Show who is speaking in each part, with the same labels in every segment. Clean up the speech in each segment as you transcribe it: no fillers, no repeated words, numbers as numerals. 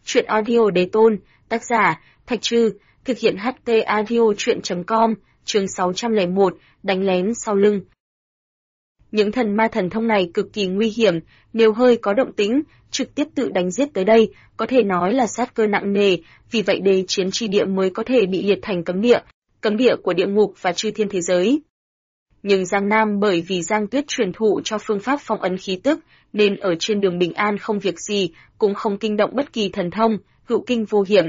Speaker 1: Truyện audio đế tôn, tác giả, Thạch Trư, thực hiện HT audio truyện.com, chương 601, đánh lén sau lưng. Những thần ma thần thông này cực kỳ nguy hiểm, nếu hơi có động tĩnh, trực tiếp tự đánh giết tới đây, có thể nói là sát cơ nặng nề, vì vậy đế chiến chi địa mới có thể bị liệt thành cấm địa của địa ngục và chư thiên thế giới. Nhưng Giang Nam bởi vì Giang Tuyết truyền thụ cho phương pháp phong ấn khí tức, nên ở trên đường bình an không việc gì, cũng không kinh động bất kỳ thần thông, hữu kinh vô hiểm.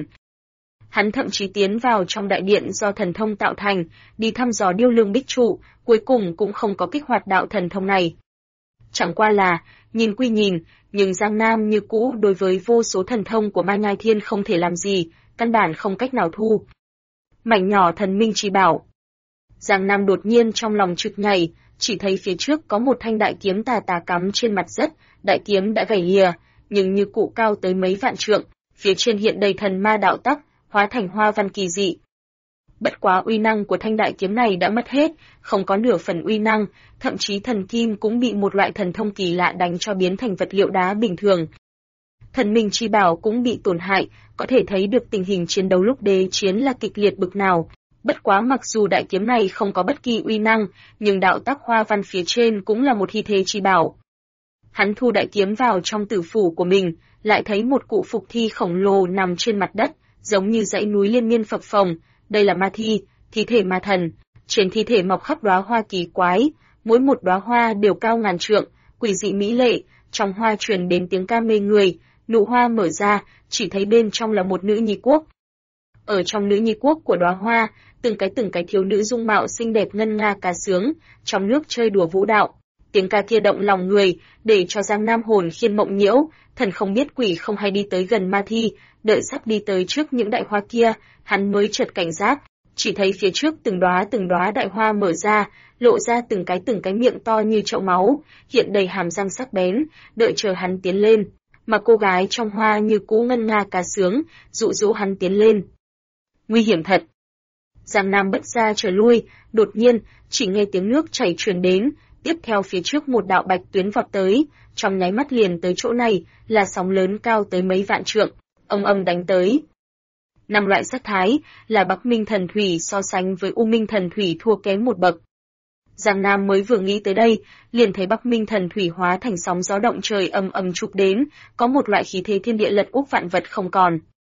Speaker 1: Hắn thậm chí tiến vào trong đại điện do thần thông tạo thành, đi thăm dò điêu lương bích trụ, cuối cùng cũng không có kích hoạt đạo thần thông này. Chẳng qua là, nhìn quy nhìn, nhưng Giang Nam như cũ đối với vô số thần thông của Ma Nhai Thiên không thể làm gì, căn bản không cách nào thu. Mảnh nhỏ thần minh chi bảo. Giang Nam đột nhiên trong lòng trực nhảy, chỉ thấy phía trước có một thanh đại kiếm tà tà cắm trên mặt đất, đại kiếm đã gãy lìa, nhưng như cụ cao tới mấy vạn trượng, phía trên hiện đầy thần ma đạo tắc, hóa thành hoa văn kỳ dị. Bất quá uy năng của thanh đại kiếm này đã mất hết, không có nửa phần uy năng, thậm chí thần kim cũng bị một loại thần thông kỳ lạ đánh cho biến thành vật liệu đá bình thường. Thần minh chi bảo cũng bị tổn hại, có thể thấy được tình hình chiến đấu lúc đế chiến là kịch liệt bực nào. Bất quá mặc dù đại kiếm này không có bất kỳ uy năng, nhưng đạo tắc hoa văn phía trên cũng là một hy thế chi bảo. Hắn thu đại kiếm vào trong tử phủ của mình, lại thấy một cụ phục thi khổng lồ nằm trên mặt đất, giống như dãy núi liên miên phập phồng. Đây là ma thi, thi thể ma thần. Trên thi thể mọc khắp đóa hoa kỳ quái, mỗi một đóa hoa đều cao ngàn trượng, quỷ dị mỹ lệ, trong hoa truyền đến tiếng ca mê người, nụ hoa mở ra, chỉ thấy bên trong là một nữ nhi quốc. Ở trong nữ nhi quốc của đóa hoa, từng cái thiếu nữ dung mạo xinh đẹp ngân nga ca sướng, trong nước chơi đùa vũ đạo. Tiếng ca kia động lòng người, để cho Giang Nam hồn khiên mộng nhiễu, thần không biết quỷ không hay đi tới gần ma thi, đợi sắp đi tới trước những đại hoa kia, hắn mới chợt cảnh giác, chỉ thấy phía trước từng đóa đại hoa mở ra, lộ ra từng cái miệng to như chậu máu, hiện đầy hàm răng sắc bén, đợi chờ hắn tiến lên, mà cô gái trong hoa như cũ ngân nga ca sướng, dụ dỗ hắn tiến lên. Nguy hiểm thật. Giang Nam bất ra trở lui, đột nhiên, chỉ nghe tiếng nước chảy truyền đến, tiếp theo phía trước một đạo bạch tuyến vọt tới, trong nháy mắt liền tới chỗ này, là sóng lớn cao tới mấy vạn trượng, âm đánh tới. 5 loại sát thái, là Bắc Minh Thần Thủy so sánh với U Minh Thần Thủy thua kém một bậc. Giang Nam mới vừa nghĩ tới đây, liền thấy Bắc Minh Thần Thủy hóa thành sóng gió động trời ầm chụp đến, có một loại khí thế thiên địa lật úp vạn vật không còn.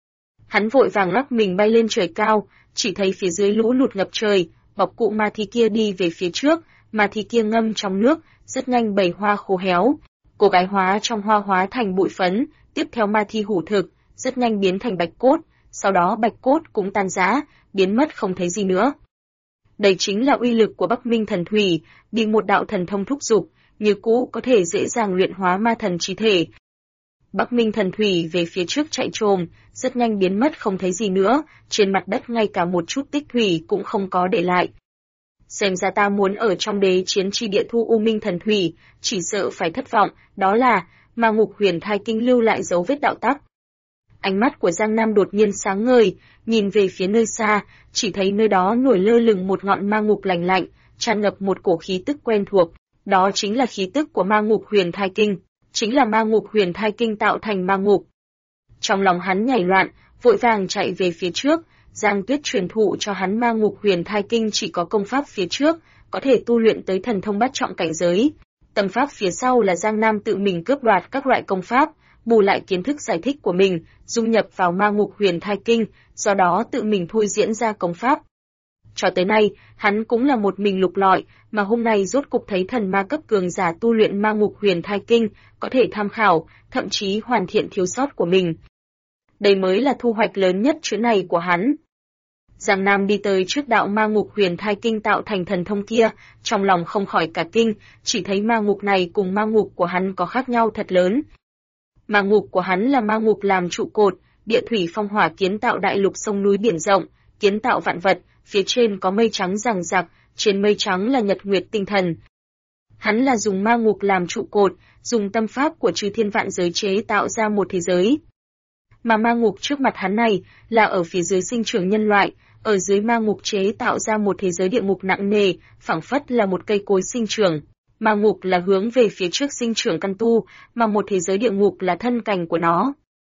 Speaker 1: Hắn vội vàng lắc mình bay lên trời cao, chỉ thấy phía dưới lũ lụt ngập trời, bọc cụ ma thi kia đi về phía trước, ma thi kia ngâm trong nước, rất nhanh bầy hoa khô héo. Cô gái hóa trong hoa hóa thành bụi phấn, tiếp theo ma thi hủ thực, rất nhanh biến thành bạch cốt, sau đó bạch cốt cũng tan rã, biến mất không thấy gì nữa. Đây chính là uy lực của Bắc Minh Thần Thủy, bị một đạo thần thông thúc giục, như cũ có thể dễ dàng luyện hóa ma thần chi thể. Bắc Minh Thần Thủy về phía trước chạy trồm, rất nhanh biến mất không thấy gì nữa, trên mặt đất ngay cả một chút tích thủy cũng không có để lại. Xem ra ta muốn ở trong đế chiến chi địa thu U Minh Thần Thủy, chỉ sợ phải thất vọng, đó là Ma Ngục Huyền Thai Kinh lưu lại dấu vết đạo tắc. Ánh mắt của Giang Nam đột nhiên sáng ngời, nhìn về phía nơi xa, chỉ thấy nơi đó nổi lơ lửng một ngọn ma ngục lạnh lạnh, tràn ngập một cổ khí tức quen thuộc, đó chính là khí tức của Ma Ngục Huyền Thai Kinh, chính là Ma Ngục Huyền Thai Kinh tạo thành ma ngục. Trong lòng hắn nhảy loạn, vội vàng chạy về phía trước, Giang Tuyết truyền thụ cho hắn Ma Ngục Huyền Thai Kinh chỉ có công pháp phía trước, có thể tu luyện tới thần thông bát trọng cảnh giới. Tâm pháp phía sau là Giang Nam tự mình cướp đoạt các loại công pháp, bù lại kiến thức giải thích của mình, dung nhập vào Ma Ngục Huyền Thai Kinh, do đó tự mình thôi diễn ra công pháp. Cho tới nay, hắn cũng là một mình lục lọi, mà hôm nay rốt cục thấy thần ma cấp cường giả tu luyện Ma Ngục Huyền Thai Kinh, có thể tham khảo, thậm chí hoàn thiện thiếu sót của mình. Đây mới là thu hoạch lớn nhất chuyến này của hắn. Giang Nam đi tới trước đạo Ma Ngục Huyền Thai Kinh tạo thành thần thông kia, trong lòng không khỏi cả kinh, chỉ thấy ma ngục này cùng ma ngục của hắn có khác nhau thật lớn. Ma ngục của hắn là ma ngục làm trụ cột, địa thủy phong hỏa kiến tạo đại lục sông núi biển rộng, kiến tạo vạn vật, phía trên có mây trắng rằng rặc, trên mây trắng là nhật nguyệt tinh thần. Hắn là dùng ma ngục làm trụ cột, dùng tâm pháp của chư thiên vạn giới chế tạo ra một thế giới. Mà ma ngục trước mặt hắn này là ở phía dưới sinh trưởng nhân loại, ở dưới ma ngục chế tạo ra một thế giới địa ngục nặng nề, phảng phất là một cây cối sinh trưởng. Ma ngục là hướng về phía trước sinh trưởng căn tu, mà một thế giới địa ngục là thân cành của nó.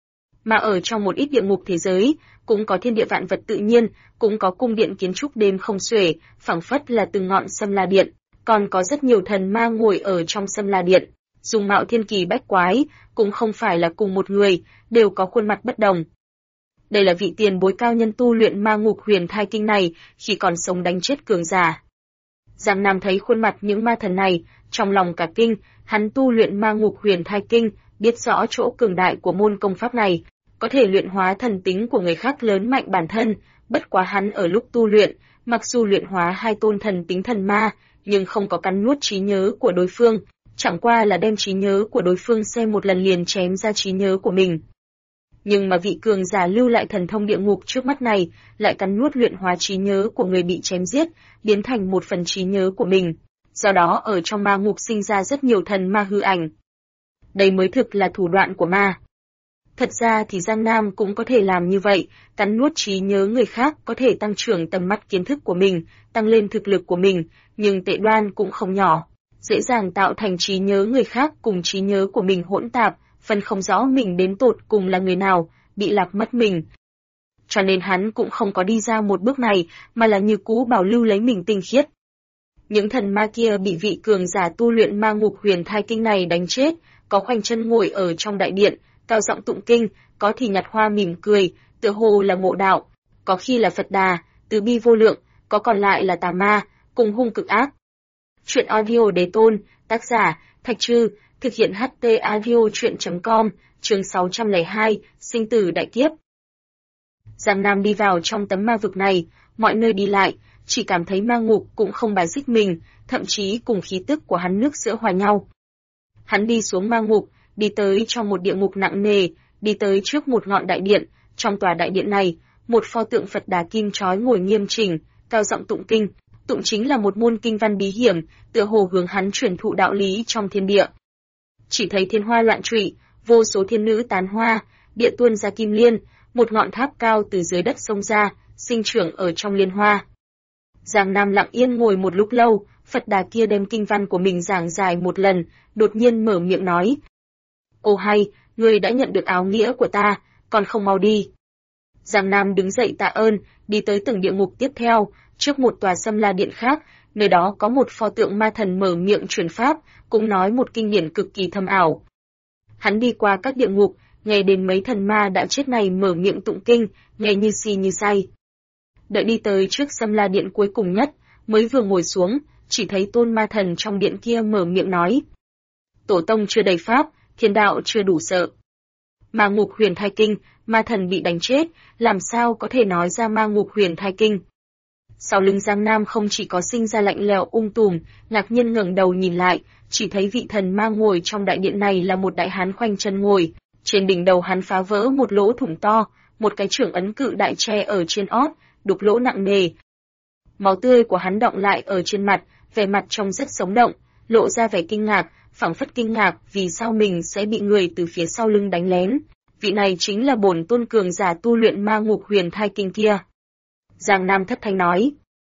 Speaker 1: Mà ở trong một ít địa ngục thế giới, cũng có thiên địa vạn vật tự nhiên, cũng có cung điện kiến trúc đêm không xuể, phảng phất là từng ngọn Sâm La Điện, còn có rất nhiều thần ma ngồi ở trong Sâm La Điện, dung mạo thiên kỳ bách quái, cũng không phải là cùng một người, đều có khuôn mặt bất đồng. Đây là vị tiền bối cao nhân tu luyện Ma Ngục Huyền Thai Kinh này, khi còn sống đánh chết cường giả. Giang Nam thấy khuôn mặt những ma thần này, trong lòng cả kinh, hắn tu luyện Ma Ngục Huyền Thai Kinh, biết rõ chỗ cường đại của môn công pháp này, có thể luyện hóa thần tính của người khác lớn mạnh bản thân, bất quá hắn ở lúc tu luyện, mặc dù luyện hóa hai tôn thần tính thần ma, nhưng không có cắn nuốt trí nhớ của đối phương, chẳng qua là đem trí nhớ của đối phương xem một lần liền chém ra trí nhớ của mình. Nhưng mà vị cường giả lưu lại thần thông địa ngục trước mắt này, lại cắn nuốt luyện hóa trí nhớ của người bị chém giết, biến thành một phần trí nhớ của mình. Do đó ở trong ma ngục sinh ra rất nhiều thần ma hư ảnh. Đây mới thực là thủ đoạn của ma. Thật ra thì Giang Nam cũng có thể làm như vậy, cắn nuốt trí nhớ người khác có thể tăng trưởng tầm mắt kiến thức của mình, tăng lên thực lực của mình, nhưng tệ đoan cũng không nhỏ. Dễ dàng tạo thành trí nhớ người khác cùng trí nhớ của mình hỗn tạp, phân không rõ mình đến tột cùng là người nào, bị lạc mất mình. Cho nên hắn cũng không có đi ra một bước này, mà là như cũ bảo lưu lấy mình tinh khiết. Những thần ma kia bị vị cường giả tu luyện Ma Ngục Huyền Thai Kinh này đánh chết, có khoanh chân ngồi ở trong đại điện, cao giọng tụng kinh, có thì nhặt hoa mỉm cười, tựa hồ là ngộ đạo, có khi là Phật Đà, từ bi vô lượng, có còn lại là tà ma, cùng hung cực ác. Chuyện audio Đế Tôn, tác giả, Thạch Trư, thực hiện HT audio chuyện.com, chương 602, sinh tử đại kiếp. Giang Nam đi vào trong tấm ma vực này, mọi nơi đi lại, chỉ cảm thấy ma ngục cũng không bài xích mình, thậm chí cùng khí tức của hắn nước sữa hòa nhau. Hắn đi xuống ma ngục, đi tới trong một địa ngục nặng nề, đi tới trước một ngọn đại điện, trong tòa đại điện này, một pho tượng Phật Đà kim chói ngồi nghiêm chỉnh, cao giọng tụng kinh, tụng chính là một môn kinh văn bí hiểm, tựa hồ hướng hắn truyền thụ đạo lý trong thiên địa. Chỉ thấy thiên hoa loạn trụy, vô số thiên nữ tán hoa, địa tuôn ra kim liên, một ngọn tháp cao từ dưới đất xông ra, sinh trưởng ở trong liên hoa. Giang Nam lặng yên ngồi một lúc lâu, Phật Đà kia đem kinh văn của mình giảng dài một lần, đột nhiên mở miệng nói: "Ô hay, ngươi đã nhận được áo nghĩa của ta, còn không mau đi." Giang Nam đứng dậy tạ ơn, đi tới từng địa ngục tiếp theo, trước một tòa Sâm La Điện khác, nơi đó có một pho tượng ma thần mở miệng truyền pháp, cũng nói một kinh điển cực kỳ thâm ảo. Hắn đi qua các địa ngục, nghe đến mấy thần ma đã chết này mở miệng tụng kinh, nghe như si như say. Đợi đi tới trước Sâm La Điện cuối cùng nhất, mới vừa ngồi xuống, chỉ thấy tôn ma thần trong điện kia mở miệng nói: "Tổ tông chưa đầy pháp, thiên đạo chưa đủ sợ." Ma Ngục Huyền Thai Kinh, ma thần bị đánh chết, làm sao có thể nói ra Ma Ngục Huyền Thai Kinh? Sau lưng Giang Nam không chỉ có sinh ra lạnh lẽo tùm, ngạc nhiên ngẩng đầu nhìn lại, chỉ thấy vị thần ma ngồi trong đại điện này là một đại hán khoanh chân ngồi, trên đỉnh đầu hắn phá vỡ một lỗ thủng to, một cái chưởng ấn cự đại tre ở trên ót, đục lỗ nặng nề. Máu tươi của hắn đọng lại ở trên mặt, vẻ mặt trông rất sống động, lộ ra vẻ kinh ngạc, phảng phất kinh ngạc vì sao mình sẽ bị người từ phía sau lưng đánh lén. Vị này chính là bổn tôn cường giả tu luyện Ma Ngục Huyền Thai Kinh kia. Giang Nam thất thanh nói.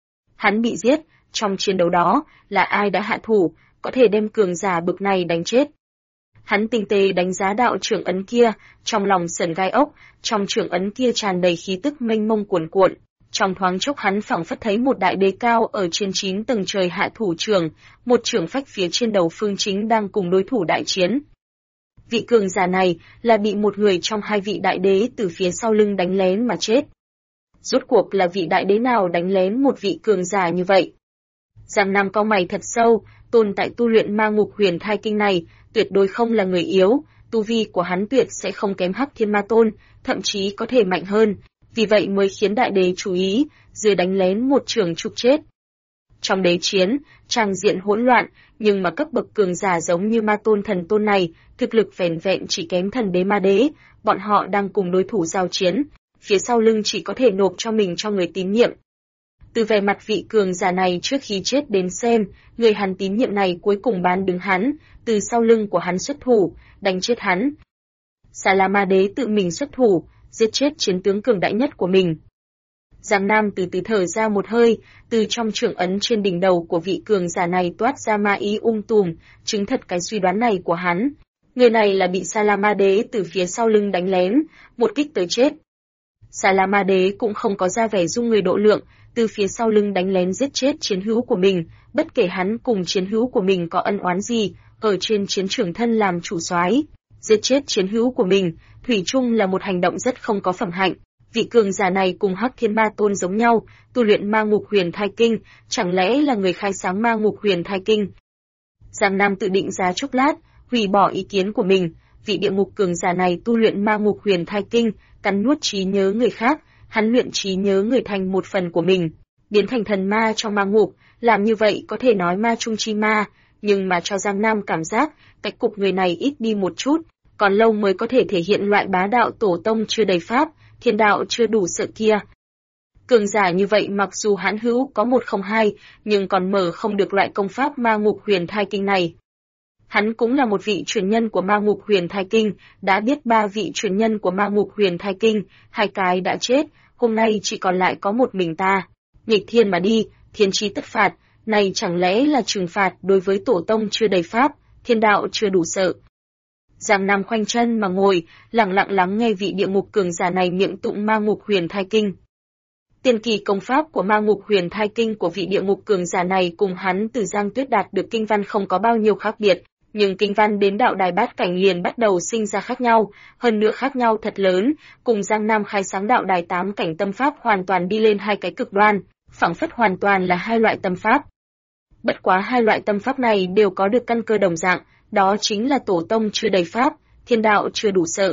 Speaker 1: Hắn bị giết, trong chiến đấu đó, là ai đã hạ thủ, có thể đem cường giả bực này đánh chết. Hắn tinh tế đánh giá đạo trưởng ấn kia, trong lòng sởn gai ốc, trong trưởng ấn kia tràn đầy khí tức mênh mông cuồn cuộn. Trong thoáng chốc hắn phảng phất thấy một đại đế cao ở trên 9 tầng trời hạ thủ trưởng, một trưởng phách phía trên đầu Phương Chính đang cùng đối thủ đại chiến. Vị cường giả này là bị một người trong hai vị đại đế từ phía sau lưng đánh lén mà chết. Rốt cuộc là vị đại đế nào đánh lén một vị cường giả như vậy? Giang Nam cau mày thật sâu, tồn tại tu luyện Ma Ngục Huyền Thai Kinh này, tuyệt đối không là người yếu, tu vi của hắn tuyệt sẽ không kém Hắc Thiên Ma Tôn, thậm chí có thể mạnh hơn, vì vậy mới khiến đại đế chú ý, rồi đánh lén một trường trục chết. Trong đế chiến, tràng diện hỗn loạn, nhưng mà cấp bậc cường giả giống như Ma Tôn Thần Tôn này, thực lực vẻn vẹn chỉ kém Thần Đế Ma Đế, bọn họ đang cùng đối thủ giao chiến, phía sau lưng chỉ có thể nộp cho mình cho người tín nhiệm. Từ vẻ mặt vị cường giả này trước khi chết đến xem, người hắn tín nhiệm này cuối cùng bán đứng hắn, từ sau lưng của hắn xuất thủ, đánh chết hắn. Xà La Ma Đế tự mình xuất thủ, giết chết chiến tướng cường đại nhất của mình. Giang Nam từ từ thở ra một hơi, từ trong trưởng ấn trên đỉnh đầu của vị cường giả này toát ra ma ý tùm, chứng thật cái suy đoán này của hắn. Người này là bị Sa La Ma Đế từ phía sau lưng đánh lén, một kích tới chết. Sa La Ma Đế cũng không có ra vẻ dung người độ lượng, từ phía sau lưng đánh lén giết chết chiến hữu của mình, bất kể hắn cùng chiến hữu của mình có ân oán gì, ở trên chiến trường thân làm chủ soái, giết chết chiến hữu của mình, thủy chung là một hành động rất không có phẩm hạnh. Vị cường giả này cùng Hắc Thiên Ma Tôn giống nhau, tu luyện Ma Ngục Huyền Thai Kinh, chẳng lẽ là người khai sáng Ma Ngục Huyền Thai Kinh? Giang Nam tự định giá chốc lát, hủy bỏ ý kiến của mình, vị địa ngục cường giả này tu luyện Ma Ngục Huyền Thai Kinh, cắn nuốt trí nhớ người khác, hắn luyện trí nhớ người thành một phần của mình, biến thành thần ma trong ma ngục, làm như vậy có thể nói ma trung chi ma, nhưng mà cho Giang Nam cảm giác, cách cục người này ít đi một chút, còn lâu mới có thể thể hiện loại bá đạo tổ tông chưa đầy pháp, thiên đạo chưa đủ sợ kia. Cường giả như vậy mặc dù hãn hữu có 102, nhưng còn mở không được loại công pháp Ma Ngục Huyền Thai Kinh này. Hắn cũng là một vị truyền nhân của Ma Ngục Huyền Thai Kinh, đã biết 3 vị truyền nhân của Ma Ngục Huyền Thai Kinh, 2 cái đã chết, hôm nay chỉ còn lại có một mình ta. Nghịch thiên mà đi, thiên chi tất phạt, này chẳng lẽ là trừng phạt đối với tổ tông chưa đầy pháp, thiên đạo chưa đủ sợ. Giang Nam khoanh chân mà ngồi, lặng lặng lắng nghe vị địa ngục cường giả này miệng tụng Ma Ngục Huyền Thai Kinh. Tiền kỳ công pháp của Ma Ngục Huyền Thai Kinh của vị địa ngục cường giả này cùng hắn từ Giang Tuyết đạt được kinh văn không có bao nhiêu khác biệt, nhưng kinh văn đến đạo đài bát cảnh liền bắt đầu sinh ra khác nhau, hơn nữa khác nhau thật lớn, cùng Giang Nam khai sáng đạo đài 8 cảnh tâm pháp hoàn toàn đi lên 2 cái cực đoan, phảng phất hoàn toàn là 2 loại tâm pháp. Bất quá 2 loại tâm pháp này đều có được căn cơ đồng dạng, đó chính là tổ tông chưa đầy pháp, thiên đạo chưa đủ sợ.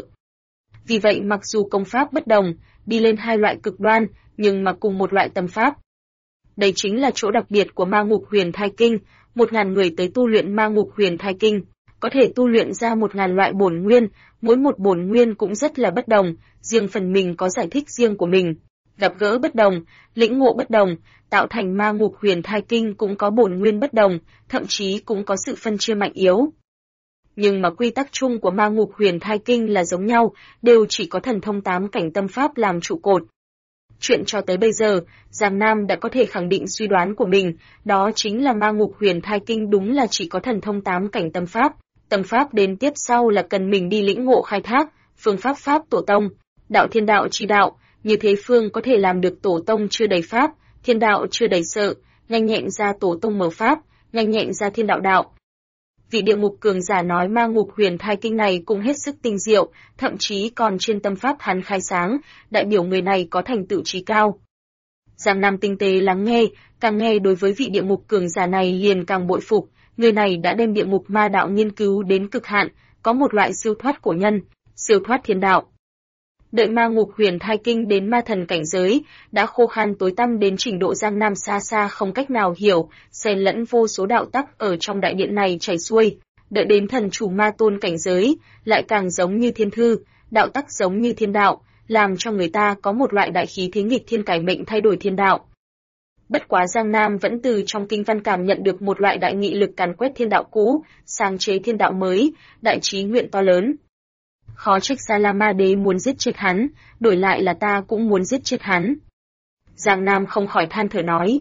Speaker 1: Vì vậy mặc dù công pháp bất đồng, đi lên 2 loại cực đoan, nhưng mà cùng một loại tâm pháp. Đây chính là chỗ đặc biệt của Ma Ngục Huyền Thai Kinh, 1000 người tới tu luyện Ma Ngục Huyền Thai Kinh, có thể tu luyện ra 1000 loại bổn nguyên, mỗi một bổn nguyên cũng rất là bất đồng, riêng phần mình có giải thích riêng của mình. Gặp gỡ bất đồng, lĩnh ngộ bất đồng, tạo thành Ma Ngục Huyền Thai Kinh cũng có bổn nguyên bất đồng, thậm chí cũng có sự phân chia mạnh yếu. Nhưng mà quy tắc chung của Ma Ngục Huyền Thai Kinh là giống nhau, đều chỉ có thần thông 8 cảnh tâm pháp làm trụ cột. Chuyện cho tới bây giờ, Giang Nam đã có thể khẳng định suy đoán của mình, đó chính là Ma Ngục Huyền Thai Kinh đúng là chỉ có thần thông 8 cảnh tâm pháp đến tiếp sau là cần mình đi lĩnh ngộ khai thác, phương pháp pháp tổ tông, đạo thiên đạo chi đạo, như thế phương có thể làm được tổ tông chưa đầy pháp, thiên đạo chưa đầy sợ, nhanh nhẹn ra tổ tông mở pháp, nhanh nhẹn ra thiên đạo đạo. Vị địa ngục cường giả nói Ma Ngục Huyền Thai Kinh này cũng hết sức tinh diệu, thậm chí còn trên tâm pháp hắn khai sáng, đại biểu người này có thành tựu trí cao. Giang Nam tinh tế lắng nghe, càng nghe đối với vị địa ngục cường giả này liền càng bội phục, người này đã đem địa ngục ma đạo nghiên cứu đến cực hạn, có một loại siêu thoát cổ nhân, siêu thoát thiên đạo. Đợi Ma Ngục Huyền Thai Kinh đến ma thần cảnh giới, đã khô khan tối tăm đến trình độ Giang Nam xa xa không cách nào hiểu, xen lẫn vô số đạo tắc ở trong đại điện này chảy xuôi. Đợi đến thần chủ ma tôn cảnh giới, lại càng giống như thiên thư, đạo tắc giống như thiên đạo, làm cho người ta có một loại đại khí thế nghịch thiên cải mệnh thay đổi thiên đạo. Bất quá Giang Nam vẫn từ trong kinh văn cảm nhận được một loại đại nghị lực càn quét thiên đạo cũ, sáng chế thiên đạo mới, đại trí nguyện to lớn. Khó trách Sa La Ma Đế muốn giết chết hắn, đổi lại là ta cũng muốn giết chết hắn. Giang Nam không khỏi than thở nói.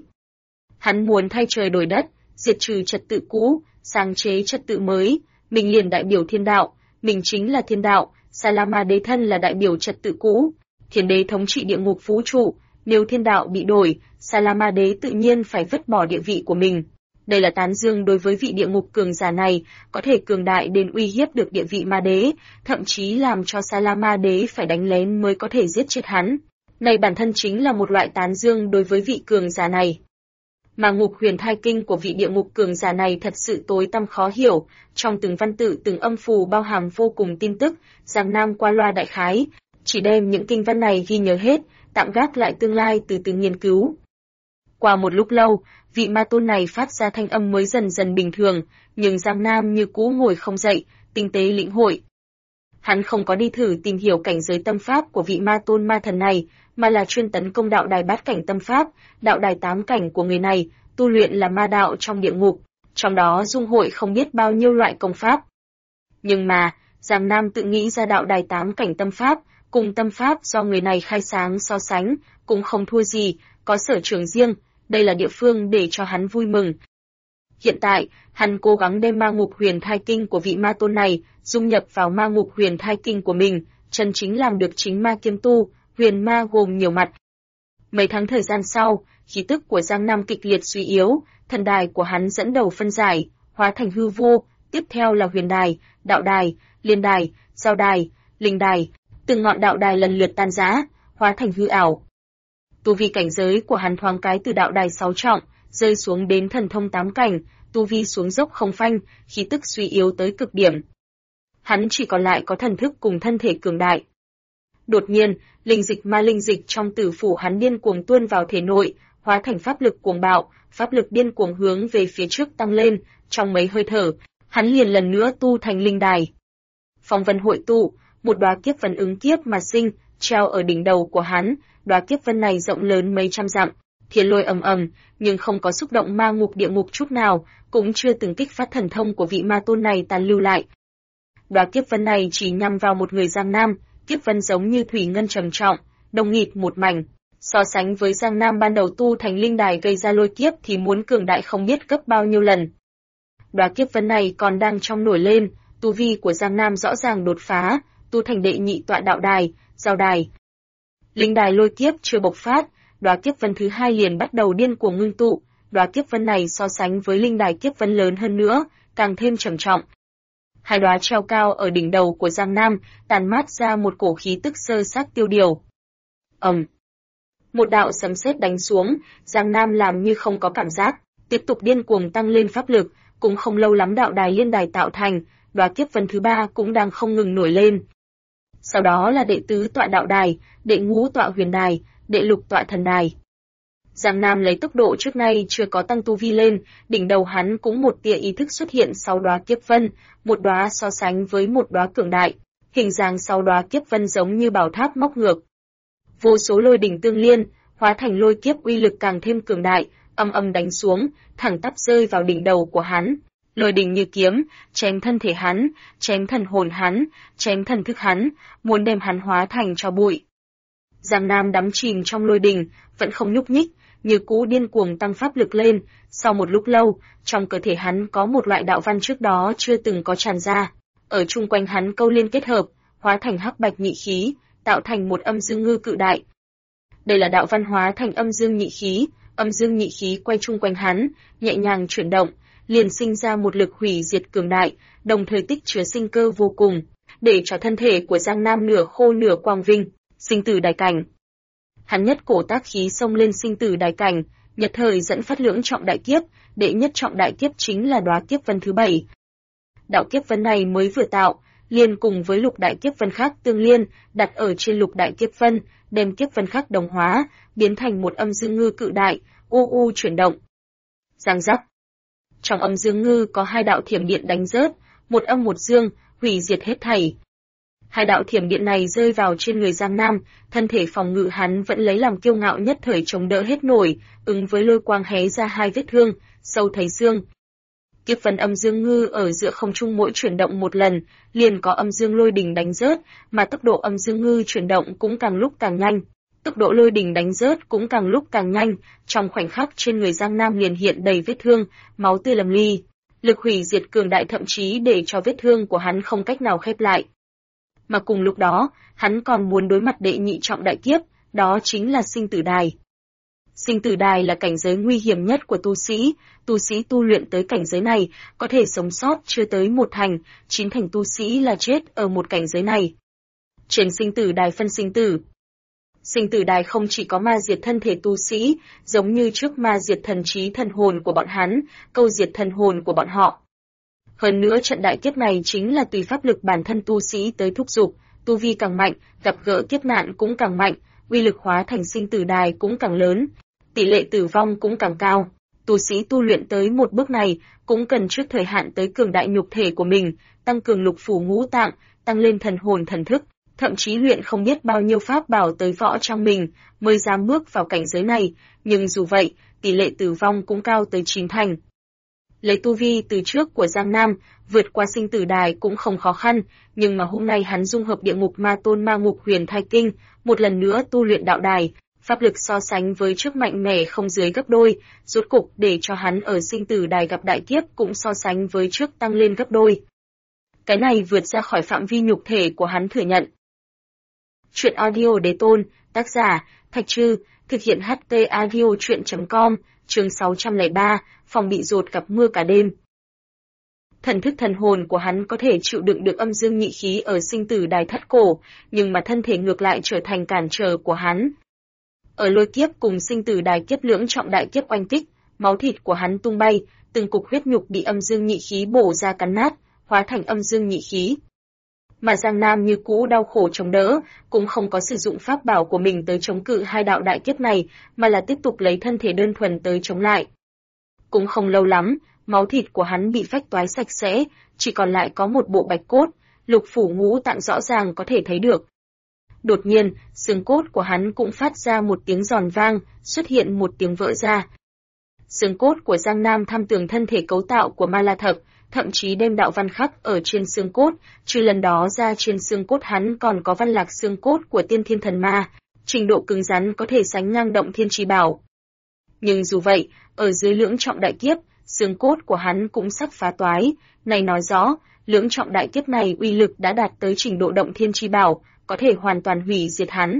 Speaker 1: Hắn muốn thay trời đổi đất, diệt trừ trật tự cũ, sáng chế trật tự mới, mình liền đại biểu thiên đạo, mình chính là thiên đạo, Sa La Ma Đế thân là đại biểu trật tự cũ, thiên đế thống trị địa ngục vũ trụ, nếu thiên đạo bị đổi, Sa La Ma Đế tự nhiên phải vứt bỏ địa vị của mình. Đây là tán dương đối với vị địa ngục cường giả này, có thể cường đại đến uy hiếp được địa vị ma đế, thậm chí làm cho Sa La Ma Đế phải đánh lén mới có thể giết chết hắn. Này bản thân chính là một loại tán dương đối với vị cường giả này. Mà Ngục Huyền Thai Kinh của vị địa ngục cường giả này thật sự tối tăm khó hiểu, trong từng văn tự từng âm phù bao hàm vô cùng tin tức, Giang Nam qua loa đại khái, chỉ đem những kinh văn này ghi nhớ hết, tạm gác lại tương lai từ từ nghiên cứu. Qua một lúc lâu, vị ma tôn này phát ra thanh âm mới dần dần bình thường, nhưng Giang Nam như cũ ngồi không dậy, tinh tế lĩnh hội. Hắn không có đi thử tìm hiểu cảnh giới tâm pháp của vị ma tôn ma thần này, mà là chuyên tấn công đạo đài bát cảnh tâm pháp, đạo đài 8 cảnh của người này, tu luyện là ma đạo trong địa ngục, trong đó dung hội không biết bao nhiêu loại công pháp. Nhưng mà, Giang Nam tự nghĩ ra đạo đài 8 cảnh tâm pháp, cùng tâm pháp do người này khai sáng so sánh, cũng không thua gì, có sở trường riêng, đây là địa phương để cho hắn vui mừng. Hiện tại, hắn cố gắng đem ma ngục huyền thai kinh của vị ma tôn này dung nhập vào ma ngục huyền thai kinh của mình, chân chính làm được chính ma kiêm tu, huyền ma gồm nhiều mặt. Mấy tháng thời gian sau, khí tức của Giang Nam kịch liệt suy yếu, thần đài của hắn dẫn đầu phân giải, hóa thành hư vô, tiếp theo là huyền đài, đạo đài, liên đài, giao đài, linh đài, từng ngọn đạo đài lần lượt tan rã, hóa thành hư ảo. Tu vi cảnh giới của hắn thoáng cái từ đạo đài 6 trọng, rơi xuống đến thần thông 8 cảnh, tu vi xuống dốc không phanh, khí tức suy yếu tới cực điểm. Hắn chỉ còn lại có thần thức cùng thân thể cường đại. Đột nhiên, linh dịch trong tử phủ hắn điên cuồng tuôn vào thể nội, hóa thành pháp lực cuồng bạo, pháp lực điên cuồng hướng về phía trước tăng lên, trong mấy hơi thở, hắn liền lần nữa tu thành linh đài. Phong vân hội tụ, một đóa kiếp vân ứng kiếp mà sinh, treo ở đỉnh đầu của hắn, đóa kiếp vân này rộng lớn mấy trăm dặm, thiên lôi ầm ầm, nhưng không có xúc động ma ngục địa ngục chút nào, cũng chưa từng kích phát thần thông của vị ma tôn này tàn lưu lại. Đóa kiếp vân này chỉ nhằm vào một người Giang Nam, kiếp vân giống như thủy ngân trầm trọng, đông nghịt một mảnh. So sánh với Giang Nam ban đầu tu thành linh đài gây ra lôi kiếp thì muốn cường đại không biết gấp bao nhiêu lần. Đóa kiếp vân này còn đang trong nổi lên, tu vi của Giang Nam rõ ràng đột phá, tu thành đệ nhị tọa đạo đài, giao đài. Linh đài lôi kiếp chưa bộc phát, đóa kiếp vân thứ hai liền bắt đầu điên cuồng ngưng tụ, đóa kiếp vân này so sánh với linh đài kiếp vân lớn hơn nữa, càng thêm trầm trọng. Hai đóa treo cao ở đỉnh đầu của Giang Nam, tàn mát ra một cổ khí tức sơ xác tiêu điều. Một đạo sấm sét đánh xuống, Giang Nam làm như không có cảm giác, tiếp tục điên cuồng tăng lên pháp lực, cũng không lâu lắm đạo đài liên đài tạo thành, đóa kiếp vân thứ ba cũng đang không ngừng nổi lên. Sau đó là đệ tứ tọa đạo đài, đệ ngũ tọa huyền đài, đệ lục tọa thần đài. Giang Nam lấy tốc độ trước nay chưa có tăng tu vi lên, đỉnh đầu hắn cũng một tia ý thức xuất hiện 6 đóa kiếp vân, một đóa so sánh với một đóa cường đại, hình dáng 6 đóa kiếp vân giống như bảo tháp móc ngược. Vô số lôi đỉnh tương liên, hóa thành lôi kiếp uy lực càng thêm cường đại, âm âm đánh xuống, thẳng tắp rơi vào đỉnh đầu của hắn. Lôi đỉnh như kiếm, chém thân thể hắn, chém thần hồn hắn, chém thần thức hắn, muốn đem hắn hóa thành tro bụi. Giang Nam đắm chìm trong lôi đỉnh, vẫn không nhúc nhích, như cũ điên cuồng tăng pháp lực lên, sau một lúc lâu, trong cơ thể hắn có một loại đạo văn trước đó chưa từng có tràn ra, ở chung quanh hắn câu liên kết hợp, hóa thành hắc bạch nhị khí, tạo thành một âm dương ngư cự đại. Đây là đạo văn hóa thành âm dương nhị khí quay chung quanh hắn, nhẹ nhàng chuyển động, liền sinh ra một lực hủy diệt cường đại, đồng thời tích chứa sinh cơ vô cùng, để cho thân thể của Giang Nam nửa khô nửa quang vinh, sinh tử đài cảnh. Hắn nhất cổ tác khí xông lên sinh tử đài cảnh, nhật thời dẫn phát lưỡng trọng đại kiếp, đệ nhất trọng đại kiếp chính là đóa kiếp vân thứ 7. Đạo kiếp vân này mới vừa tạo, liền cùng với lục đại kiếp vân khác tương liên, đặt ở trên lục đại kiếp vân, đem kiếp vân khác đồng hóa, biến thành một âm dương ngư cự đại, chuyển động. Giang giác. Trong âm dương ngư có hai đạo thiểm điện đánh rớt, một âm một dương, hủy diệt hết thảy. Hai đạo thiểm điện này rơi vào trên người Giang Nam, thân thể phòng ngự hắn vẫn lấy làm kiêu ngạo nhất thời chống đỡ hết nổi, ứng với lôi quang hé ra hai vết thương, sâu thấy xương. Kiếp vân âm dương ngư ở giữa không trung mỗi chuyển động một lần, liền có âm dương lôi đỉnh đánh rớt, mà tốc độ âm dương ngư chuyển động cũng càng lúc càng nhanh. Tốc độ lôi đỉnh đánh rớt cũng càng lúc càng nhanh, trong khoảnh khắc trên người Giang Nam liền hiện đầy vết thương, máu tươi lầm ly. Lực hủy diệt cường đại thậm chí để cho vết thương của hắn không cách nào khép lại. Mà cùng lúc đó, hắn còn muốn đối mặt đệ nhị trọng đại kiếp, đó chính là sinh tử đài. Sinh tử đài là cảnh giới nguy hiểm nhất của tu sĩ tu luyện tới cảnh giới này, có thể sống sót chưa tới 1 thành, 9 thành tu sĩ là chết ở một cảnh giới này. Trên sinh tử đài phân sinh tử. Sinh tử đài không chỉ có ma diệt thân thể tu sĩ, giống như trước ma diệt thần trí thần hồn của bọn hắn, câu diệt thần hồn của bọn họ. Hơn nữa trận đại kiếp này chính là tùy pháp lực bản thân tu sĩ tới thúc giục, tu vi càng mạnh, gặp gỡ kiếp nạn cũng càng mạnh, uy lực hóa thành sinh tử đài cũng càng lớn, tỷ lệ tử vong cũng càng cao. Tu sĩ tu luyện tới một bước này cũng cần trước thời hạn tới cường đại nhục thể của mình, tăng cường lục phủ ngũ tạng, tăng lên thần hồn thần thức, thậm chí luyện không biết bao nhiêu pháp bảo tới võ trong mình mới dám bước vào cảnh giới này, nhưng dù vậy, tỷ lệ tử vong cũng cao tới 9 thành. Lấy tu vi từ trước của Giang Nam, vượt qua sinh tử đài cũng không khó khăn, nhưng mà hôm nay hắn dung hợp địa ngục ma tôn ma ngục huyền thai kinh, một lần nữa tu luyện đạo đài, pháp lực so sánh với trước mạnh mẽ không dưới gấp đôi, rốt cục để cho hắn ở sinh tử đài gặp đại kiếp cũng so sánh với trước tăng lên gấp đôi. Cái này vượt ra khỏi phạm vi nhục thể của hắn thừa nhận. Chuyện audio đế tôn, tác giả, Thạch Trư, thực hiện HT audio chuyện.com, chương 603, phòng bị dột gặp mưa cả đêm. Thần thức thần hồn của hắn có thể chịu đựng được âm dương nhị khí ở sinh tử đài thất cổ, nhưng mà thân thể ngược lại trở thành cản trở của hắn. Ở lôi kiếp cùng sinh tử đài kiếp lưỡng trọng đại kiếp oanh kích, máu thịt của hắn tung bay, từng cục huyết nhục bị âm dương nhị khí bổ ra cắn nát, hóa thành âm dương nhị khí. Mà Giang Nam như cũ đau khổ chống đỡ, cũng không có sử dụng pháp bảo của mình tới chống cự hai đạo đại kiếp này, mà là tiếp tục lấy thân thể đơn thuần tới chống lại. Cũng không lâu lắm, máu thịt của hắn bị phách toái sạch sẽ, chỉ còn lại có một bộ bạch cốt, lục phủ ngũ tạng rõ ràng có thể thấy được. Đột nhiên, xương cốt của hắn cũng phát ra một tiếng giòn vang, xuất hiện một tiếng vỡ ra. Xương cốt của Giang Nam thăm tường thân thể cấu tạo của Ma La Thập, thậm chí đem đạo văn khắc ở trên xương cốt, trừ lần đó ra trên xương cốt hắn còn có văn lạc xương cốt của Tiên Thiên Thần Ma, trình độ cứng rắn có thể sánh ngang Động Thiên Chi Bảo. Nhưng dù vậy, ở dưới lưỡng trọng đại kiếp, xương cốt của hắn cũng sắp phá toái, này nói rõ, lưỡng trọng đại kiếp này uy lực đã đạt tới trình độ Động Thiên Chi Bảo, có thể hoàn toàn hủy diệt hắn.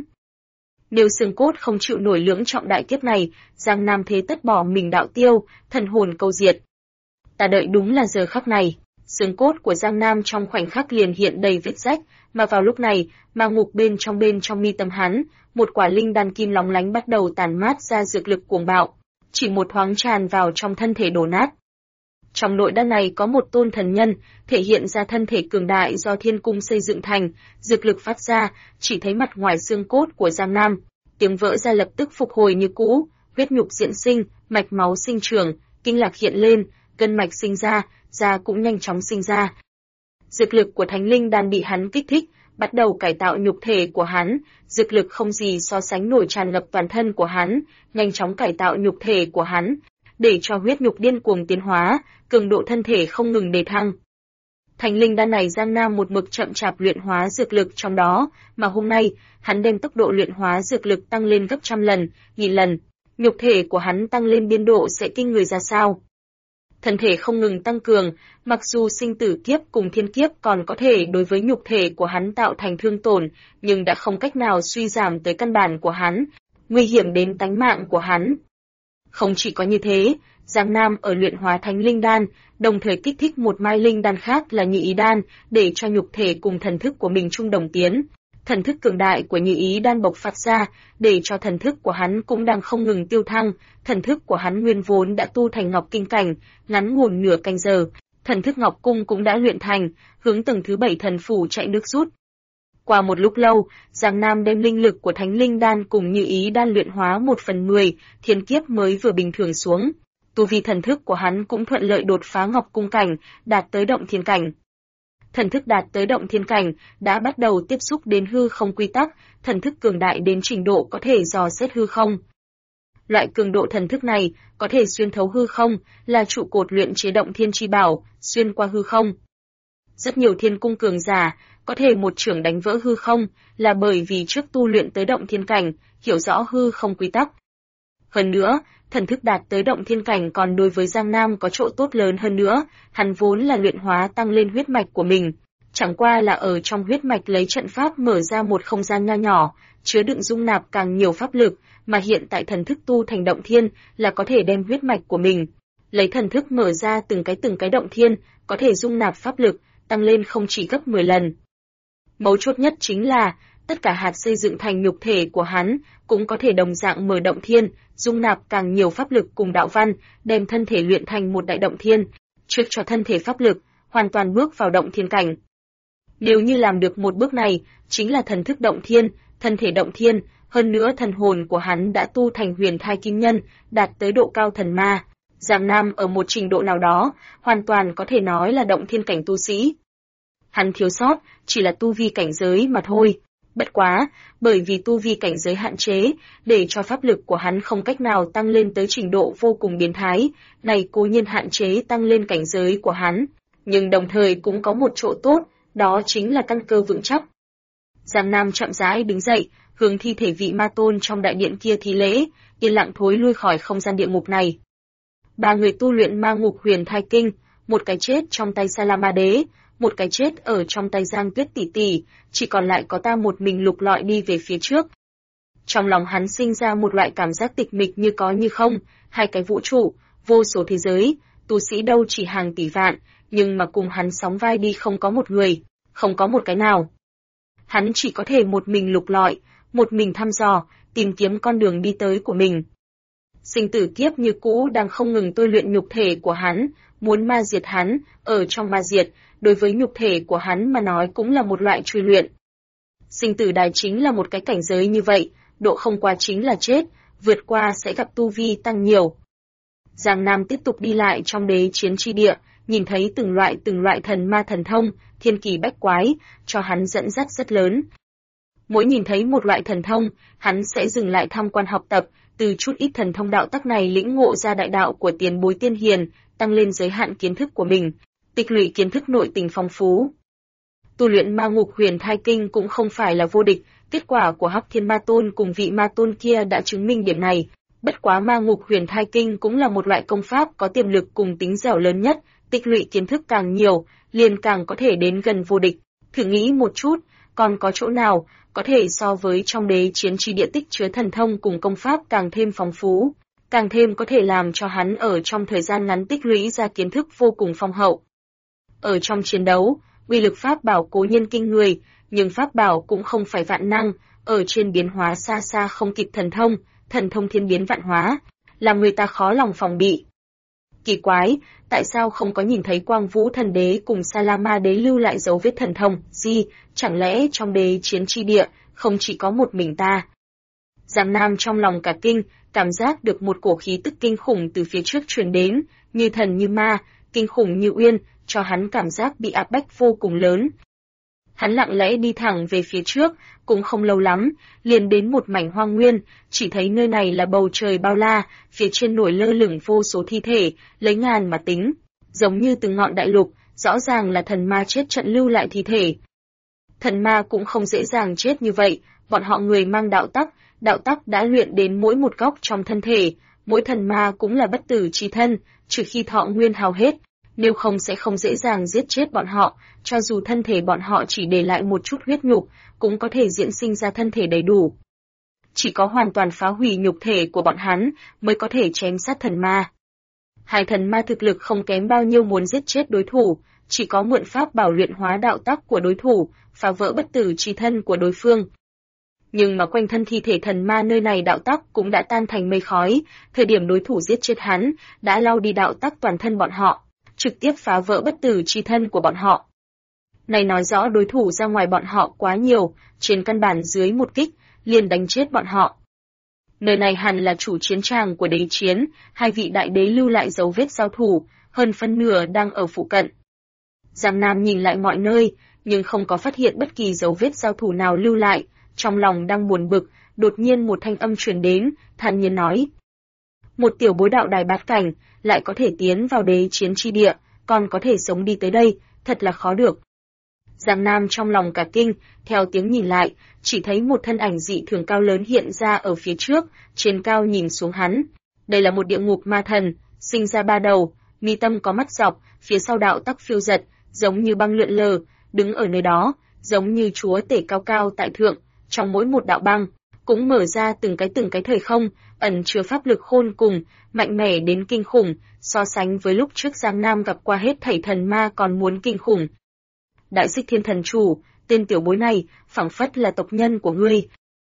Speaker 1: Nếu xương cốt không chịu nổi lưỡng trọng đại kiếp này, Giang Nam thế tất bỏ mình đạo tiêu, thần hồn câu diệt. Ta đợi đúng là giờ khắc này, xương cốt của Giang Nam trong khoảnh khắc liền hiện đầy vết rách, mà vào lúc này, ma ngục bên trong mi tâm hắn, một quả linh đan kim lóng lánh bắt đầu tản mát ra dược lực cuồng bạo, chỉ một thoáng tràn vào trong thân thể đổ nát. Trong nội đan này có một tôn thần nhân, thể hiện ra thân thể cường đại do thiên cung xây dựng thành, dược lực phát ra, chỉ thấy mặt ngoài xương cốt của Giang Nam, tiếng vỡ ra lập tức phục hồi như cũ, huyết nhục diễn sinh, mạch máu sinh trưởng, kinh lạc hiện lên, gân mạch sinh ra, da cũng nhanh chóng sinh ra. Dược lực của thánh linh đan bị hắn kích thích, bắt đầu cải tạo nhục thể của hắn, dược lực không gì so sánh nổi tràn ngập toàn thân của hắn, nhanh chóng cải tạo nhục thể của hắn, để cho huyết nhục điên cuồng tiến hóa, cường độ thân thể không ngừng đề thăng. Thánh linh đan này Giang Nam một mực chậm chạp luyện hóa dược lực trong đó, mà hôm nay, hắn đem tốc độ luyện hóa dược lực tăng lên gấp trăm lần, nghìn lần, nhục thể của hắn tăng lên biên độ sẽ kinh người ra sao. Thân thể không ngừng tăng cường, mặc dù sinh tử kiếp cùng thiên kiếp còn có thể đối với nhục thể của hắn tạo thành thương tổn, nhưng đã không cách nào suy giảm tới căn bản của hắn, nguy hiểm đến tánh mạng của hắn. Không chỉ có như thế, Giang Nam ở luyện hóa thánh linh đan, đồng thời kích thích một mai linh đan khác là nhị ý đan, để cho nhục thể cùng thần thức của mình chung đồng tiến. Thần thức cường đại của nhị ý đan bộc phát ra, để cho thần thức của hắn cũng đang không ngừng tiêu thăng, thần thức của hắn nguyên vốn đã tu thành ngọc kinh cảnh, ngắn ngủn nửa canh giờ, thần thức ngọc cung cũng đã luyện thành, hướng tầng thứ 7 thần phủ chạy nước rút. Qua một lúc lâu, Giang Nam đem linh lực của thánh linh đan cùng nhị ý đan luyện hóa 1/10, thiên kiếp mới vừa bình thường xuống. Tu vi thần thức của hắn cũng thuận lợi đột phá ngọc cung cảnh, đạt tới động thiên cảnh. Thần thức đạt tới động thiên cảnh, đã bắt đầu tiếp xúc đến hư không quy tắc, thần thức cường đại đến trình độ có thể dò xét hư không. Loại cường độ thần thức này, có thể xuyên thấu hư không, là trụ cột luyện chế động thiên chi bảo, xuyên qua hư không. Rất nhiều thiên cung cường giả, có thể một chưởng đánh vỡ hư không, là bởi vì trước tu luyện tới động thiên cảnh, hiểu rõ hư không quy tắc. Hơn nữa, thần thức đạt tới động thiên cảnh còn đối với Giang Nam có chỗ tốt lớn hơn nữa, hắn vốn là luyện hóa tăng lên huyết mạch của mình, chẳng qua là ở trong huyết mạch lấy trận pháp mở ra một không gian nho nhỏ, chứa đựng dung nạp càng nhiều pháp lực, mà hiện tại thần thức tu thành động thiên là có thể đem huyết mạch của mình, lấy thần thức mở ra từng cái động thiên, có thể dung nạp pháp lực, tăng lên không chỉ gấp 10 lần. Mấu chốt nhất chính là, tất cả hạt xây dựng thành nhục thể của hắn, cũng có thể đồng dạng mở động thiên, dung nạp càng nhiều pháp lực cùng đạo văn, đem thân thể luyện thành một đại động thiên, trước cho thân thể pháp lực, hoàn toàn bước vào động thiên cảnh. Nếu như làm được một bước này, chính là thần thức động thiên, thân thể động thiên, hơn nữa thần hồn của hắn đã tu thành huyền thai kim nhân, đạt tới độ cao thần ma. Giang Nam ở một trình độ nào đó, hoàn toàn có thể nói là động thiên cảnh tu sĩ. Hắn thiếu sót, chỉ là tu vi cảnh giới mà thôi. Bất quá, bởi vì tu vi cảnh giới hạn chế, để cho pháp lực của hắn không cách nào tăng lên tới trình độ vô cùng biến thái, này cố nhiên hạn chế tăng lên cảnh giới của hắn, nhưng đồng thời cũng có một chỗ tốt, đó chính là căn cơ vững chắc. Giang Nam chậm rãi đứng dậy, hướng thi thể vị ma tôn trong đại điện kia thi lễ, yên lặng thối lui khỏi không gian địa ngục này. Ba người tu luyện ma ngục huyền thai kinh, một cái chết trong tay Salama đế, một cái chết ở trong tay Giang Tuyết tỷ tỷ, chỉ còn lại có ta một mình lục lọi đi về phía trước. Trong lòng hắn sinh ra một loại cảm giác tịch mịch như có như không, hai cái vũ trụ, vô số thế giới, tu sĩ đâu chỉ hàng tỷ vạn, nhưng mà cùng hắn sóng vai đi không có một người, không có một cái nào. Hắn chỉ có thể một mình lục lọi, một mình thăm dò, tìm kiếm con đường đi tới của mình. Sinh tử kiếp như cũ đang không ngừng tôi luyện nhục thể của hắn, muốn ma diệt hắn, ở trong ma diệt, đối với nhục thể của hắn mà nói cũng là một loại truy luyện. Sinh tử đài chính là một cái cảnh giới như vậy, độ không qua chính là chết, vượt qua sẽ gặp tu vi tăng nhiều. Giang Nam tiếp tục đi lại trong đế chiến chi địa, nhìn thấy từng loại thần ma thần thông, thiên kỳ bách quái, cho hắn dẫn dắt rất lớn. Mỗi nhìn thấy một loại thần thông, hắn sẽ dừng lại tham quan học tập, từ chút ít thần thông đạo tắc này lĩnh ngộ ra đại đạo của tiền bối tiên hiền, tăng lên giới hạn kiến thức của mình, tích lũy kiến thức nội tình phong phú. Tu luyện ma ngục huyền thai kinh cũng không phải là vô địch, kết quả của Hắc Thiên Ma Tôn cùng vị ma tôn kia đã chứng minh điểm này. Bất quá ma ngục huyền thai kinh cũng là một loại công pháp có tiềm lực cùng tính dẻo lớn nhất, tích lũy kiến thức càng nhiều, liền càng có thể đến gần vô địch. Thử nghĩ một chút, còn có chỗ nào có thể so với trong đế chiến chi địa tích chứa thần thông cùng công pháp càng thêm phong phú, càng thêm có thể làm cho hắn ở trong thời gian ngắn tích lũy ra kiến thức vô cùng phong hậu. Ở trong chiến đấu, uy lực pháp bảo cố nhiên kinh người, nhưng pháp bảo cũng không phải vạn năng, ở trên biến hóa xa xa không kịp thần thông thiên biến vạn hóa, làm người ta khó lòng phòng bị. Kỳ quái, tại sao không có nhìn thấy Quang Vũ Thần Đế cùng Salama Đế lưu lại dấu vết thần thông, gì, chẳng lẽ trong đế chiến chi địa, không chỉ có một mình ta? Giang Nam trong lòng cả kinh, cảm giác được một cổ khí tức kinh khủng từ phía trước truyền đến, như thần như ma, kinh khủng như uyên, cho hắn cảm giác bị áp bách vô cùng lớn. Hắn lặng lẽ đi thẳng về phía trước, cũng không lâu lắm, liền đến một mảnh hoang nguyên, chỉ thấy nơi này là bầu trời bao la, phía trên nổi lơ lửng vô số thi thể, lấy ngàn mà tính, giống như từng ngọn đại lục, rõ ràng là thần ma chết trận lưu lại thi thể. Thần ma cũng không dễ dàng chết như vậy, bọn họ người mang đạo tắc đã luyện đến mỗi một góc trong thân thể, mỗi thần ma cũng là bất tử chi thân, trừ khi thọ nguyên hao hết, nếu không sẽ không dễ dàng giết chết bọn họ, cho dù thân thể bọn họ chỉ để lại một chút huyết nhục, cũng có thể diễn sinh ra thân thể đầy đủ. Chỉ có hoàn toàn phá hủy nhục thể của bọn hắn mới có thể chém sát thần ma. Hai thần ma thực lực không kém bao nhiêu muốn giết chết đối thủ, chỉ có mượn pháp bảo luyện hóa đạo tắc của đối thủ, phá vỡ bất tử chi thân của đối phương. Nhưng mà quanh thân thi thể thần ma nơi này đạo tắc cũng đã tan thành mây khói, thời điểm đối thủ giết chết hắn, đã lau đi đạo tắc toàn thân bọn họ, trực tiếp phá vỡ bất tử chi thân của bọn họ. Này nói rõ đối thủ ra ngoài bọn họ quá nhiều, trên căn bản dưới một kích, liền đánh chết bọn họ. Nơi này hẳn là chủ chiến tràng của đế chiến, hai vị đại đế lưu lại dấu vết giao thủ, hơn phân nửa đang ở phụ cận. Giang Nam nhìn lại mọi nơi, nhưng không có phát hiện bất kỳ dấu vết giao thủ nào lưu lại, trong lòng đang buồn bực, đột nhiên một thanh âm truyền đến, thản nhiên nói. Một tiểu bối đạo đài bát cảnh, lại có thể tiến vào đế chiến chi địa, còn có thể sống đi tới đây, thật là khó được. Giang Nam trong lòng cả kinh, theo tiếng nhìn lại, chỉ thấy một thân ảnh dị thường cao lớn hiện ra ở phía trước, trên cao nhìn xuống hắn. Đây là một địa ngục ma thần, sinh ra ba đầu, mi tâm có mắt dọc, phía sau đạo tắc phiêu giật, giống như băng lượn lờ, đứng ở nơi đó, giống như chúa tể cao cao tại thượng, trong mỗi một đạo băng, cũng mở ra từng cái thời không, ẩn chứa pháp lực khôn cùng, mạnh mẽ đến kinh khủng, so sánh với lúc trước Giang Nam gặp qua hết thảy thần ma còn muốn kinh khủng. Đại Xích Thiên Thần Chủ, tên tiểu bối này, phảng phất là tộc nhân của ngươi.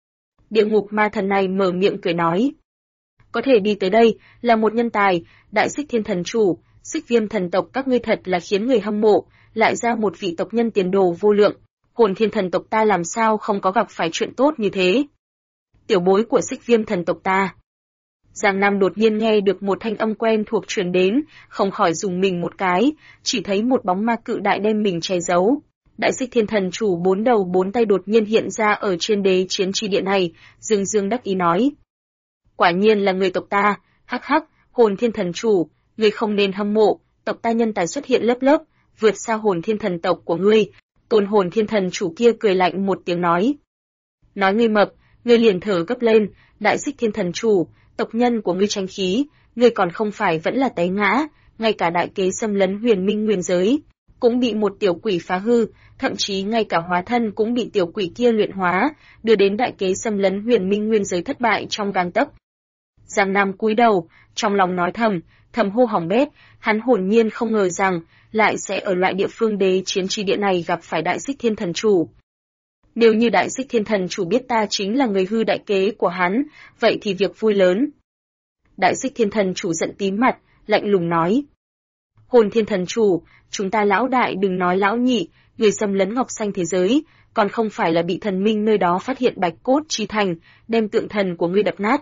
Speaker 1: Địa ngục ma thần này mở miệng cười nói. Có thể đi tới đây, là một nhân tài, Đại Xích Thiên Thần Chủ, Xích Viêm thần tộc các ngươi thật là khiến người hâm mộ, lại ra một vị tộc nhân tiền đồ vô lượng, Hồn Thiên thần tộc ta làm sao không có gặp phải chuyện tốt như thế. Tiểu bối của Xích Viêm thần tộc ta. Giang Nam đột nhiên nghe được một thanh âm quen thuộc truyền đến, không khỏi dùng mình một cái, chỉ thấy một bóng ma cự đại đem mình che giấu. Đại Xích Thiên Thần Chủ bốn đầu bốn tay đột nhiên hiện ra ở trên đế chiến chi địa này, dương dương đắc ý nói. Quả nhiên là người tộc ta, hắc hắc, Hồn Thiên Thần Chủ, ngươi không nên hâm mộ, tộc ta nhân tài xuất hiện lớp lớp, vượt xa Hồn Thiên Thần tộc của ngươi. Tôn Hồn Thiên Thần Chủ kia cười lạnh một tiếng nói. Nói ngươi mập, Ngươi liền thở gấp lên, Đại Xích Thiên Thần Chủ, tộc nhân của ngươi tranh khí, ngươi còn không phải vẫn là té ngã, ngay cả đại kế xâm lấn Huyền Minh Nguyên giới, cũng bị một tiểu quỷ phá hư, thậm chí ngay cả hóa thân cũng bị tiểu quỷ kia luyện hóa, đưa đến đại kế xâm lấn Huyền Minh Nguyên giới thất bại trong gang tấc. Giang Nam cúi đầu, trong lòng nói thầm hô hỏng bét, hắn hồn nhiên không ngờ rằng lại sẽ ở loại địa phương đế chiến tri địa này gặp phải Đại Xích Thiên Thần Chủ. Nếu như Đại Xích Thiên Thần Chủ biết ta chính là người hư đại kế của hắn, vậy thì việc vui lớn. Đại Xích Thiên Thần Chủ giận tím mặt, lạnh lùng nói. Hồn Thiên Thần Chủ, chúng ta lão đại đừng nói lão nhị, người xâm lấn Ngọc Xanh thế giới, còn không phải là bị thần minh nơi đó phát hiện Bạch Cốt Chi Thành, đem tượng thần của ngươi đập nát.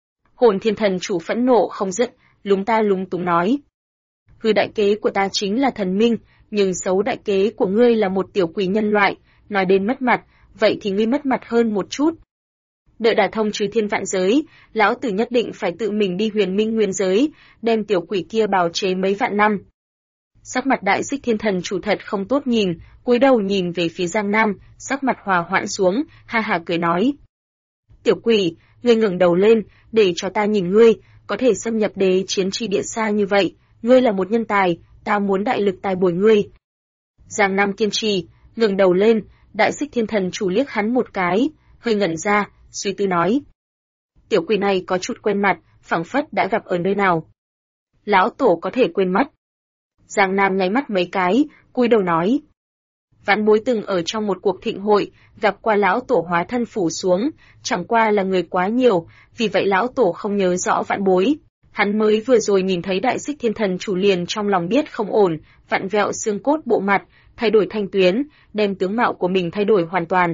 Speaker 1: Hồn Thiên Thần Chủ phẫn nộ không dứt, lúng ta lúng túng nói. Hư đại kế của ta chính là thần minh, nhưng xấu đại kế của ngươi là một tiểu quỷ nhân loại, nói đến mất mặt, vậy thì ngươi mất mặt hơn một chút. Đợi đả thông trừ thiên vạn giới, lão tử nhất định phải tự mình đi Huyền Minh Nguyên giới, đem tiểu quỷ kia bào chế mấy vạn năm. Sắc mặt Đại Xích Thiên Thần Chủ thật không tốt nhìn, cúi đầu nhìn về phía Giang Nam, sắc mặt hòa hoãn xuống, ha ha cười nói. Tiểu quỷ, ngươi ngẩng đầu lên, để cho ta nhìn ngươi, có thể xâm nhập đế chiến tri địa xa như vậy, ngươi là một nhân tài, ta muốn đại lực tài bồi ngươi. Giang Nam kiên trì, ngẩng đầu lên, Đại Xích Thiên Thần Chủ liếc hắn một cái, hơi ngẩn ra, suy tư nói. Tiểu quỷ này có chút quen mặt, phảng phất đã gặp ở nơi nào. Lão tổ có thể quên mất. Giang Nam nháy mắt mấy cái, cúi đầu nói. Vãn bối từng ở trong một cuộc thịnh hội, gặp qua lão tổ hóa thân phủ xuống, chẳng qua là người quá nhiều, vì vậy lão tổ không nhớ rõ vãn bối. Hắn mới vừa rồi nhìn thấy Đại Xích Thiên Thần Chủ liền trong lòng biết không ổn, vặn vẹo xương cốt bộ mặt, thay đổi thanh tuyến, đem tướng mạo của mình thay đổi hoàn toàn.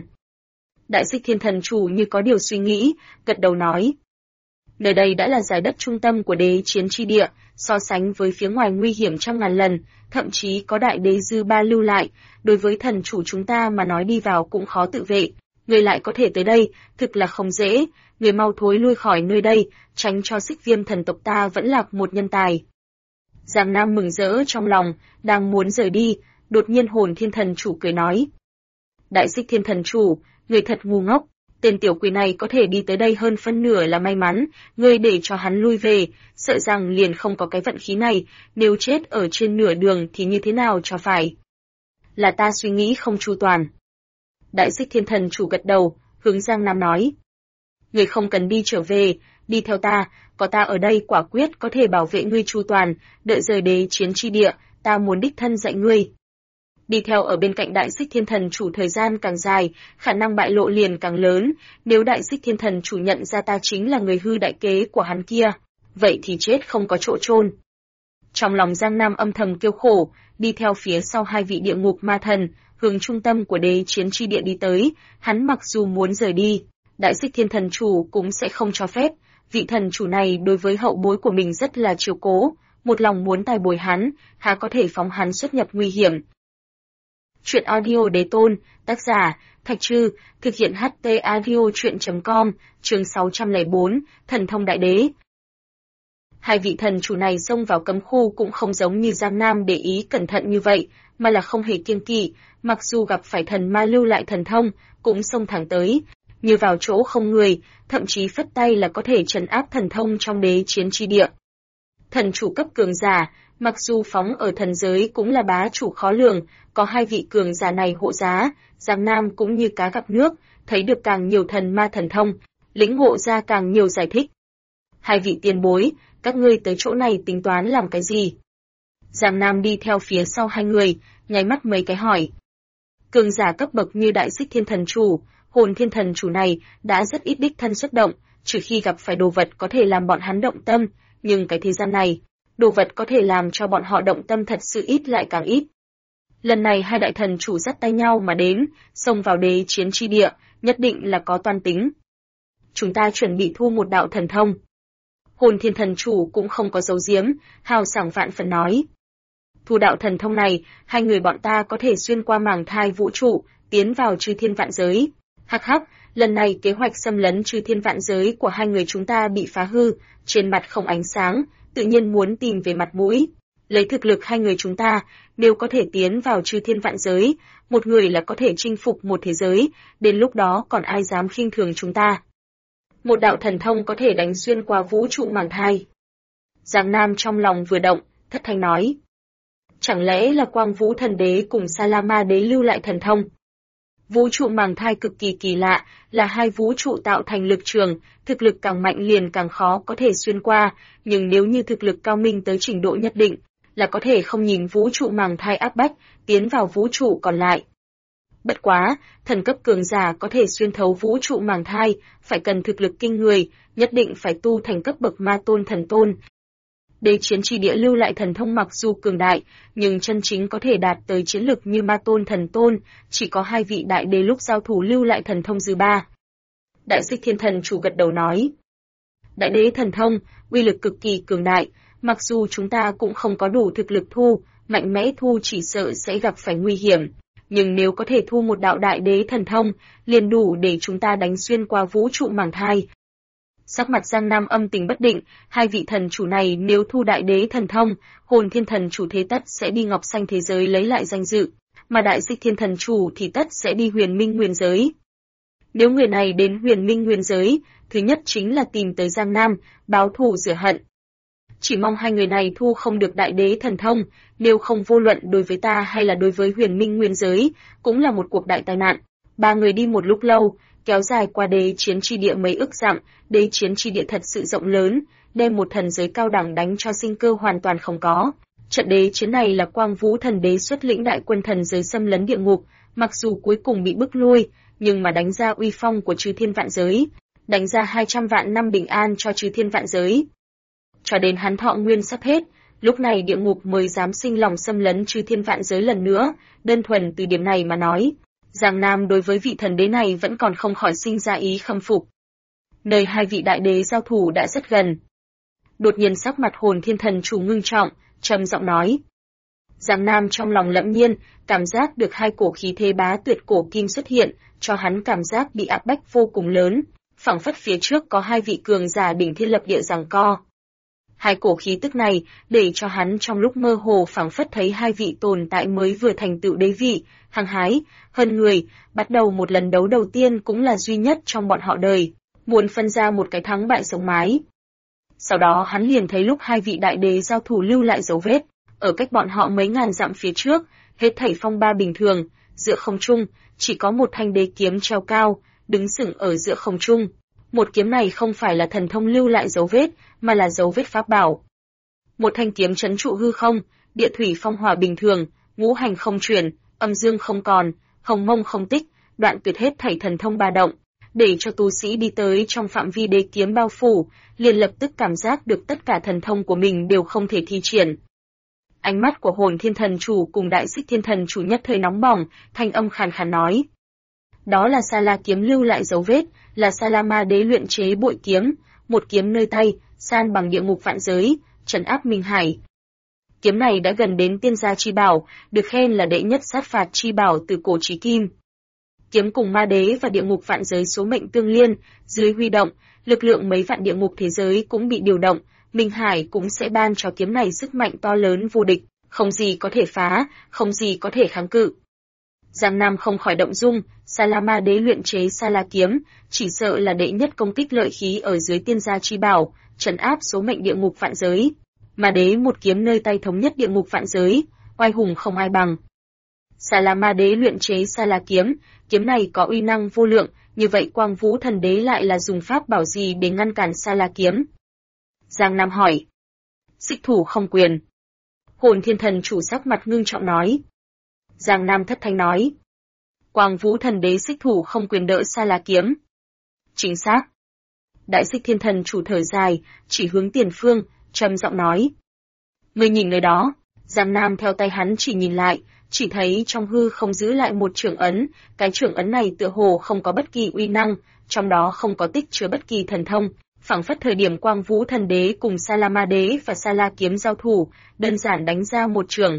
Speaker 1: Đại Xích Thiên Thần Chủ như có điều suy nghĩ, gật đầu nói. Nơi đây đã là giải đất trung tâm của đế chiến tri địa, so sánh với phía ngoài nguy hiểm trăm ngàn lần, thậm chí có đại đế dư ba lưu lại, đối với thần chủ chúng ta mà nói đi vào cũng khó tự vệ. Người lại có thể tới đây, thực là không dễ, người mau thối lui khỏi nơi đây, tránh cho Xích Viêm thần tộc ta vẫn lạc một nhân tài. Giang Nam mừng rỡ trong lòng, đang muốn rời đi, đột nhiên Hồn Thiên Thần Chủ cười nói. Đại Xích Thiên Thần Chủ, người thật ngu ngốc, tên tiểu quỷ này có thể đi tới đây hơn phân nửa là may mắn, ngươi để cho hắn lui về, sợ rằng liền không có cái vận khí này, nếu chết ở trên nửa đường thì như thế nào cho phải. Là ta suy nghĩ không chu toàn. Đại Xích Thiên Thần Chủ gật đầu, hướng Giang Nam nói. Ngươi không cần đi trở về, đi theo ta, có ta ở đây quả quyết có thể bảo vệ ngươi chu toàn, đợi rời đế chiến tri địa, ta muốn đích thân dạy ngươi. Đi theo ở bên cạnh Đại Xích Thiên Thần Chủ thời gian càng dài, khả năng bại lộ liền càng lớn, nếu Đại Xích Thiên Thần Chủ nhận ra ta chính là người hư đại kế của hắn kia, vậy thì chết không có chỗ chôn. Trong lòng Giang Nam âm thầm kêu khổ, đi theo phía sau hai vị địa ngục ma thần, hướng trung tâm của đế chiến tri địa đi tới, hắn mặc dù muốn rời đi, Đại Xích Thiên Thần Chủ cũng sẽ không cho phép, vị thần chủ này đối với hậu bối của mình rất là chiếu cố, một lòng muốn tài bồi hắn, há có thể phóng hắn xuất nhập nguy hiểm. Chuyện audio đế tôn, tác giả, Thạch Trư, thực hiện HT audio chuyện.com, chương 604, Thần thông đại đế. Hai vị thần chủ này xông vào cấm khu cũng không giống như Giang Nam để ý cẩn thận như vậy, mà là không hề kiêng kỵ, mặc dù gặp phải thần ma lưu lại thần thông, cũng xông thẳng tới, như vào chỗ không người, thậm chí phất tay là có thể trấn áp thần thông trong đế chiến tri địa. Thần chủ cấp cường giả, mặc dù phóng ở thần giới cũng là bá chủ khó lường, có hai vị cường giả này hộ giá, Giang Nam cũng như cá gặp nước, thấy được càng nhiều thần ma thần thông, lĩnh ngộ ra càng nhiều giải thích. Hai vị tiền bối, các ngươi tới chỗ này tính toán làm cái gì? Giang Nam đi theo phía sau hai người, nháy mắt mấy cái hỏi. Cường giả cấp bậc như Đại Xích Thiên Thần Chủ, Hồn Thiên Thần Chủ này đã rất ít đích thân xuất động, trừ khi gặp phải đồ vật có thể làm bọn hắn động tâm, nhưng cái thế gian này, đồ vật có thể làm cho bọn họ động tâm thật sự ít lại càng ít. Lần này hai đại thần chủ dắt tay nhau mà đến, xông vào đế chiến tri địa, nhất định là có toan tính. Chúng ta chuẩn bị thu một đạo thần thông. Hồn Thiên Thần Chủ cũng không có giấu giếm, hào sảng vạn phần nói. Thu đạo thần thông này, hai người bọn ta có thể xuyên qua màng thai vũ trụ, tiến vào chư thiên vạn giới. Hắc hắc, lần này kế hoạch xâm lấn chư thiên vạn giới của hai người chúng ta bị phá hư, trên mặt không ánh sáng, tự nhiên muốn tìm về mặt mũi. Lấy thực lực hai người chúng ta, nếu có thể tiến vào chư thiên vạn giới, một người là có thể chinh phục một thế giới, đến lúc đó còn ai dám khinh thường chúng ta. một đạo thần thông có thể đánh xuyên qua vũ trụ màng thai. Giang Nam trong lòng vừa động, thất thanh nói. Chẳng lẽ là Quang Vũ Thần Đế cùng Sa La Ma Đế lưu lại thần thông? Vũ trụ màng thai cực kỳ kỳ lạ, là hai vũ trụ tạo thành lực trường, thực lực càng mạnh liền càng khó có thể xuyên qua, nhưng nếu như thực lực cao minh tới trình độ nhất định, là có thể không nhìn vũ trụ màng thai áp bách, tiến vào vũ trụ còn lại. Bất quá, thần cấp cường giả có thể xuyên thấu vũ trụ màng thai, phải cần thực lực kinh người, nhất định phải tu thành cấp bậc ma tôn thần tôn. Đế chiến tri địa lưu lại thần thông mặc dù cường đại, nhưng chân chính có thể đạt tới chiến lực như ma tôn thần tôn, chỉ có hai vị đại đế lúc giao thủ lưu lại thần thông dư ba. Đại Xích Thiên Thần chủ gật đầu nói. Đại đế thần thông, uy lực cực kỳ cường đại, mặc dù chúng ta cũng không có đủ thực lực thu, mạnh mẽ thu chỉ sợ sẽ gặp phải nguy hiểm. Nhưng nếu có thể thu một đạo đại đế thần thông, liền đủ để chúng ta đánh xuyên qua vũ trụ màng thai. Sắc mặt Giang Nam âm tình bất định, hai vị thần chủ này nếu thu đại đế thần thông, Hồn Thiên Thần chủ thế tất sẽ đi Ngọc Xanh thế giới lấy lại danh dự, mà Đại Xích Thiên Thần chủ thì tất sẽ đi Huyền Minh Nguyên giới. Nếu người này đến Huyền Minh Nguyên giới, thứ nhất chính là tìm tới Giang Nam, báo thù rửa hận. Chỉ mong hai người này thu không được đại đế thần thông, nếu không vô luận đối với ta hay là đối với Huyền Minh Nguyên giới, cũng là một cuộc đại tai nạn. Ba người đi một lúc lâu, kéo dài qua đế chiến tri địa mấy ức dặm, đế chiến tri địa thật sự rộng lớn, đem một thần giới cao đẳng đánh cho sinh cơ hoàn toàn không có. Trận đế chiến này là Quang Vũ Thần Đế xuất lĩnh đại quân thần giới xâm lấn địa ngục, mặc dù cuối cùng bị bức lui, nhưng mà đánh ra uy phong của Chư Thiên Vạn Giới, đánh ra 200 vạn năm bình an cho Chư Thiên Vạn Giới. Cho đến hắn thọ nguyên sắp hết, lúc này địa ngục mới dám sinh lòng xâm lấn Chư Thiên Vạn Giới lần nữa, đơn thuần từ điểm này mà nói. Giang Nam đối với vị thần đế này vẫn còn không khỏi sinh ra ý khâm phục. Nơi hai vị đại đế giao thủ đã rất gần. Đột nhiên sắc mặt Hồn Thiên Thần chủ ngưng trọng, trầm giọng nói. Giang Nam trong lòng lẫm nhiên, cảm giác được hai cổ khí thế bá tuyệt cổ kim xuất hiện, cho hắn cảm giác bị áp bách vô cùng lớn, phảng phất phía trước có hai vị cường giả đỉnh thiên lập địa giằng co. Hai cổ khí tức này, để cho hắn trong lúc mơ hồ phảng phất thấy hai vị tồn tại mới vừa thành tựu đế vị, hăng hái, hơn người, bắt đầu một lần đấu đầu tiên cũng là duy nhất trong bọn họ đời, muốn phân ra một cái thắng bại sống mái. Sau đó hắn liền thấy lúc hai vị đại đế giao thủ lưu lại dấu vết, ở cách bọn họ mấy ngàn dặm phía trước, hết thảy phong ba bình thường, giữa không trung, chỉ có một thanh đế kiếm treo cao, đứng sừng ở giữa không trung. Một kiếm này không phải là thần thông lưu lại dấu vết, mà là dấu vết pháp bảo. Một thanh kiếm trấn trụ hư không, địa thủy phong hỏa bình thường, ngũ hành không chuyển, âm dương không còn, hồng mông không tích, đoạn tuyệt hết thảy thần thông ba động, để cho tu sĩ đi tới trong phạm vi đế kiếm bao phủ, liền lập tức cảm giác được tất cả thần thông của mình đều không thể thi triển. Ánh mắt của Hồn Thiên Thần chủ cùng Đại Xích Thiên Thần chủ nhất thời nóng bỏng, thanh âm khàn khàn nói. Đó là Sa La kiếm lưu lại dấu vết, là Sa La Ma Đế luyện chế bội kiếm, một kiếm nơi tay, san bằng địa ngục vạn giới, trấn áp Minh Hải. Kiếm này đã gần đến tiên gia chi bảo, được khen là đệ nhất sát phạt chi bảo từ cổ chí kim. Kiếm cùng Ma Đế và địa ngục vạn giới số mệnh tương liên, dưới huy động, lực lượng mấy vạn địa ngục thế giới cũng bị điều động, Minh Hải cũng sẽ ban cho kiếm này sức mạnh to lớn vô địch, không gì có thể phá, không gì có thể kháng cự. Giang Nam không khỏi động dung, Sa La Ma Đế luyện chế Sa La kiếm, chỉ sợ là đệ nhất công kích lợi khí ở dưới tiên gia chi bảo, trấn áp số mệnh địa ngục vạn giới. Ma Đế một kiếm nơi tay thống nhất địa ngục vạn giới, oai hùng không ai bằng. Sa La Ma Đế luyện chế Sa La kiếm, kiếm này có uy năng vô lượng, như vậy Quang Vũ Thần Đế lại là dùng pháp bảo gì để ngăn cản Sa La kiếm? Giang Nam hỏi. Xích thủ không quyền. Hồn Thiên Thần chủ sắc mặt ngưng trọng nói. Giang Nam thất thanh nói. Quang Vũ Thần Đế xích thủ không quyền đỡ Sa La kiếm. Chính xác. Đại Xích Thiên Thần chủ thở dài, chỉ hướng tiền phương, trầm giọng nói. Ngươi nhìn nơi đó. Giang Nam theo tay hắn chỉ nhìn lại, chỉ thấy trong hư không giữ lại một trưởng ấn, cái trưởng ấn này tựa hồ không có bất kỳ uy năng, trong đó không có tích chứa bất kỳ thần thông, phảng phất thời điểm Quang Vũ Thần Đế cùng Sa La Ma Đế và Sa La kiếm giao thủ, đơn giản đánh ra một trường.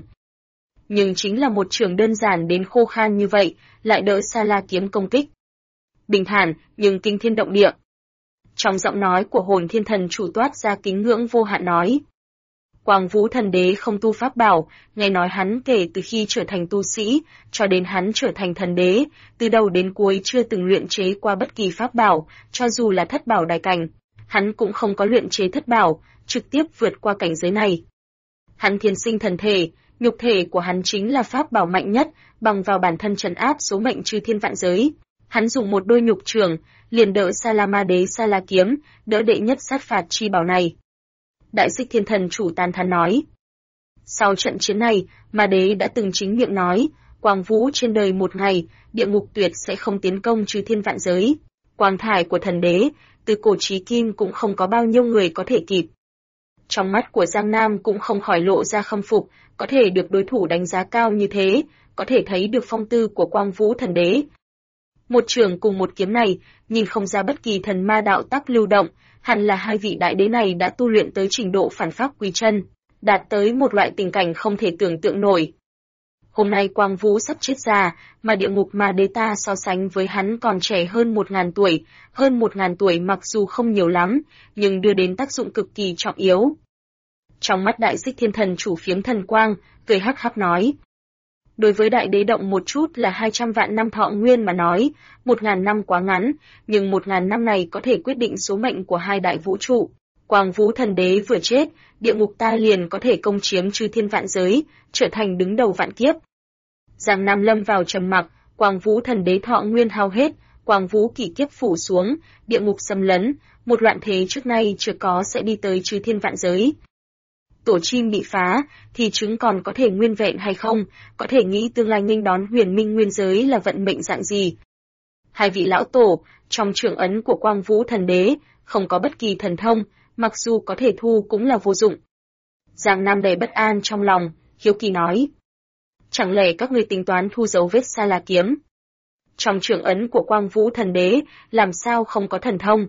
Speaker 1: Nhưng chính là một trường đơn giản đến khô khan như vậy, lại đỡ Sa La kiếm công kích. Bình thản, nhưng kinh thiên động địa. Trong giọng nói của Hồn Thiên Thần chủ toát ra kính ngưỡng vô hạn nói. Quang Vũ Thần Đế không tu pháp bảo, nghe nói hắn kể từ khi trở thành tu sĩ, cho đến hắn trở thành thần đế, từ đầu đến cuối chưa từng luyện chế qua bất kỳ pháp bảo, cho dù là thất bảo đại cảnh. Hắn cũng không có luyện chế thất bảo, trực tiếp vượt qua cảnh giới này. Hắn thiên sinh thần thể, nhục thể của hắn chính là pháp bảo mạnh nhất, bằng vào bản thân trấn áp số mệnh chư thiên vạn giới. Hắn dùng một đôi nhục trường, liền đỡ Sa La Ma Đế Sa La kiếm, đỡ đệ nhất sát phạt chi bảo này. Đại Xích Thiên Thần chủ tán thán nói. Sau trận chiến này, Ma Đế đã từng chính miệng nói, Quang Vũ trên đời một ngày, địa ngục tuyệt sẽ không tiến công chư thiên vạn giới. Quang thải của thần đế, từ cổ chí kim cũng không có bao nhiêu người có thể kịp. Trong mắt của Giang Nam cũng không khỏi lộ ra khâm phục, có thể được đối thủ đánh giá cao như thế, có thể thấy được phong tư của Quang Vũ thần đế. Một trường cùng một kiếm này, nhìn không ra bất kỳ thần ma đạo tắc lưu động, hẳn là hai vị đại đế này đã tu luyện tới trình độ phản pháp quy chân, đạt tới một loại tình cảnh không thể tưởng tượng nổi. Hôm nay Quang Vũ sắp chết già, mà địa ngục Ma Đế ta so sánh với hắn còn trẻ hơn 1000 tuổi, hơn 1000 tuổi mặc dù không nhiều lắm, nhưng đưa đến tác dụng cực kỳ trọng yếu. Trong mắt Đại Xích Thiên Thần chủ phiếm thần quang, cười hắc hắc nói. Đối với đại đế động một chút là 200 vạn năm thọ nguyên mà nói, 1000 năm quá ngắn, nhưng 1000 năm này có thể quyết định số mệnh của hai đại vũ trụ. Quang Vũ thần đế vừa chết, địa ngục ta liền có thể công chiếm chư thiên vạn giới, trở thành đứng đầu vạn kiếp. Giang Nam lâm vào trầm mặc, Quang Vũ thần đế thọ nguyên hao hết, Quang Vũ kỷ kiếp phủ xuống, địa ngục xâm lấn, một loạn thế trước nay chưa có sẽ đi tới chư thiên vạn giới. Tổ chim bị phá, thì trứng còn có thể nguyên vẹn hay không, có thể nghĩ tương lai nghênh đón huyền minh nguyên giới là vận mệnh dạng gì. Hai vị lão tổ, trong trưởng ấn của Quang Vũ thần đế, không có bất kỳ thần thông, mặc dù có thể thu cũng là vô dụng. Giang Nam đầy bất an trong lòng, hiếu kỳ nói. Chẳng lẽ các ngươi tính toán thu dấu vết Sa La kiếm? Trong trưởng ấn của Quang Vũ thần đế, làm sao không có thần thông?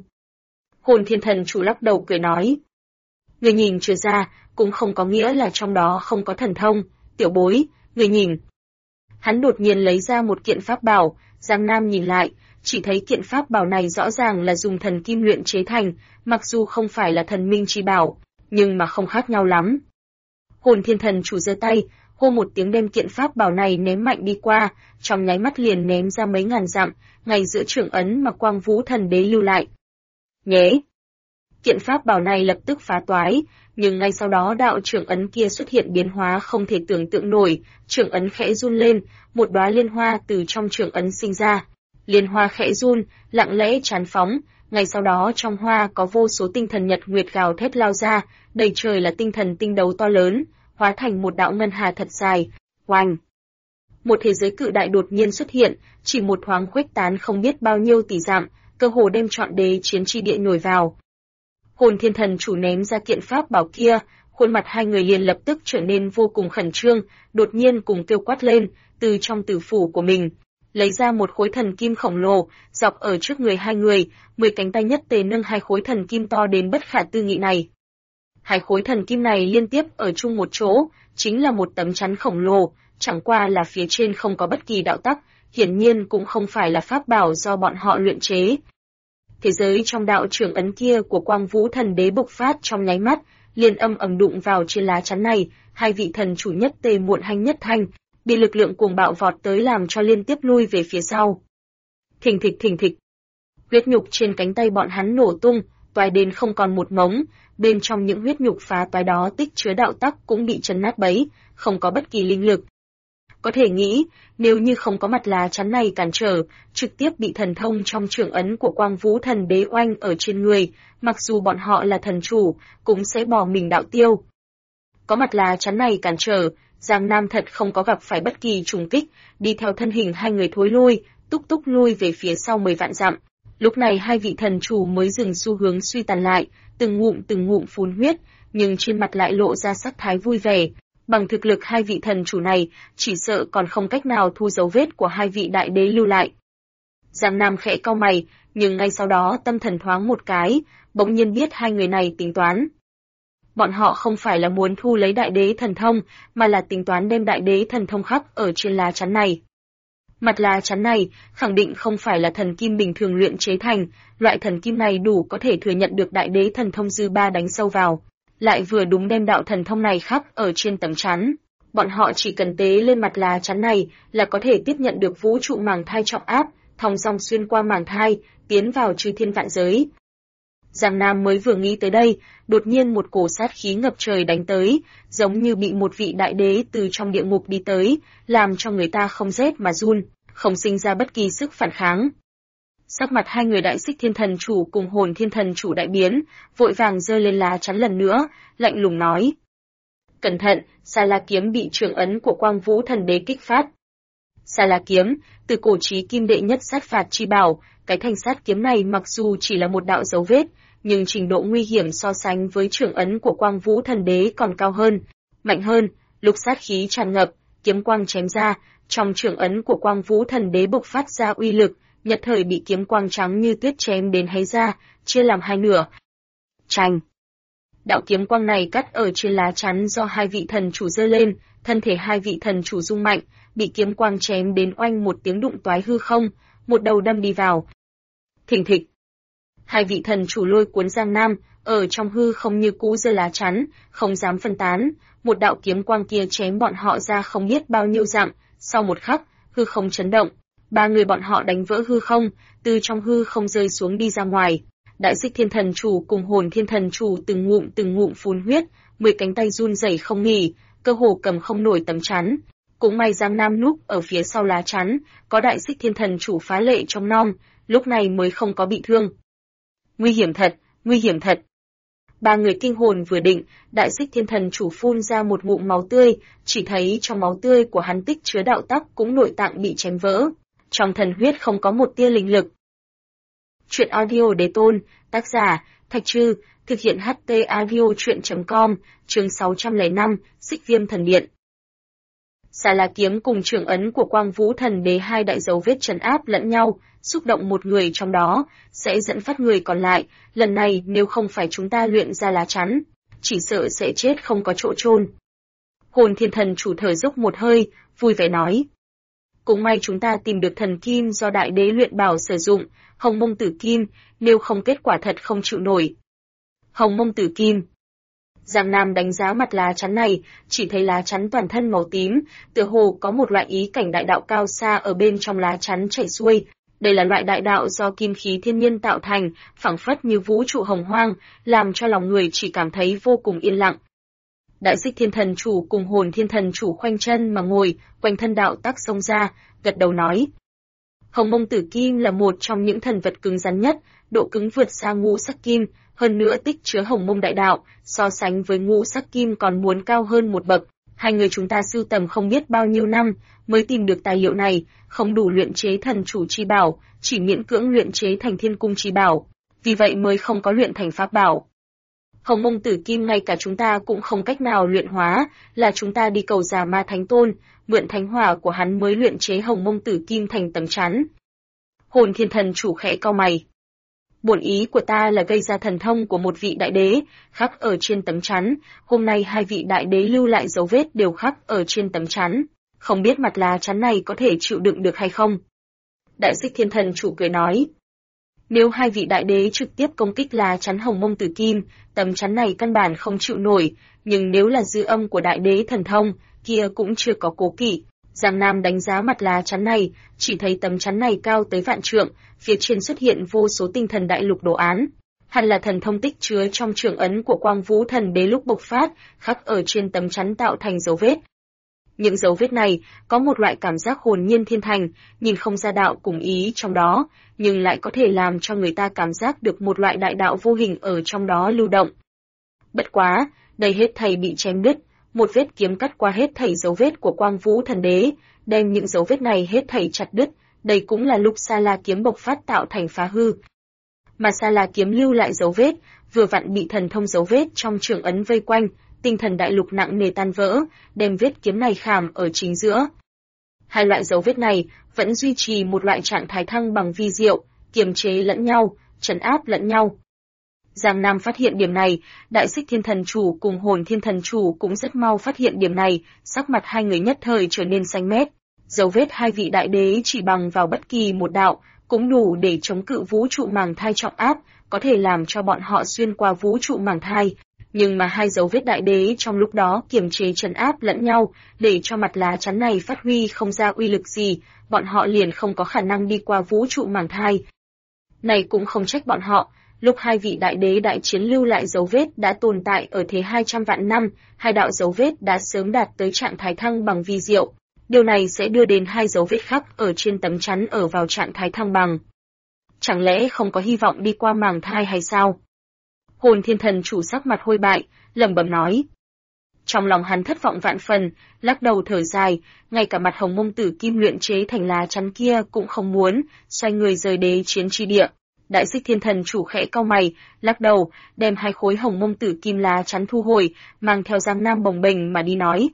Speaker 1: Hồn Thiên Thần chủ lắc đầu cười nói. Người nhìn chưa ra, cũng không có nghĩa là trong đó không có thần thông, tiểu bối, người nhìn. Hắn đột nhiên lấy ra một kiện pháp bảo, Giang Nam nhìn lại, chỉ thấy kiện pháp bảo này rõ ràng là dùng thần kim luyện chế thành, mặc dù không phải là thần minh chi bảo, nhưng mà không khác nhau lắm. Hồn Thiên Thần chủ giơ tay, hô một tiếng đem kiện pháp bảo này ném mạnh đi qua, trong nháy mắt liền ném ra mấy ngàn dặm, ngay giữa trưởng ấn mà Quang Vũ thần đế lưu lại. Nhé! Kiện pháp bảo này lập tức phá toái, nhưng ngay sau đó đạo trưởng ấn kia xuất hiện biến hóa không thể tưởng tượng nổi, trưởng ấn khẽ run lên, một đóa liên hoa từ trong trưởng ấn sinh ra. Liên hoa khẽ run, lặng lẽ tràn phóng, ngay sau đó trong hoa có vô số tinh thần nhật nguyệt gào thét lao ra, đầy trời là tinh thần tinh đấu to lớn, hóa thành một đạo ngân hà thật dài. Oanh! Một thế giới cự đại đột nhiên xuất hiện, chỉ một thoáng khuếch tán không biết bao nhiêu tỷ dặm, cơ hồ đem trọn đế chiến chi địa nhồi vào. Hồn Thiên Thần chủ ném ra kiện pháp bảo kia, khuôn mặt hai người liền lập tức trở nên vô cùng khẩn trương, đột nhiên cùng kêu quát lên, từ trong tử phủ của mình, lấy ra một khối thần kim khổng lồ, dọc ở trước người hai người, 10 cánh tay nhất tề nâng hai khối thần kim to đến bất khả tư nghị này. Hai khối thần kim này liên tiếp ở chung một chỗ, chính là một tấm chắn khổng lồ, chẳng qua là phía trên không có bất kỳ đạo tắc, hiển nhiên cũng không phải là pháp bảo do bọn họ luyện chế. Thế giới trong đạo trưởng ấn kia của Quang Vũ thần đế bộc phát trong nháy mắt, liền âm ầm đụng vào trên lá chắn này, hai vị thần chủ nhất tề muộn hanh nhất thanh, bị lực lượng cuồng bạo vọt tới làm cho liên tiếp lui về phía sau. Thình thịch, huyết nhục trên cánh tay bọn hắn nổ tung, toái đến không còn một mống, bên trong những huyết nhục phá toái đó tích chứa đạo tắc cũng bị chấn nát bấy, không có bất kỳ linh lực. Có thể nghĩ, nếu như không có mặt lá chắn này cản trở, trực tiếp bị thần thông trong trưởng ấn của Quang Vũ thần đế oanh ở trên người, mặc dù bọn họ là thần chủ, cũng sẽ bỏ mình đạo tiêu. Có mặt lá chắn này cản trở, Giang Nam thật không có gặp phải bất kỳ trùng kích, đi theo thân hình hai người thối lui, túc túc lui về phía sau 10 vạn dặm. Lúc này hai vị thần chủ mới dừng xu hướng suy tàn lại, từng ngụm phun huyết, nhưng trên mặt lại lộ ra sắc thái vui vẻ. Bằng thực lực hai vị thần chủ này, chỉ sợ còn không cách nào thu dấu vết của hai vị đại đế lưu lại. Giang Nam khẽ cau mày, nhưng ngay sau đó tâm thần thoáng một cái, bỗng nhiên biết hai người này tính toán. Bọn họ không phải là muốn thu lấy đại đế thần thông, mà là tính toán đem đại đế thần thông khắc ở trên lá chắn này. Mặt lá chắn này khẳng định không phải là thần kim bình thường luyện chế thành, loại thần kim này đủ có thể thừa nhận được đại đế thần thông dư ba đánh sâu vào. lại vừa đúng đem đạo thần thông này khắc ở trên tấm chắn. Bọn họ chỉ cần tế lên mặt lá chắn này là có thể tiếp nhận được vũ trụ màng thai trọng áp, thong dong xuyên qua màng thai, tiến vào chư thiên vạn giới. Giang Nam mới vừa nghĩ tới đây, đột nhiên một cổ sát khí ngập trời đánh tới, giống như bị một vị đại đế từ trong địa ngục đi tới, làm cho người ta không rét mà run, không sinh ra bất kỳ sức phản kháng. Sắc mặt hai người Đại Xích Thiên Thần Chủ cùng Hồn Thiên Thần Chủ đại biến, vội vàng giơ lên lá chắn lần nữa, lạnh lùng nói: "Cẩn thận, Sa La kiếm bị trường ấn của Quang Vũ Thần Đế kích phát." Sa La kiếm, từ cổ chí kim đệ nhất sát phạt chi bảo, cái thanh sát kiếm này mặc dù chỉ là một đạo dấu vết, nhưng trình độ nguy hiểm so sánh với trường ấn của Quang Vũ Thần Đế còn cao hơn, mạnh hơn. Lúc sát khí tràn ngập, kiếm quang chém ra, trong trường ấn của Quang Vũ Thần Đế bộc phát ra uy lực, nhất thời bị kiếm quang trắng như tuyết chém đến háy ra, chia làm hai nửa. Chành! Đạo kiếm quang này cắt ở trên lá chắn do hai vị thần chủ giơ lên, thân thể hai vị thần chủ rung mạnh, bị kiếm quang chém đến oanh một tiếng đụng toái hư không, một đầu đâm đi vào. Thình thịch! Hai vị thần chủ lôi cuốn Giang Nam, ở trong hư không như cũ giơ lá chắn, không dám phân tán, một đạo kiếm quang kia chém bọn họ ra không biết bao nhiêu dặm, sau một khắc, hư không chấn động. Ba người bọn họ đánh vỡ hư không, từ trong hư không rơi xuống đi ra ngoài. Đại Xích Thiên Thần Chủ cùng Hồn Thiên Thần Chủ từng ngụm phun huyết, 10 cánh tay run rẩy không nghỉ, cơ hồ cầm không nổi tấm chắn. Cũng may Giang Nam núp ở phía sau lá chắn, có Đại Xích Thiên Thần Chủ phá lệ trong non, lúc này mới không có bị thương. Nguy hiểm thật, nguy hiểm thật. Ba người kinh hồn vừa định, Đại Xích Thiên Thần Chủ phun ra một ngụm máu tươi, chỉ thấy trong máu tươi của hắn tích chứa đạo tắc cũng nội tạng bị chém vỡ. Trong thần huyết không có một tia linh lực. Chuyện audio đế tôn, tác giả, Thạch Trư, thực hiện HT audio chuyện.com, chương 605, Xích Viêm Thần Điện. Sa La kiếm cùng trường ấn của Quang Vũ Thần Đế hai đại dấu vết trấn áp lẫn nhau, xúc động một người trong đó, sẽ dẫn phát người còn lại, lần này nếu không phải chúng ta luyện ra lá chắn, chỉ sợ sẽ chết không có chỗ chôn. Hồn Thiên Thần Chủ thở dốc một hơi, vui vẻ nói: "Cũng may chúng ta tìm được thần kim do đại đế luyện bảo sử dụng, Hồng Mông Tử Kim, nếu không kết quả thật không chịu nổi." Hồng Mông Tử Kim. Giang Nam đánh giá mặt lá chắn này, chỉ thấy lá chắn toàn thân màu tím, tựa hồ có một loại ý cảnh đại đạo cao xa ở bên trong lá chắn chảy xuôi. Đây là loại đại đạo do kim khí thiên nhiên tạo thành, phảng phất như vũ trụ hồng hoang, làm cho lòng người chỉ cảm thấy vô cùng yên lặng. Đại Xích Thiên Thần Chủ cùng Hồn Thiên Thần Chủ khoanh chân mà ngồi, quanh thân đạo tắc xông ra, gật đầu nói: "Hồng Mông Tử Kim là một trong những thần vật cứng rắn nhất, độ cứng vượt xa ngũ sắc kim, hơn nữa tích chứa Hồng Mông đại đạo, so sánh với ngũ sắc kim còn muốn cao hơn một bậc. Hai người chúng ta sưu tầm không biết bao nhiêu năm mới tìm được tài liệu này, không đủ luyện chế thần chủ chi bảo, chỉ miễn cưỡng luyện chế thành thiên cung chi bảo, vì vậy mới không có luyện thành pháp bảo. Hồng Mông Tử Kim ngay cả chúng ta cũng không cách nào luyện hóa, là chúng ta đi cầu Già Ma Thánh Tôn, mượn thánh hỏa của hắn mới luyện chế Hồng Mông Tử Kim thành tấm chắn." Hồn Thiên Thần Chủ khẽ cau mày: "Bổn ý của ta là gây ra thần thông của một vị đại đế, khắc ở trên tấm chắn, hôm nay hai vị đại đế lưu lại dấu vết đều khắc ở trên tấm chắn, không biết mặt lá chắn này có thể chịu đựng được hay không?" Đại Xích Thiên Thần Chủ cười nói: "Nếu hai vị đại đế trực tiếp công kích lá chắn Hồng Mông Tử Kim, tấm chắn này căn bản không chịu nổi, nhưng nếu là dư âm của đại đế thần thông, kia cũng chưa có cố kỵ." Giang Nam đánh giá mặt lá chắn này, chỉ thấy tấm chắn này cao tới vạn trượng, phía trên xuất hiện vô số tinh thần đại lục đồ án. Hẳn là thần thông tích chứa trong trường ấn của Quang Vũ Thần Đế lúc bộc phát, khắc ở trên tấm chắn tạo thành dấu vết. Những dấu vết này có một loại cảm giác hồn nhiên thiên thành, nhìn không ra đạo cùng ý trong đó, nhưng lại có thể làm cho người ta cảm giác được một loại đại đạo vô hình ở trong đó lưu động. Bất quá, đây hết thảy bị chém đứt, một vết kiếm cắt qua hết thảy dấu vết của Quang Vũ Thần Đế, đem những dấu vết này hết thảy chặt đứt, đây cũng là lúc Sa La kiếm bộc phát tạo thành phá hư. Mà Sa La kiếm lưu lại dấu vết, vừa vặn bị thần thông dấu vết trong trường ấn vây quanh, tinh thần đại lục nặng nề tan vỡ, đem vết kiếm này khảm ở chính giữa. Hai loại dấu vết này vẫn duy trì một loại trạng thái thăng bằng vi diệu, kiềm chế lẫn nhau, trấn áp lẫn nhau. Giang Nam phát hiện điểm này, Đại Xích Thiên Thần Chủ cùng Hồn Thiên Thần Chủ cũng rất mau phát hiện điểm này, sắc mặt hai người nhất thời trở nên xanh mét. Dấu vết hai vị đại đế chỉ bằng vào bất kỳ một đạo, cũng đủ để chống cự vũ trụ màng thai trọng áp, có thể làm cho bọn họ xuyên qua vũ trụ màng thai. Nhưng mà hai dấu vết đại đế trong lúc đó kiềm chế trấn áp lẫn nhau, để cho mặt lá chắn này phát huy không ra uy lực gì, bọn họ liền không có khả năng đi qua vũ trụ màng thai. Này cũng không trách bọn họ, lúc hai vị đại đế đại chiến lưu lại dấu vết đã tồn tại ở thế 200 vạn năm, hai đạo dấu vết đã sớm đạt tới trạng thái thăng bằng vi diệu. Điều này sẽ đưa đến hai dấu vết khắc ở trên tấm chắn ở vào trạng thái thăng bằng. Chẳng lẽ không có hy vọng đi qua màng thai hay sao? Hồn Thiên Thần chủ sắc mặt hôi bại, lẩm bẩm nói. Trong lòng hắn thất vọng vạn phần, lắc đầu thở dài, ngay cả mặt Hồng Mông Tử Kim luyện chế thành lá chắn kia cũng không muốn, xoay người rời đế chiến chi địa. Đại Xích Thiên Thần chủ khẽ cau mày, lắc đầu, đem hai khối Hồng Mông Tử Kim lá chắn thu hồi, mang theo Giang Nam bồng bềnh mà đi nói.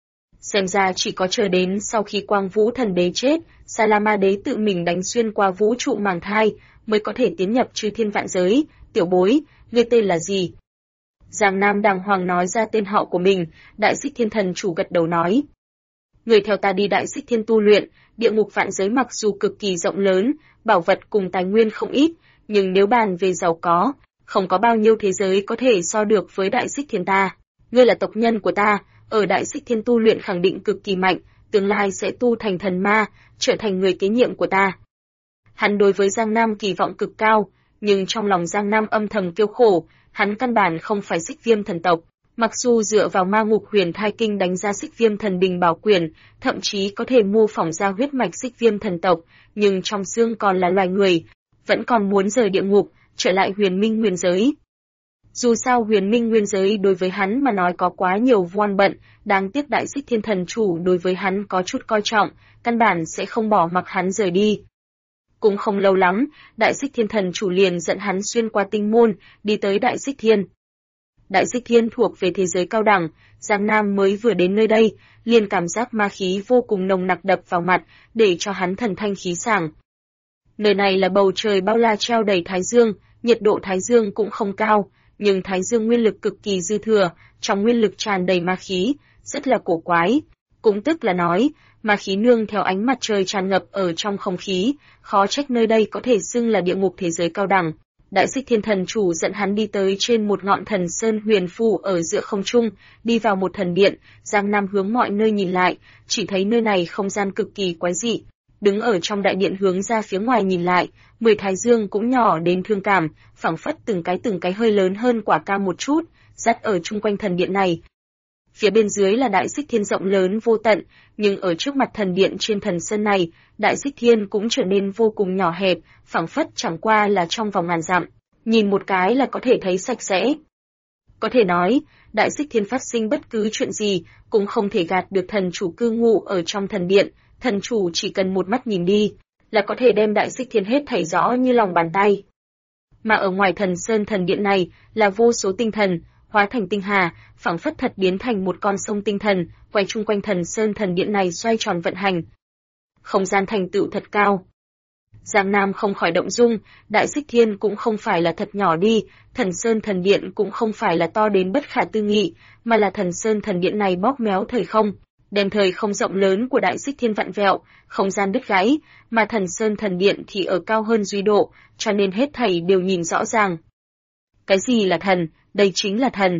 Speaker 1: Xem ra chỉ có chờ đến sau khi Quang Vũ Thần Đế chết, Salama Đế tự mình đánh xuyên qua vũ trụ màng thai, mới có thể tiến nhập chư thiên vạn giới. Tiểu bối, ngươi tên là gì? Giang Nam đàng hoàng nói ra tên họ của mình, Đại Xích Thiên Thần chủ gật đầu nói. Người theo ta đi Đại Xích Thiên tu luyện, địa ngục vạn giới mặc dù cực kỳ rộng lớn, bảo vật cùng tài nguyên không ít, nhưng nếu bàn về giàu có, không có bao nhiêu thế giới có thể so được với Đại Xích Thiên ta. Ngươi là tộc nhân của ta, ở Đại Xích Thiên tu luyện khẳng định cực kỳ mạnh, tương lai sẽ tu thành thần ma, trở thành người kế nhiệm của ta. Hắn đối với Giang Nam kỳ vọng cực cao, nhưng trong lòng Giang Nam âm thầm kêu khổ, hắn căn bản không phải Xích Viêm thần tộc. Mặc dù dựa vào ma ngục huyền thai kinh đánh ra Xích Viêm thần đình bảo quyền, thậm chí có thể mô phỏng ra huyết mạch Xích Viêm thần tộc, nhưng trong xương còn là loài người, vẫn còn muốn rời địa ngục, trở lại huyền minh nguyên giới. Dù sao huyền minh nguyên giới đối với hắn mà nói có quá nhiều voan bận, đáng tiếc Đại Xích Thiên Thần chủ đối với hắn có chút coi trọng, căn bản sẽ không bỏ mặc hắn rời đi. Cũng không lâu lắm, Đại Xích Thiên Thần chủ liền dẫn hắn xuyên qua tinh môn, đi tới Đại Xích Thiên. Đại Xích Thiên thuộc về thế giới cao đẳng, Giang Nam mới vừa đến nơi đây, liền cảm giác ma khí vô cùng nồng nặc đập vào mặt, để cho hắn thần thanh khí sảng. Nơi này là bầu trời bao la treo đầy thái dương, nhiệt độ thái dương cũng không cao, nhưng thái dương nguyên lực cực kỳ dư thừa, trong nguyên lực tràn đầy ma khí, rất là cổ quái. Cũng tức là nói, ma khí nương theo ánh mặt trời tràn ngập ở trong không khí, khó trách nơi đây có thể xưng là địa ngục thế giới cao đẳng. Đại Xích Thiên Thần chủ dẫn hắn đi tới trên một ngọn thần sơn huyền phù ở giữa không trung, đi vào một thần điện, Giang Nam hướng mọi nơi nhìn lại, chỉ thấy nơi này không gian cực kỳ quái dị. Đứng ở trong đại điện hướng ra phía ngoài nhìn lại, 10 thái dương cũng nhỏ đến thương cảm, phảng phất từng cái hơi lớn hơn quả cam một chút, dắt ở chung quanh thần điện này. Phía bên dưới là Đại Xích Thiên rộng lớn vô tận, nhưng ở trước mặt thần điện trên thần sơn này, Đại Xích Thiên cũng trở nên vô cùng nhỏ hẹp, phảng phất chẳng qua là trong vòng ngàn dặm, nhìn một cái là có thể thấy sạch sẽ. Có thể nói, Đại Xích Thiên phát sinh bất cứ chuyện gì, cũng không thể gạt được thần chủ cư ngụ ở trong thần điện, thần chủ chỉ cần một mắt nhìn đi, là có thể đem Đại Xích Thiên hết thảy rõ như lòng bàn tay. Mà ở ngoài thần sơn thần điện này, là vô số tinh thần, hóa thành tinh hà, phảng phất thật biến thành một con sông tinh thần, quay chung quanh thần sơn thần điện này xoay tròn vận hành. Không gian thành tựu thật cao. Giang Nam không khỏi động dung, Đại Xích Thiên cũng không phải là thật nhỏ đi, thần sơn thần điện cũng không phải là to đến bất khả tư nghị, mà là thần sơn thần điện này bóp méo thời không, đem thời không rộng lớn của Đại Xích Thiên vặn vẹo, không gian đứt gãy, mà thần sơn thần điện thì ở cao hơn duy độ, cho nên hết thảy đều nhìn rõ ràng. Cái gì là thần? Đây chính là thần.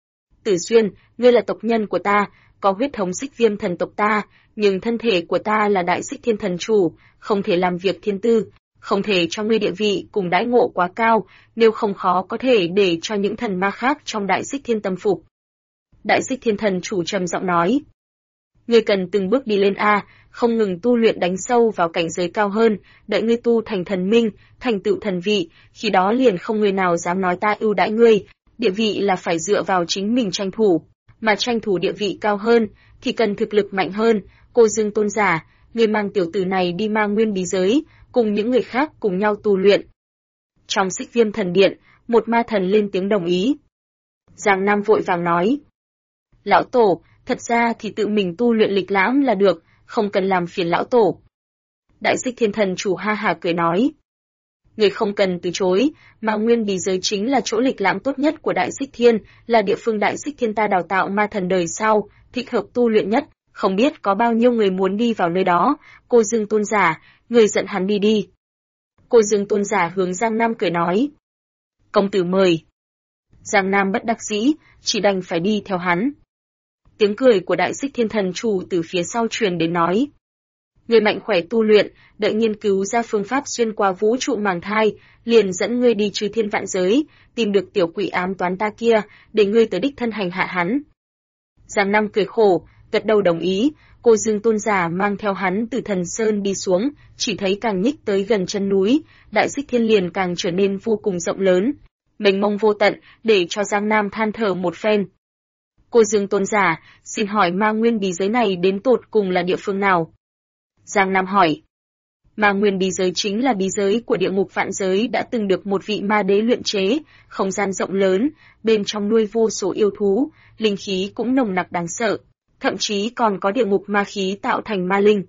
Speaker 1: Tử Xuyên, ngươi là tộc nhân của ta, có huyết thống Xích Viêm thần tộc ta, nhưng thân thể của ta là Đại Xích Thiên thần chủ, không thể làm việc thiên tư, không thể cho ngươi địa vị cùng đãi ngộ quá cao, nếu không khó có thể để cho những thần ma khác trong Đại Xích Thiên tâm phục. Đại Xích Thiên thần chủ trầm giọng nói. Ngươi cần từng bước đi lên a, không ngừng tu luyện đánh sâu vào cảnh giới cao hơn, đợi ngươi tu thành thần minh, thành tựu thần vị, khi đó liền không người nào dám nói ta ưu đãi ngươi, địa vị là phải dựa vào chính mình tranh thủ, mà tranh thủ địa vị cao hơn thì cần thực lực mạnh hơn. Cô Dương Tôn giả, ngươi mang tiểu tử này đi mang nguyên bí giới, cùng những người khác cùng nhau tu luyện. Trong Xích Viêm thần điện, một ma thần lên tiếng đồng ý. Giang Nam vội vàng nói. Lão tổ, thật ra thì tự mình tu luyện lịch lãm là được, không cần làm phiền lão tổ. Đại Xích Thiên thần chủ ha hà cười nói. Người không cần từ chối, mà nguyên bí giới chính là chỗ lịch lãm tốt nhất của Đại Xích Thiên, là địa phương Đại Xích Thiên ta đào tạo ma thần đời sau, thích hợp tu luyện nhất, không biết có bao nhiêu người muốn đi vào nơi đó. Cô Dương Tôn giả, người dẫn hắn đi đi. Cô Dương Tôn giả hướng Giang Nam cười nói. Công tử mời. Giang Nam bất đắc dĩ, chỉ đành phải đi theo hắn. Tiếng cười của Đại Xích Thiên Thần Chủ từ phía sau truyền đến nói. Ngươi mạnh khỏe tu luyện, đợi nghiên cứu ra phương pháp xuyên qua vũ trụ màng thai, liền dẫn ngươi đi trừ thiên vạn giới, tìm được tiểu quỷ ám toán ta kia, để ngươi tới đích thân hành hạ hắn. Giang Nam cười khổ, gật đầu đồng ý, Cô Dương Tôn giả mang theo hắn từ Thần Sơn đi xuống, chỉ thấy càng nhích tới gần chân núi, Đại Xích Thiên liền càng trở nên vô cùng rộng lớn, mênh mông vô tận, để cho Giang Nam than thở một phen. Cô Dương Tôn giả, xin hỏi Ma Nguyên bí giới này đến tột cùng là địa phương nào? Giang Nam hỏi. Ma Nguyên bí giới chính là bí giới của địa ngục vạn giới đã từng được một vị ma đế luyện chế, không gian rộng lớn, bên trong nuôi vô số yêu thú, linh khí cũng nồng nặc đáng sợ, thậm chí còn có địa ngục ma khí tạo thành ma linh.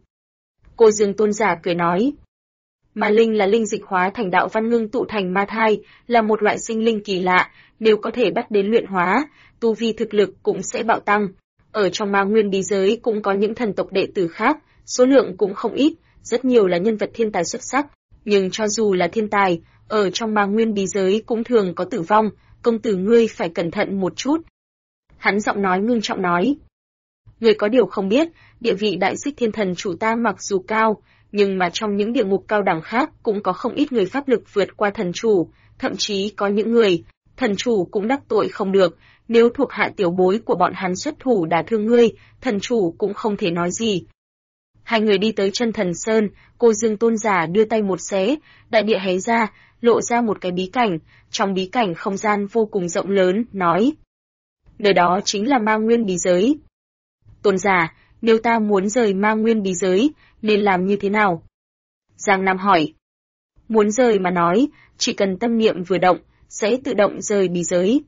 Speaker 1: Cô Dương Tôn giả cười nói. Ma linh là linh dịch hóa thành đạo văn ngưng tụ thành ma thai, là một loại sinh linh kỳ lạ, nếu có thể bắt đến luyện hóa, tu vi thực lực cũng sẽ bạo tăng. Ở trong Ma Nguyên bí giới cũng có những thần tộc đệ tử khác, số lượng cũng không ít, rất nhiều là nhân vật thiên tài xuất sắc, nhưng cho dù là thiên tài, ở trong Ma Nguyên bí giới cũng thường có tử vong, công tử ngươi phải cẩn thận một chút. Hắn giọng nói ngưng trọng nói. Người có điều không biết, địa vị Đại Xích Thiên Thần Chủ ta mặc dù cao, nhưng mà trong những địa ngục cao đẳng khác cũng có không ít người pháp lực vượt qua thần chủ, thậm chí có những người, thần chủ cũng đắc tội không được, nếu thuộc hạ tiểu bối của bọn hắn xuất thủ đả thương ngươi, thần chủ cũng không thể nói gì. Hai người đi tới chân Thần Sơn, Cô Dương Tôn giả đưa tay một xé, đại địa hé ra, lộ ra một cái bí cảnh, trong bí cảnh không gian vô cùng rộng lớn, nói. Nơi đó chính là Ma Nguyên bí giới. Tôn giả, nếu ta muốn rời Ma Nguyên bí giới, nên làm như thế nào? Giang Nam hỏi. Muốn rời mà nói, chỉ cần tâm niệm vừa động, sẽ tự động rời bí giới.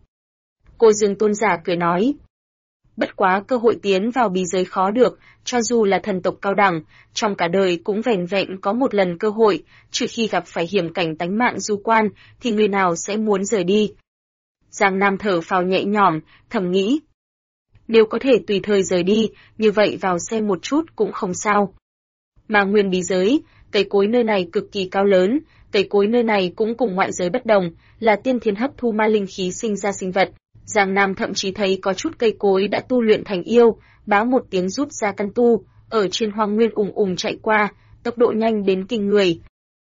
Speaker 1: Cô Dương Tôn giả cười nói. Bất quá cơ hội tiến vào bí giới khó được, cho dù là thần tộc cao đẳng, trong cả đời cũng vẻn vẹn có một lần cơ hội, trừ khi gặp phải hiểm cảnh tánh mạng du quan, thì người nào sẽ muốn rời đi. Giang Nam thở phào nhẹ nhõm, thầm nghĩ. Nếu có thể tùy thời rời đi, như vậy vào xem một chút cũng không sao. Ma Nguyên bí giới, cây cối nơi này cực kỳ cao lớn, cây cối nơi này cũng cùng ngoại giới bất đồng, là tiên thiên hấp thu ma linh khí sinh ra sinh vật. Giang Nam thậm chí thấy có chút cây cối đã tu luyện thành yêu, báo một tiếng rút ra căn tu, ở trên hoang nguyên ùng ùng chạy qua, tốc độ nhanh đến kinh người.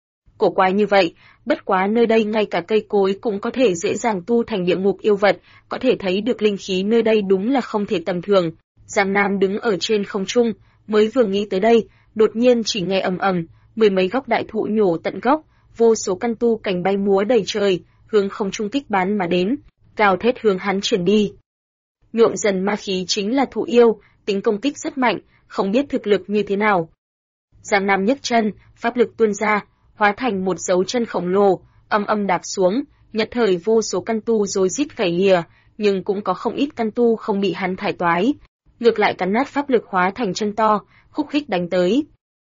Speaker 1: Cổ quái như vậy, bất quá nơi đây ngay cả cây cối cũng có thể dễ dàng tu thành địa ngục yêu vật, có thể thấy được linh khí nơi đây đúng là không thể tầm thường. Giang Nam đứng ở trên không trung, mới vừa nghĩ tới đây, đột nhiên chỉ nghe ầm ầm, mười mấy gốc đại thụ nhổ tận gốc, vô số căn tu cành bay múa đầy trời, hướng không trung kích bắn mà đến, cao thét hướng hắn triển đi. Nhuộm dần ma khí chính là thụ yêu, tính công kích rất mạnh, không biết thực lực như thế nào. Giang Nam nhấc chân, pháp lực tuôn ra, hóa thành một dấu chân khổng lồ, âm âm đạp xuống, nhất thời vô số căn tu rối rít gãy lìa, nhưng cũng có không ít căn tu không bị hắn thải toái, ngược lại cắn nát pháp lực hóa thành chân to, khúc khích đánh tới.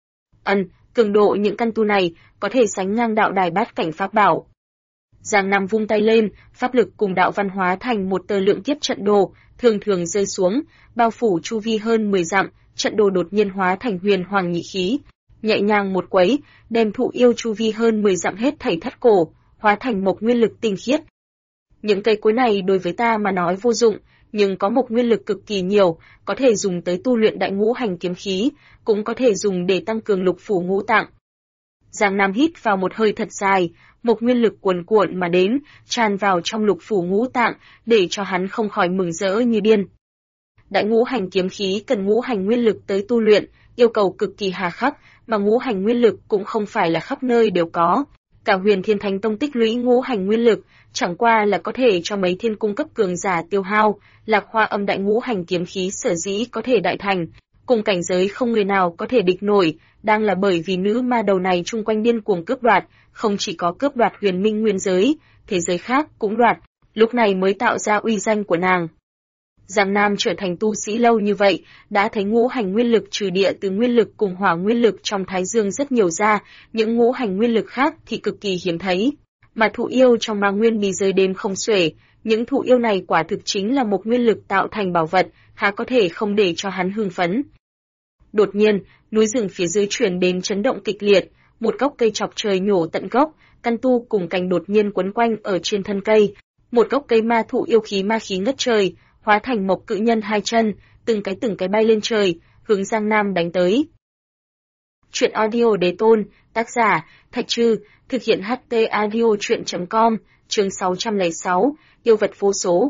Speaker 1: Cường độ những căn tu này có thể sánh ngang đạo đài bát cảnh pháp bảo. Giang Nam vung tay lên, pháp lực cùng đạo văn hóa thành một tờ lượng kiếp trận đồ, thường thường rơi xuống, bao phủ chu vi hơn 10 dặm, trận đồ đột nhiên hóa thành huyền hoàng nhị khí, nhẹ nhàng một quấy, đem thụ yêu chu vi hơn 10 dặm hết thảy thắt cổ, hóa thành một nguyên lực tinh khiết. Những cây cối này đối với ta mà nói vô dụng, nhưng có một nguyên lực cực kỳ nhiều, có thể dùng tới tu luyện đại ngũ hành kiếm khí, cũng có thể dùng để tăng cường lục phủ ngũ tạng. Giang Nam hít vào một hơi thật dài, một nguyên lực cuồn cuộn mà đến, tràn vào trong lục phủ ngũ tạng, để cho hắn không khỏi mừng rỡ như điên. Đại ngũ hành kiếm khí cần ngũ hành nguyên lực tới tu luyện, yêu cầu cực kỳ hà khắc, mà ngũ hành nguyên lực cũng không phải là khắp nơi đều có. Cả Huyền Thiên Thánh Tông tích lũy ngũ hành nguyên lực, chẳng qua là có thể cho mấy thiên cung cấp cường giả tiêu hao, Lạc Hoa Âm đại ngũ hành kiếm khí sở dĩ có thể đại thành, cùng cảnh giới không người nào có thể địch nổi, đang là bởi vì nữ ma đầu này chung quanh điên cuồng cướp đoạt, không chỉ có cướp đoạt huyền minh nguyên giới, thế giới khác cũng đoạt, lúc này mới tạo ra uy danh của nàng. Giang Nam trở thành tu sĩ lâu như vậy, đã thấy ngũ hành nguyên lực trừ địa từ nguyên lực cùng hỏa nguyên lực trong Thái Dương rất nhiều ra, những ngũ hành nguyên lực khác thì cực kỳ hiếm thấy. Mà thụ yêu trong Ma Nguyên bí giới đêm không xuể, những thụ yêu này quả thực chính là một nguyên lực tạo thành bảo vật, há có thể không để cho hắn hưng phấn. Đột nhiên, núi rừng phía dưới truyền đến chấn động kịch liệt, một gốc cây chọc trời nhổ tận gốc, căn tu cùng cành đột nhiên quấn quanh ở trên thân cây. Một gốc cây ma thụ yêu ma khí ngất trời, hóa thành một cự nhân hai chân, từng cái bay lên trời, hướng Giang Nam đánh tới. Truyện audio Đế Tôn, tác giả, Thạch Trư, thực hiện HT audio truyện.com, chương 606, yêu vật vô số.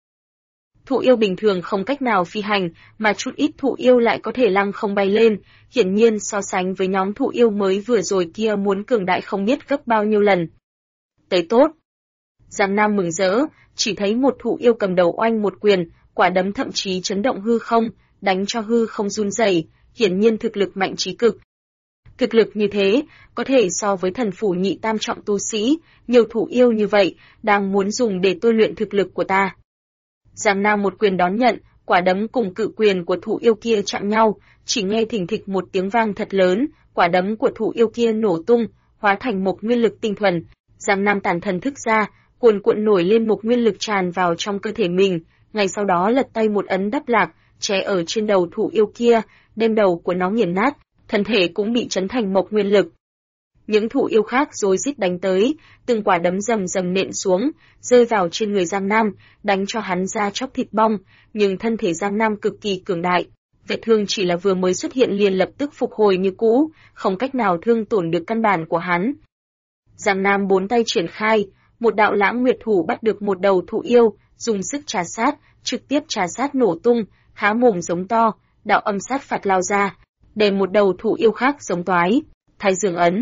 Speaker 1: Thụ yêu bình thường không cách nào phi hành, mà chút ít thụ yêu lại có thể lăng không bay lên, hiển nhiên so sánh với nhóm thụ yêu mới vừa rồi kia muốn cường đại không biết gấp bao nhiêu lần. Tới tốt. Giang Nam mừng rỡ, chỉ thấy một thụ yêu cầm đầu oanh một quyền, quả đấm thậm chí chấn động hư không, đánh cho hư không run rẩy, hiển nhiên thực lực mạnh trí cực. Thực lực như thế, có thể so với thần phủ nhị tam trọng tu sĩ, nhiều thụ yêu như vậy, đang muốn dùng để tôi luyện thực lực của ta. Giang Nam một quyền đón nhận, quả đấm cùng cự quyền của thụ yêu kia chạm nhau, chỉ nghe thình thịch một tiếng vang thật lớn, quả đấm của thụ yêu kia nổ tung, hóa thành một nguyên lực tinh thuần. Giang Nam tản thần thức ra, cuồn cuộn nổi lên một nguyên lực tràn vào trong cơ thể mình, ngay sau đó lật tay một ấn đắp lạc, che ở trên đầu thụ yêu kia, đem đầu của nó nghiền nát, thân thể cũng bị chấn thành một nguyên lực. Những thụ yêu khác rối rít đánh tới, từng quả đấm rầm rầm nện xuống, rơi vào trên người Giang Nam, đánh cho hắn da chóc thịt bong, nhưng thân thể Giang Nam cực kỳ cường đại. Vết thương chỉ là vừa mới xuất hiện liền lập tức phục hồi như cũ, không cách nào thương tổn được căn bản của hắn. Giang Nam bốn tay triển khai, một đạo lãng nguyệt thủ bắt được một đầu thụ yêu, dùng sức trà sát, trực tiếp trà sát nổ tung, há mồm giống to, đạo âm sát phạt lao ra, để một đầu thụ yêu khác giống toái, Thái Dương ấn.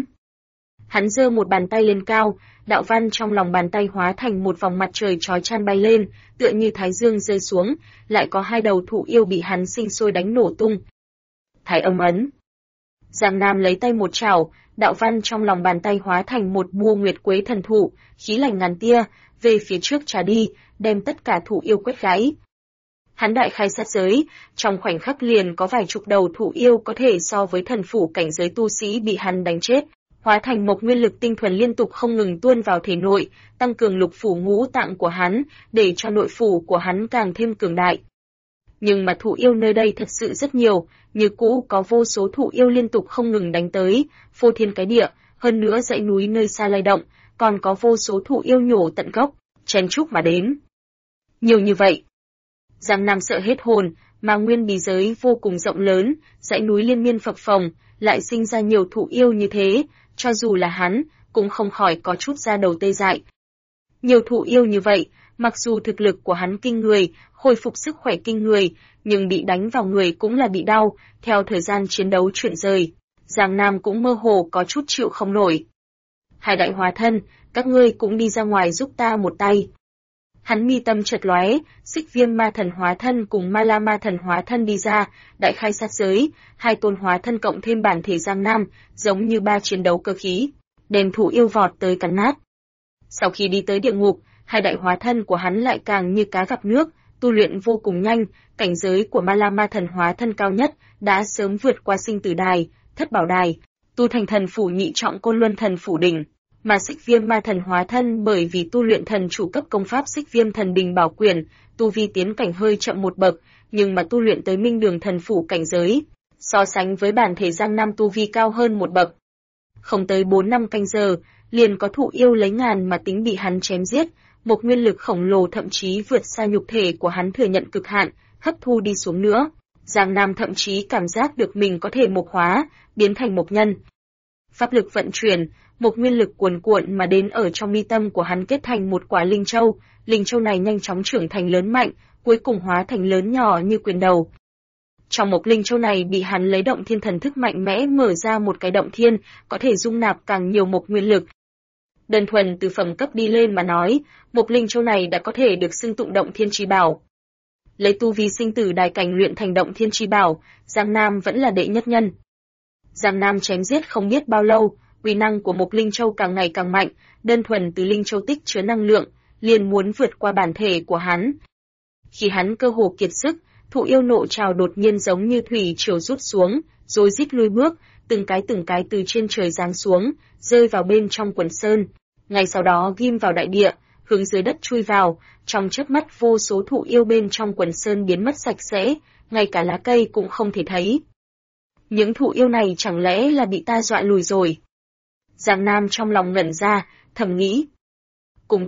Speaker 1: Hắn giơ một bàn tay lên cao, đạo văn trong lòng bàn tay hóa thành một vòng mặt trời chói chang bay lên, tựa như Thái Dương rơi xuống, lại có hai đầu thụ yêu bị hắn sinh sôi đánh nổ tung. Thái Âm ấn. Giang Nam lấy tay một chảo, đạo văn trong lòng bàn tay hóa thành một bua nguyệt quế thần thụ, khí lành ngàn tia, về phía trước trà đi, đem tất cả thụ yêu quét gãy. Hắn đại khai sát giới, trong khoảnh khắc liền có vài chục đầu thụ yêu có thể so với thần phủ cảnh giới tu sĩ bị hắn đánh chết, hóa thành một nguyên lực tinh thuần liên tục không ngừng tuôn vào thể nội, tăng cường lục phủ ngũ tạng của hắn, để cho nội phủ của hắn càng thêm cường đại. Nhưng mà thụ yêu nơi đây thật sự rất nhiều, như cũ có vô số thụ yêu liên tục không ngừng đánh tới, phô thiên cái địa, hơn nữa dãy núi nơi xa lay động, còn có vô số thụ yêu nhổ tận gốc, chen chúc mà đến. Nhiều như vậy. Giang Nam sợ hết hồn, mà nguyên bí giới vô cùng rộng lớn, dãy núi liên miên phập phồng, lại sinh ra nhiều thụ yêu như thế, cho dù là hắn, cũng không khỏi có chút da đầu tê dại. Nhiều thụ yêu như vậy, mặc dù thực lực của hắn kinh người, hồi phục sức khỏe kinh người, nhưng bị đánh vào người cũng là bị đau, theo thời gian chiến đấu chuyển rời, Giang Nam cũng mơ hồ có chút chịu không nổi. Hai đại hóa thân, các ngươi cũng đi ra ngoài giúp ta một tay. Hắn mi tâm chợt lóe, Xích Viêm ma thần hóa thân cùng Ma La ma thần hóa thân đi ra, đại khai sát giới, hai tôn hóa thân cộng thêm bản thể Giang Nam, giống như ba chiến đấu cơ khí, đem thụ yêu vọt tới cắn nát. Sau khi đi tới địa ngục, hai đại hóa thân của hắn lại càng như cá gặp nước, tu luyện vô cùng nhanh, cảnh giới của Ma La ma thần hóa thân cao nhất đã sớm vượt qua sinh tử đài, thất bảo đài, tu thành thần phủ nhị trọng Côn Luân thần phủ đỉnh. Mà Xích Viêm ma thần hóa thân bởi vì tu luyện thần chủ cấp công pháp Xích Viêm thần đình bảo quyền, tu vi tiến cảnh hơi chậm một bậc, nhưng mà tu luyện tới minh đường thần phủ cảnh giới, so sánh với bản thể Giang Nam tu vi cao hơn một bậc. Không tới 4 năm canh giờ, liền có thụ yêu lấy ngàn mà tính bị hắn chém giết, một nguyên lực khổng lồ thậm chí vượt xa nhục thể của hắn thừa nhận cực hạn, hấp thu đi xuống nữa. Giang Nam thậm chí cảm giác được mình có thể mộc hóa, biến thành mộc nhân. Pháp lực vận chuyển, một nguyên lực cuồn cuộn mà đến ở trong mi tâm của hắn kết thành một quả linh châu này nhanh chóng trưởng thành lớn mạnh, cuối cùng hóa thành lớn nhỏ như quyền đầu. Trong một linh châu này bị hắn lấy động thiên thần thức mạnh mẽ mở ra một cái động thiên, có thể dung nạp càng nhiều một nguyên lực. Đơn thuần từ phẩm cấp đi lên mà nói, một linh châu này đã có thể được xưng tụng động thiên chi bảo. Lấy tu vi sinh tử đài cảnh luyện thành động thiên chi bảo, Giang Nam vẫn là đệ nhất nhân. Giang Nam chém giết không biết bao lâu, uy năng của một linh châu càng ngày càng mạnh, đơn thuần từ linh châu tích chứa năng lượng, liền muốn vượt qua bản thể của hắn. Khi hắn cơ hồ kiệt sức, thụ yêu nộ trào đột nhiên giống như thủy triều rút xuống, rồi rít lui bước, từng cái từ trên trời giáng xuống, rơi vào bên trong quần sơn. Ngay sau đó ghim vào đại địa, hướng dưới đất chui vào, trong chớp mắt vô số thụ yêu bên trong quần sơn biến mất sạch sẽ, ngay cả lá cây cũng không thể thấy. Những thụ yêu này chẳng lẽ là bị ta dọa lùi rồi? Giang Nam trong lòng ngẩn ra, thầm nghĩ. Cũng tốt,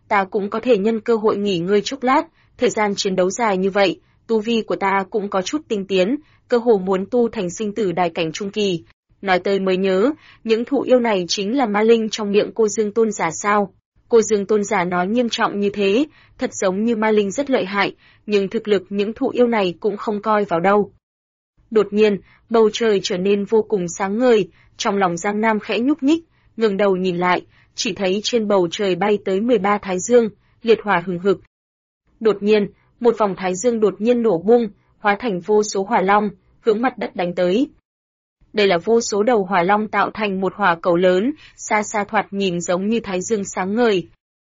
Speaker 1: ta cũng có thể nhân cơ hội nghỉ ngơi chốc lát, thời gian chiến đấu dài như vậy, tu vi của ta cũng có chút tinh tiến, cơ hồ muốn tu thành sinh tử đài cảnh trung kỳ. Nói tới mới nhớ, những thụ yêu này chính là ma linh trong miệng cô Dương Tôn giả sao? Cô Dương Tôn giả nói nghiêm trọng như thế, thật giống như ma linh rất lợi hại, nhưng thực lực những thụ yêu này cũng không coi vào đâu. Đột nhiên, bầu trời trở nên vô cùng sáng ngời, trong lòng Giang Nam khẽ nhúc nhích, ngẩng đầu nhìn lại, chỉ thấy trên bầu trời bay tới 13 thái dương, liệt hỏa hừng hực. Đột nhiên, một vòng thái dương đột nhiên nổ bung, hóa thành vô số hỏa long, hướng mặt đất đánh tới. Đây là vô số đầu hỏa long tạo thành một hỏa cầu lớn, xa xa thoạt nhìn giống như thái dương sáng ngời.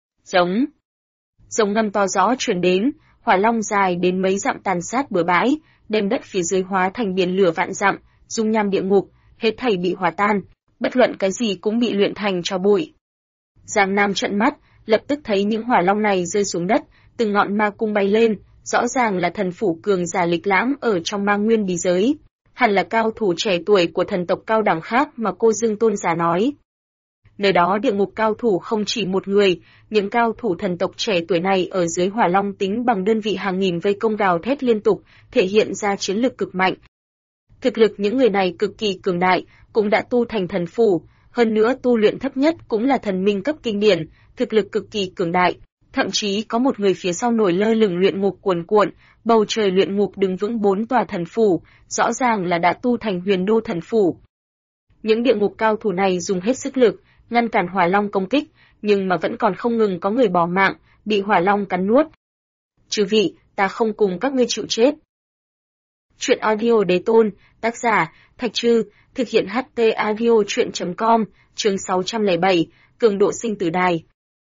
Speaker 1: Giống ngâm to rõ truyền đến, hỏa long dài đến mấy dặm tàn sát bừa bãi, đem đất phía dưới hóa thành biển lửa vạn dặm, dung nham địa ngục, hết thảy bị hòa tan, bất luận cái gì cũng bị luyện thành tro bụi. Giang Nam trợn mắt, lập tức thấy những hỏa long này rơi xuống đất, từng ngọn ma cung bay lên, rõ ràng là thần phủ cường giả lịch lãm ở trong ma nguyên bí giới. Hẳn là cao thủ trẻ tuổi của thần tộc cao đẳng khác mà cô Dương Tôn giả nói. Nơi đó địa ngục cao thủ không chỉ một người, những cao thủ thần tộc trẻ tuổi này ở dưới hỏa long tính bằng đơn vị hàng nghìn vây công gào thét liên tục, thể hiện ra chiến lực cực mạnh. Thực lực những người này cực kỳ cường đại, cũng đã tu thành thần phủ, hơn nữa tu luyện thấp nhất cũng là thần minh cấp kinh điển, thực lực cực kỳ cường đại. Thậm chí có một người phía sau nổi lơ lửng luyện ngục cuồn cuộn, bầu trời luyện ngục đứng vững 4 tòa thần phủ, rõ ràng là đã tu thành huyền đô thần phủ. Những địa ngục cao thủ này dùng hết sức lực, ngăn cản hỏa long công kích, nhưng mà vẫn còn không ngừng có người bỏ mạng, bị hỏa long cắn nuốt. Chư vị, ta không cùng các ngươi chịu chết. Truyện audio đế tôn, tác giả, Thạch Trư, thực hiện HT audio truyện.com, chương 607, cường độ sinh tử đài.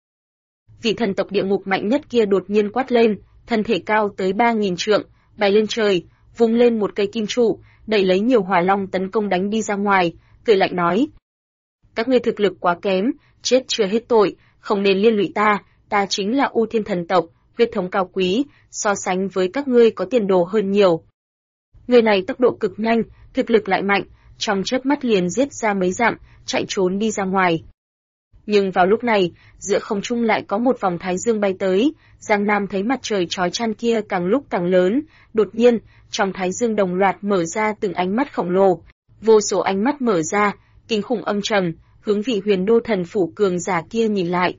Speaker 1: Vị thần tộc địa ngục mạnh nhất kia đột nhiên quát lên, thân thể cao tới 3.000 trượng, bay lên trời, vung lên một cây kim trụ, đẩy lấy nhiều hỏa long tấn công đánh đi ra ngoài, cười lạnh nói. Các ngươi thực lực quá kém, chết chưa hết tội, không nên liên lụy ta, ta chính là U Thiên thần tộc, huyết thống cao quý, so sánh với các ngươi có tiền đồ hơn nhiều. Người này tốc độ cực nhanh, thực lực lại mạnh, trong chớp mắt liền giết ra mấy dặm, chạy trốn đi ra ngoài. Nhưng vào lúc này, giữa không trung lại có một vòng thái dương bay tới, Giang Nam thấy mặt trời chói chang kia càng lúc càng lớn, đột nhiên, trong thái dương đồng loạt mở ra từng ánh mắt khổng lồ, vô số ánh mắt mở ra, kinh khủng âm trầm, hướng vị huyền đô thần phủ cường giả kia nhìn lại.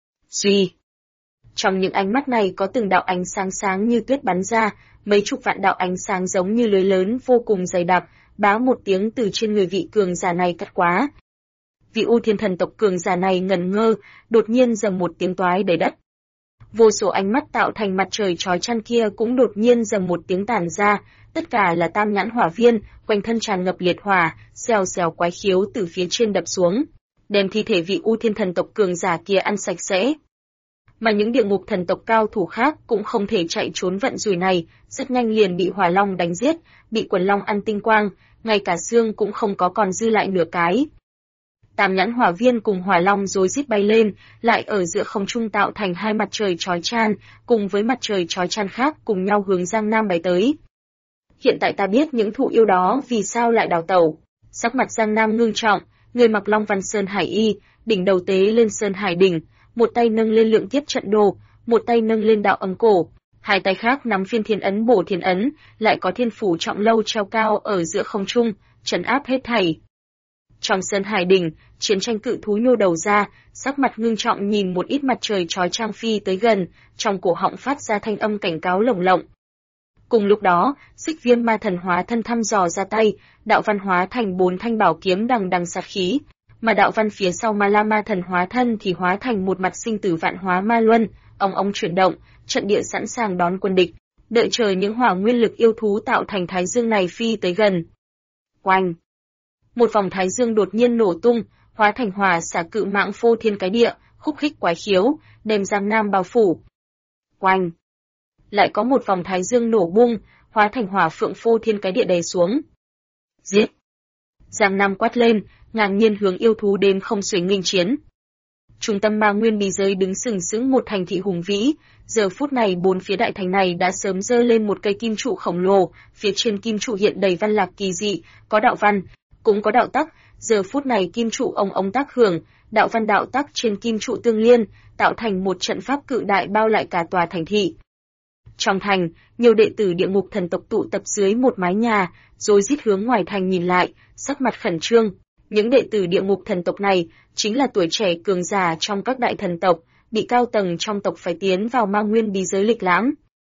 Speaker 1: Suy! Trong những ánh mắt này có từng đạo ánh sáng sáng như tuyết bắn ra, mấy chục vạn đạo ánh sáng giống như lưới lớn vô cùng dày đặc, bá một tiếng từ trên người vị cường giả này cắt quá. Vị U Thiên thần tộc cường giả này ngẩn ngơ, đột nhiên dầm một tiếng toái đầy đất. Vô số ánh mắt tạo thành mặt trời chói chang kia cũng đột nhiên dầm một tiếng tản ra, tất cả là tam nhãn hỏa viên, quanh thân tràn ngập liệt hỏa, xèo xèo quái khiếu từ phía trên đập xuống, đem thi thể vị U Thiên thần tộc cường giả kia ăn sạch sẽ. Mà những địa ngục thần tộc cao thủ khác cũng không thể chạy trốn vận rủi này, rất nhanh liền bị hỏa long đánh giết, bị quần long ăn tinh quang, ngay cả xương cũng không có còn dư lại nửa cái. Tam nhãn hỏa viên cùng hỏa long rối rít bay lên, lại ở giữa không trung tạo thành hai mặt trời chói chang, cùng với mặt trời chói chang khác cùng nhau hướng Giang Nam bay tới. Hiện tại ta biết những thụ yêu đó vì sao lại đào tẩu. Sắc mặt Giang Nam ngưng trọng, người mặc Long Văn Sơn Hải Y, đỉnh đầu tế lên Sơn Hải đỉnh, một tay nâng lên lượng kiếp trận đồ, một tay nâng lên đạo ấm cổ, hai tay khác nắm phiên thiên ấn bổ thiên ấn, lại có thiên phủ trọng lâu treo cao ở giữa không trung, trấn áp hết thảy. Trong Sơn Hải đỉnh, chiến tranh cự thú nhô đầu ra, sắc mặt ngưng trọng nhìn một ít mặt trời chói chang phi tới gần, trong cổ họng phát ra thanh âm cảnh cáo lồng lộng. Cùng lúc đó, Xích Viêm Ma Thần hóa thân thăm dò ra tay, đạo văn hóa thành 4 thanh bảo kiếm đằng đằng sát khí, mà đạo văn phía sau Ma La Ma Thần hóa thân thì hóa thành một mặt sinh tử vạn hóa ma luân, ong chuyển động, trận địa sẵn sàng đón quân địch, đợi chờ những hỏa nguyên lực yêu thú tạo thành thái dương này phi tới gần. Oanh! Một vòng thái dương đột nhiên nổ tung, hóa thành hỏa xả cự mạng phô thiên cái địa, khúc khích quái khiếu, đem Giang Nam bao phủ. Oanh! Lại có một vòng thái dương nổ bung, hóa thành hỏa phượng phô thiên cái địa đè xuống. Giết! Giang Nam quát lên, ngang nhiên hướng yêu thú đến không xuể nghênh chiến. Trung tâm ma nguyên bí giới đứng sừng sững một thành thị hùng vĩ, giờ phút này bốn phía đại thành này đã sớm dơ lên một cây kim trụ khổng lồ, phía trên kim trụ hiện đầy văn lạc kỳ dị, có đạo văn, cũng có đạo tắc, giờ phút này kim trụ ông tác hưởng, đạo văn đạo tắc trên kim trụ tương liên, tạo thành một trận pháp cự đại bao lại cả tòa thành thị. Trong thành, nhiều đệ tử địa ngục thần tộc tụ tập dưới một mái nhà, rồi rít hướng ngoài thành nhìn lại, sắc mặt khẩn trương. Những đệ tử địa ngục thần tộc này chính là tuổi trẻ cường giả trong các đại thần tộc, bị cao tầng trong tộc phải tiến vào ma nguyên bí giới lịch lãm.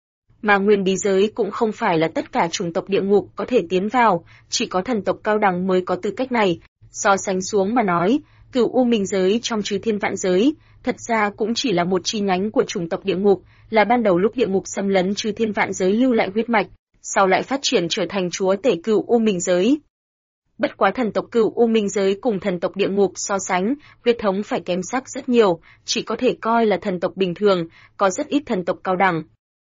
Speaker 1: Ma nguyên bí giới cũng không phải là tất cả chủng tộc địa ngục có thể tiến vào, chỉ có thần tộc cao đẳng mới có tư cách này. So sánh xuống mà nói, Cửu U Minh giới trong Chư Thiên Vạn giới, thật ra cũng chỉ là một chi nhánh của chủng tộc địa ngục, là ban đầu lúc địa ngục xâm lấn Chư Thiên Vạn giới lưu lại huyết mạch, sau lại phát triển trở thành chúa tể Cửu U Minh giới. Bất quá thần tộc Cửu U Minh giới cùng thần tộc địa ngục so sánh, huyết thống phải kém sắc rất nhiều, chỉ có thể coi là thần tộc bình thường, có rất ít thần tộc cao đẳng.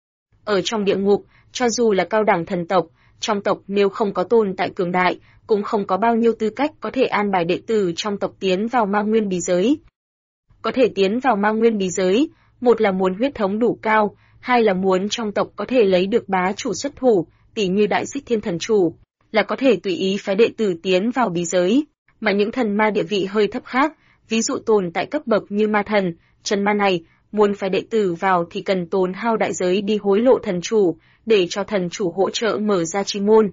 Speaker 1: Ở trong địa ngục, cho dù là cao đẳng thần tộc, trong tộc nếu không có tồn tại cường đại, cũng không có bao nhiêu tư cách có thể an bài đệ tử trong tộc tiến vào ma nguyên bí giới. Có thể tiến vào ma nguyên bí giới, một là muốn huyết thống đủ cao, hai là muốn trong tộc có thể lấy được bá chủ xuất thủ, tỷ như Đại Xích Thiên Thần Chủ, là có thể tùy ý phái đệ tử tiến vào bí giới, mà những thần ma địa vị hơi thấp khác, ví dụ tồn tại cấp bậc như ma thần, trần ma này, muốn phái đệ tử vào thì cần tốn hao đại giới đi hối lộ thần chủ, để cho thần chủ hỗ trợ mở ra chi môn.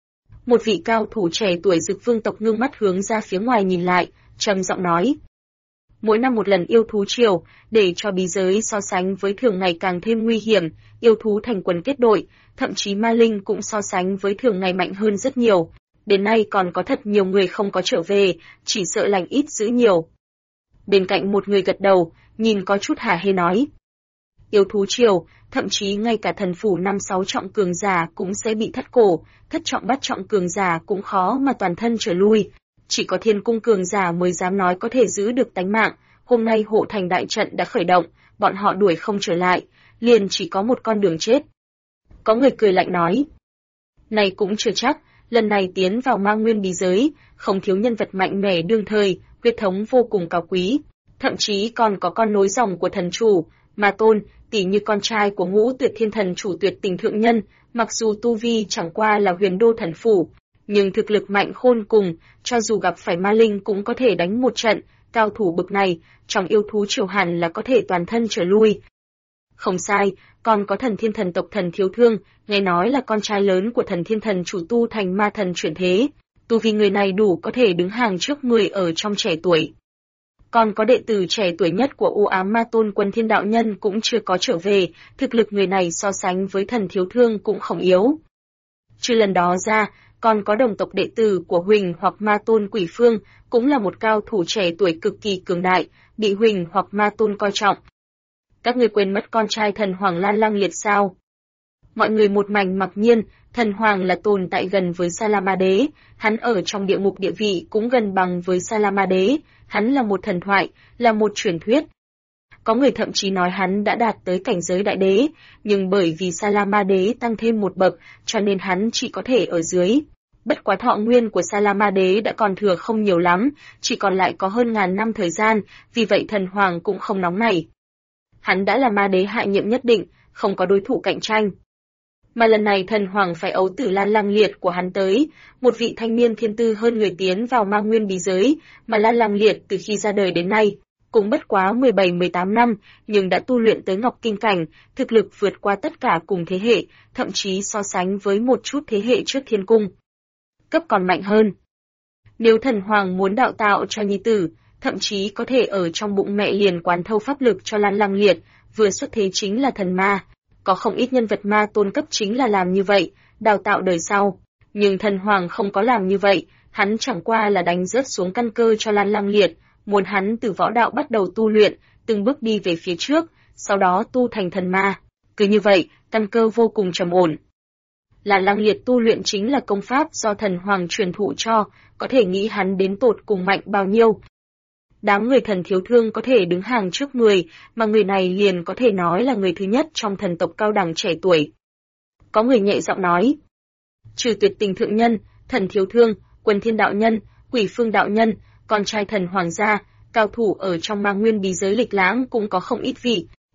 Speaker 1: Một vị cao thủ trẻ tuổi Dực Vương tộc ngưng mắt hướng ra phía ngoài nhìn lại, trầm giọng nói: mỗi năm một lần yêu thú triều, để cho bí giới so sánh với thường ngày càng thêm nguy hiểm, yêu thú thành quần kết đội, thậm chí ma linh cũng so sánh với thường ngày mạnh hơn rất nhiều. Đến nay còn có thật nhiều người không có trở về, chỉ sợ lành ít dữ nhiều. Bên cạnh một người gật đầu, nhìn có chút hả hê nói: yêu thú triều, thậm chí ngay cả thần phủ 5-6 trọng cường giả cũng sẽ bị thất cổ, thất trọng bắt trọng cường giả cũng khó mà toàn thân trở lui. Chỉ có thiên cung cường giả mới dám nói có thể giữ được tánh mạng, hôm nay hộ thành đại trận đã khởi động, bọn họ đuổi không trở lại, liền chỉ có một con đường chết. Có người cười lạnh nói: này cũng chưa chắc, lần này tiến vào ma nguyên bí giới, không thiếu nhân vật mạnh mẽ đương thời, huyết thống vô cùng cao quý, thậm chí còn có con nối dòng của thần chủ, Ma Tôn, tỷ như con trai của Ngũ Tuyệt Thiên Thần Chủ Tuyệt Tình Thượng Nhân, mặc dù tu vi chẳng qua là huyền đô thần phủ, nhưng thực lực mạnh khôn cùng, cho dù gặp phải ma linh cũng có thể đánh một trận, cao thủ bực này, trong yêu thú triều hẳn là có thể toàn thân trở lui. Không sai, còn có thần thiên thần tộc Thần Thiếu Thương, nghe nói là con trai lớn của thần thiên thần chủ tu thành ma thần chuyển thế, tu vi người này đủ có thể đứng hàng trước 10 ở trong trẻ tuổi. Còn có đệ tử trẻ tuổi nhất của U Ám Ma Tôn Quân Thiên Đạo Nhân cũng chưa có trở về, thực lực người này so sánh với Thần Thiếu Thương cũng không yếu. Trừ lần đó ra, còn có đồng tộc đệ tử của Huỳnh hoặc Ma Tôn Quỷ Phương, cũng là một cao thủ trẻ tuổi cực kỳ cường đại, bị Huỳnh hoặc Ma Tôn coi trọng. Các ngươi quên mất con trai thần Hoàng Lan Lang Liệt sao? Mọi người một mảnh mặc nhiên, thần Hoàng là tồn tại gần với Sa La Ma Đế, hắn ở trong địa ngục địa vị cũng gần bằng với Sa La Ma Đế, hắn là một thần thoại, là một truyền thuyết. Có người thậm chí nói hắn đã đạt tới cảnh giới đại đế, nhưng bởi vì Sa La Ma Đế tăng thêm một bậc, cho nên hắn chỉ có thể ở dưới. Bất quá thọ nguyên của Sa La Ma Đế đã còn thừa không nhiều lắm, chỉ còn lại có hơn ngàn năm thời gian, vì vậy thần Hoàng cũng không nóng nảy. Hắn đã là ma đế hạ nhiệm nhất định, không có đối thủ cạnh tranh. Mà lần này thần Hoàng phải ấu tử Lan Lang Liệt của hắn tới, một vị thanh niên thiên tư hơn người tiến vào ma nguyên bí giới, mà Lan Lang Liệt từ khi ra đời đến nay, cũng bất quá 17-18 năm, nhưng đã tu luyện tới Ngọc Kinh Cảnh, thực lực vượt qua tất cả cùng thế hệ, thậm chí so sánh với một chút thế hệ trước thiên cung. Cấp còn mạnh hơn. Nếu thần Hoàng muốn đạo tạo cho nhi tử, thậm chí có thể ở trong bụng mẹ liền quán thâu pháp lực cho Lan Lang Liệt, vừa xuất thế chính là thần ma. Có không ít nhân vật ma tôn cấp chính là làm như vậy, đào tạo đời sau. Nhưng thần Hoàng không có làm như vậy, hắn chẳng qua là đánh rớt xuống căn cơ cho Lan Lang Liệt, muốn hắn từ võ đạo bắt đầu tu luyện, từng bước đi về phía trước, sau đó tu thành thần ma. Cứ như vậy, căn cơ vô cùng trầm ổn. Lan Lang Liệt tu luyện chính là công pháp do thần Hoàng truyền thụ cho, có thể nghĩ hắn đến tột cùng mạnh bao nhiêu. Đám người Thần Thiếu Thương có thể đứng hàng trước 10, mà người này liền có thể nói là người thứ nhất trong thần tộc cao đẳng trẻ tuổi. Có người nhẹ giọng nói, trừ Tuyệt Tình Thượng Nhân, Thần Thiếu Thương, Quân Thiên Đạo Nhân, Quỷ Phương Đạo Nhân, con trai thần Hoàng gia, cao thủ ở trong ma nguyên bí giới lịch lãm cũng có không ít vị,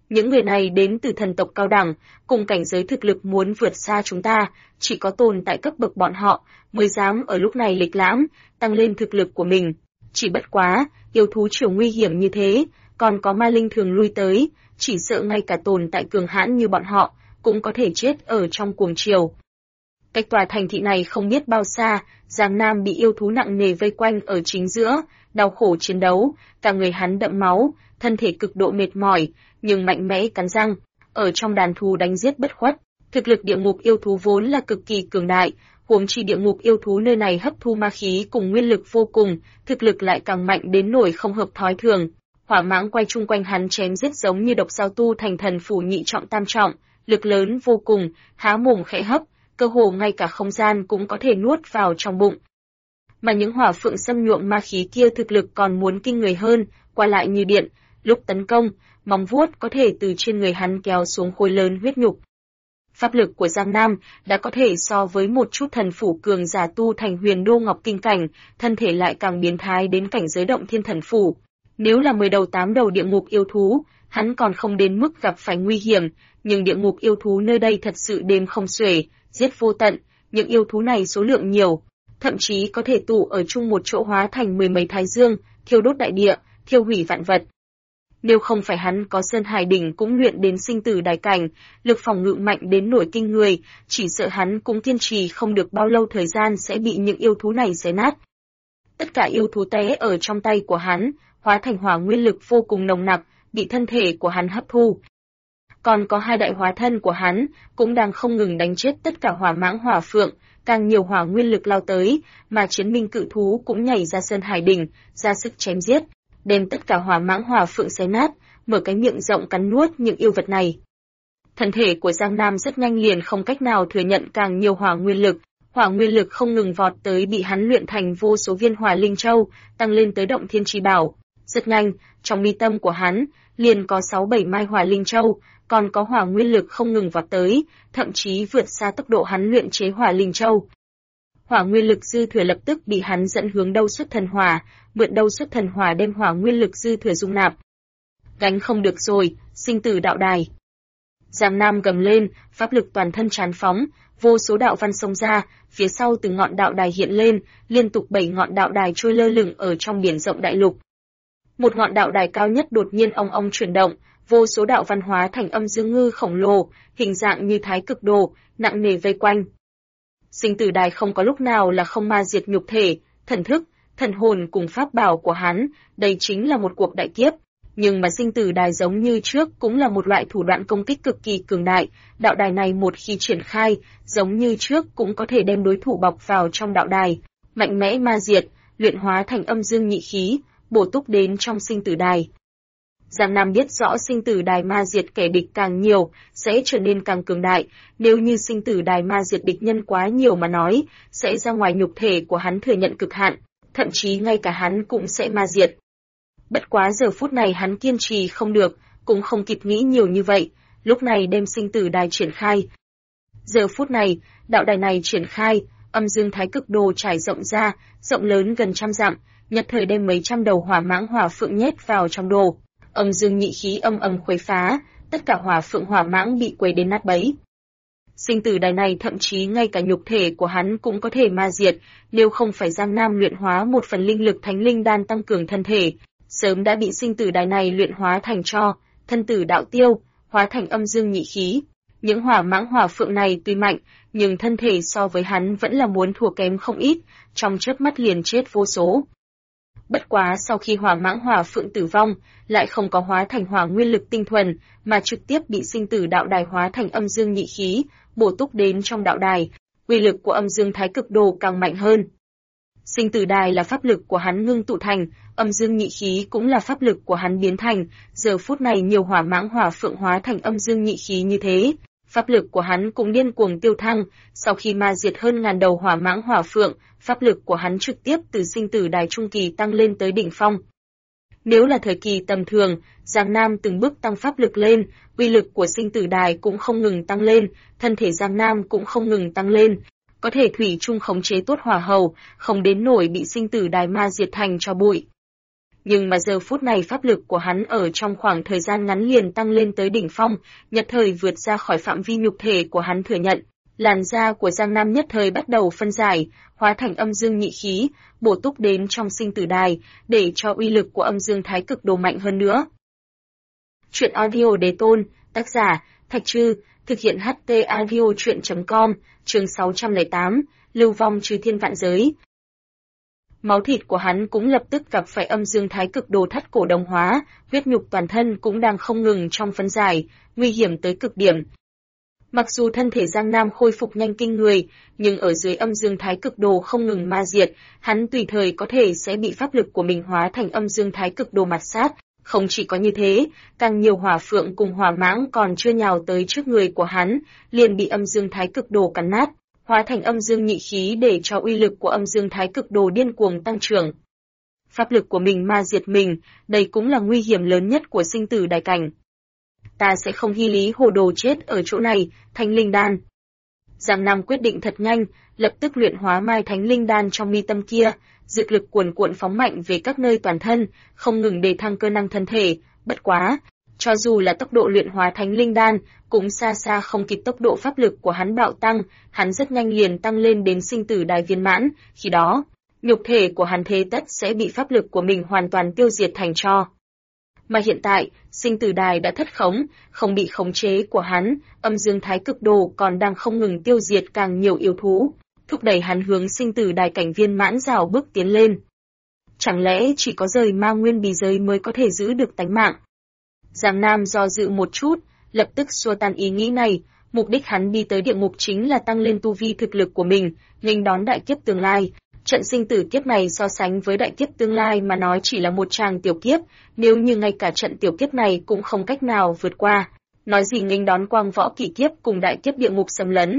Speaker 1: Những người này đến từ thần tộc cao đẳng, cùng cảnh giới thực lực muốn vượt xa chúng ta, chỉ có tồn tại cấp bậc bọn họ mới dám ở lúc này lịch lãm, tăng lên thực lực của mình. Chỉ bất quá, yêu thú triều nguy hiểm như thế, còn có ma linh thường lui tới, chỉ sợ ngay cả tồn tại cường hãn như bọn họ, cũng có thể chết ở trong cuồng triều. Cách tòa thành thị này không biết bao xa, Giang Nam bị yêu thú nặng nề vây quanh ở chính giữa, đau khổ chiến đấu, cả người hắn đẫm máu, thân thể cực độ mệt mỏi, nhưng mạnh mẽ cắn răng, ở trong đàn thú đánh giết bất khuất. Thực lực địa ngục yêu thú vốn là cực kỳ cường đại, huống chi địa ngục yêu thú nơi này hấp thu ma khí cùng nguyên lực vô cùng, thực lực lại càng mạnh đến nỗi không hợp thói thường. Hỏa mãng quay chung quanh hắn chém giết giống như độc sao tu thành thần phủ nhị trọng tam trọng, lực lớn vô cùng, há mồm khẽ hấp, cơ hồ ngay cả không gian cũng có thể nuốt vào trong bụng. Mà những hỏa phượng xâm nhuộm ma khí kia thực lực còn muốn kinh người hơn, qua lại như điện, lúc tấn công, móng vuốt có thể từ trên người hắn kéo xuống khối lớn huyết nhục. Pháp lực của Giang Nam đã có thể so với một chút thần phủ cường giả tu thành huyền đô ngọc kinh cảnh, thân thể lại càng biến thái đến cảnh giới động thiên thần phủ. Nếu là 10 đầu 8 đầu địa ngục yêu thú, hắn còn không đến mức gặp phải nguy hiểm, nhưng địa ngục yêu thú nơi đây thật sự đếm không xuể, giết vô tận, những yêu thú này số lượng nhiều, thậm chí có thể tụ ở chung một chỗ hóa thành 10 mấy thái dương, thiêu đốt đại địa, thiêu hủy vạn vật. Nếu không phải hắn có Sơn Hải đỉnh cũng luyện đến sinh tử đại cảnh, lực phòng ngự mạnh đến nổi kinh người, chỉ sợ hắn cũng kiên trì không được bao lâu thời gian sẽ bị những yêu thú này xé nát. Tất cả yêu thú té ở trong tay của hắn, hóa thành hỏa nguyên lực vô cùng nồng nặc, bị thân thể của hắn hấp thu. Còn có hai đại hóa thân của hắn, cũng đang không ngừng đánh chết tất cả hỏa mãng hỏa phượng, càng nhiều hỏa nguyên lực lao tới, mà chiến minh cự thú cũng nhảy ra Sơn Hải đỉnh, ra sức chém giết, đem tất cả hỏa mãng hỏa phượng xé nát, mở cái miệng rộng cắn nuốt những yêu vật này. Thân thể của Giang Nam rất nhanh liền không cách nào thừa nhận càng nhiều hỏa nguyên lực không ngừng vọt tới bị hắn luyện thành vô số viên hỏa linh châu, tăng lên tới động thiên chi bảo. Rất nhanh, trong mi tâm của hắn liền có 6-7 mai hỏa linh châu, còn có hỏa nguyên lực không ngừng vọt tới, thậm chí vượt xa tốc độ hắn luyện chế hỏa linh châu. Hỏa nguyên lực dư thừa lập tức bị hắn dẫn hướng Đâu Xuất Thần Hỏa, mượn Đâu Xuất Thần Hỏa đem hỏa nguyên lực dư thừa dung nạp. Gánh không được rồi, sinh tử đạo đài. Giang Nam gầm lên, pháp lực toàn thân tràn phóng, vô số đạo văn xông ra, phía sau từng ngọn đạo đài hiện lên, liên tục 7 ngọn đạo đài trôi lơ lửng ở trong biển rộng đại lục. Một ngọn đạo đài cao nhất đột nhiên ong ong chuyển động, vô số đạo văn hóa thành âm dương ngư khổng lồ, hình dạng như thái cực đồ, nặng nề vây quanh. Sinh tử đài không có lúc nào là không ma diệt nhục thể, thần thức, thần hồn cùng pháp bảo của hắn, đây chính là một cuộc đại kiếp. Nhưng mà sinh tử đài giống như trước cũng là một loại thủ đoạn công kích cực kỳ cường đại, đạo đài này một khi triển khai, giống như trước cũng có thể đem đối thủ bọc vào trong đạo đài, mạnh mẽ ma diệt, luyện hóa thành âm dương nhị khí, bổ túc đến trong sinh tử đài. Giang Nam biết rõ sinh tử đài ma diệt kẻ địch càng nhiều, sẽ trở nên càng cường đại, nếu như sinh tử đài ma diệt địch nhân quá nhiều mà nói, sẽ ra ngoài nhục thể của hắn thừa nhận cực hạn, thậm chí ngay cả hắn cũng sẽ ma diệt. Bất quá giờ phút này hắn kiên trì không được, cũng không kịp nghĩ nhiều như vậy, lúc này đem sinh tử đài triển khai. Giờ phút này, đạo đài này triển khai, âm dương thái cực đồ trải rộng ra, rộng lớn gần 100 dặm, nhất thời đem mấy trăm đầu hỏa mãng hỏa phượng nhét vào trong đồ. Âm dương nhị khí âm ầm khuấy phá, tất cả hỏa phượng hỏa mãng bị quấy đến nát bấy. Sinh tử đài này thậm chí ngay cả nhục thể của hắn cũng có thể ma diệt, nếu không phải Giang Nam luyện hóa một phần linh lực thánh linh đan tăng cường thân thể, sớm đã bị sinh tử đài này luyện hóa thành tro, thân tử đạo tiêu, hóa thành âm dương nhị khí. Những hỏa mãng hỏa phượng này tuy mạnh, nhưng thân thể so với hắn vẫn là muốn thua kém không ít, trong chớp mắt liền chết vô số. Bất quá sau khi hỏa mãng hỏa phượng tử vong, lại không có hóa thành hỏa nguyên lực tinh thuần, mà trực tiếp bị sinh tử đạo đài hóa thành âm dương nhị khí, bổ túc đến trong đạo đài, uy lực của âm dương thái cực đồ càng mạnh hơn. Sinh tử đài là pháp lực của hắn ngưng tụ thành, âm dương nhị khí cũng là pháp lực của hắn biến thành, giờ phút này nhiều hỏa mãng hỏa phượng hóa thành âm dương nhị khí như thế, pháp lực của hắn cũng điên cuồng tiêu thăng, sau khi ma diệt hơn 1000 đầu hỏa mãng hỏa phượng, pháp lực của hắn trực tiếp từ sinh tử đài trung kỳ tăng lên tới đỉnh phong. Nếu là thời kỳ tầm thường, Giang Nam từng bước tăng pháp lực lên, uy lực của sinh tử đài cũng không ngừng tăng lên, thân thể Giang Nam cũng không ngừng tăng lên, có thể thủy chung khống chế tốt hỏa hầu, không đến nổi bị sinh tử đài ma diệt thành cho bụi. Nhưng mà giờ phút này pháp lực của hắn ở trong khoảng thời gian ngắn liền tăng lên tới đỉnh phong, nhất thời vượt ra khỏi phạm vi nhục thể của hắn thừa nhận. Làn da của Giang Nam nhất thời bắt đầu phân giải, hóa thành âm dương nhị khí, bổ túc đến trong sinh tử đài, để cho uy lực của âm dương thái cực đồ mạnh hơn nữa. Truyện audio Đế Tôn, tác giả, Thạch Trư, thực hiện HT audio truyện.com, chương 608, lưu vong trừ thiên vạn giới. Máu thịt của hắn cũng lập tức gặp phải âm dương thái cực đồ thất cổ đồng hóa, huyết nhục toàn thân cũng đang không ngừng trong phân giải, nguy hiểm tới cực điểm. Mặc dù thân thể Giang Nam khôi phục nhanh kinh người, nhưng ở dưới âm dương thái cực đồ không ngừng ma diệt, hắn tùy thời có thể sẽ bị pháp lực của mình hóa thành âm dương thái cực đồ mạt sát. Không chỉ có như thế, càng nhiều hỏa phượng cùng hỏa mãng còn chưa nhào tới trước người của hắn, liền bị âm dương thái cực đồ cắn nát, hóa thành âm dương nhị khí để cho uy lực của âm dương thái cực đồ điên cuồng tăng trưởng. Pháp lực của mình ma diệt mình, đây cũng là nguy hiểm lớn nhất của sinh tử đại cảnh. Ta sẽ không hy lý hồ đồ chết ở chỗ này, Thánh Linh Đan. Giang Nam quyết định thật nhanh, lập tức luyện hóa mai Thánh Linh Đan trong mi tâm kia, dược lực cuồn cuộn phóng mạnh về các nơi toàn thân, không ngừng đề thăng cơ năng thân thể. Bất quá, cho dù là tốc độ luyện hóa Thánh Linh Đan, cũng xa xa không kịp tốc độ pháp lực của hắn bạo tăng, hắn rất nhanh liền tăng lên đến sinh tử đài viên mãn, khi đó, nhục thể của hắn thế tất sẽ bị pháp lực của mình hoàn toàn tiêu diệt thành tro. Mà hiện tại, sinh tử đài đã thất khống, không bị khống chế của hắn, âm dương thái cực đồ còn đang không ngừng tiêu diệt càng nhiều yêu thú, thúc đẩy hắn hướng sinh tử đài cảnh viên mãn rào bước tiến lên. Chẳng lẽ chỉ có rời ma nguyên bì giới mới có thể giữ được tánh mạng? Giang Nam do dự một chút, lập tức xua tan ý nghĩ này, mục đích hắn đi tới địa ngục chính là tăng lên tu vi thực lực của mình, nghênh đón đại kiếp tương lai. Trận sinh tử kiếp này so sánh với đại kiếp tương lai mà nói chỉ là một tràng tiểu kiếp, nếu như ngay cả trận tiểu kiếp này cũng không cách nào vượt qua, nói gì nghênh đón quang võ kỷ kiếp cùng đại kiếp địa ngục xâm lấn.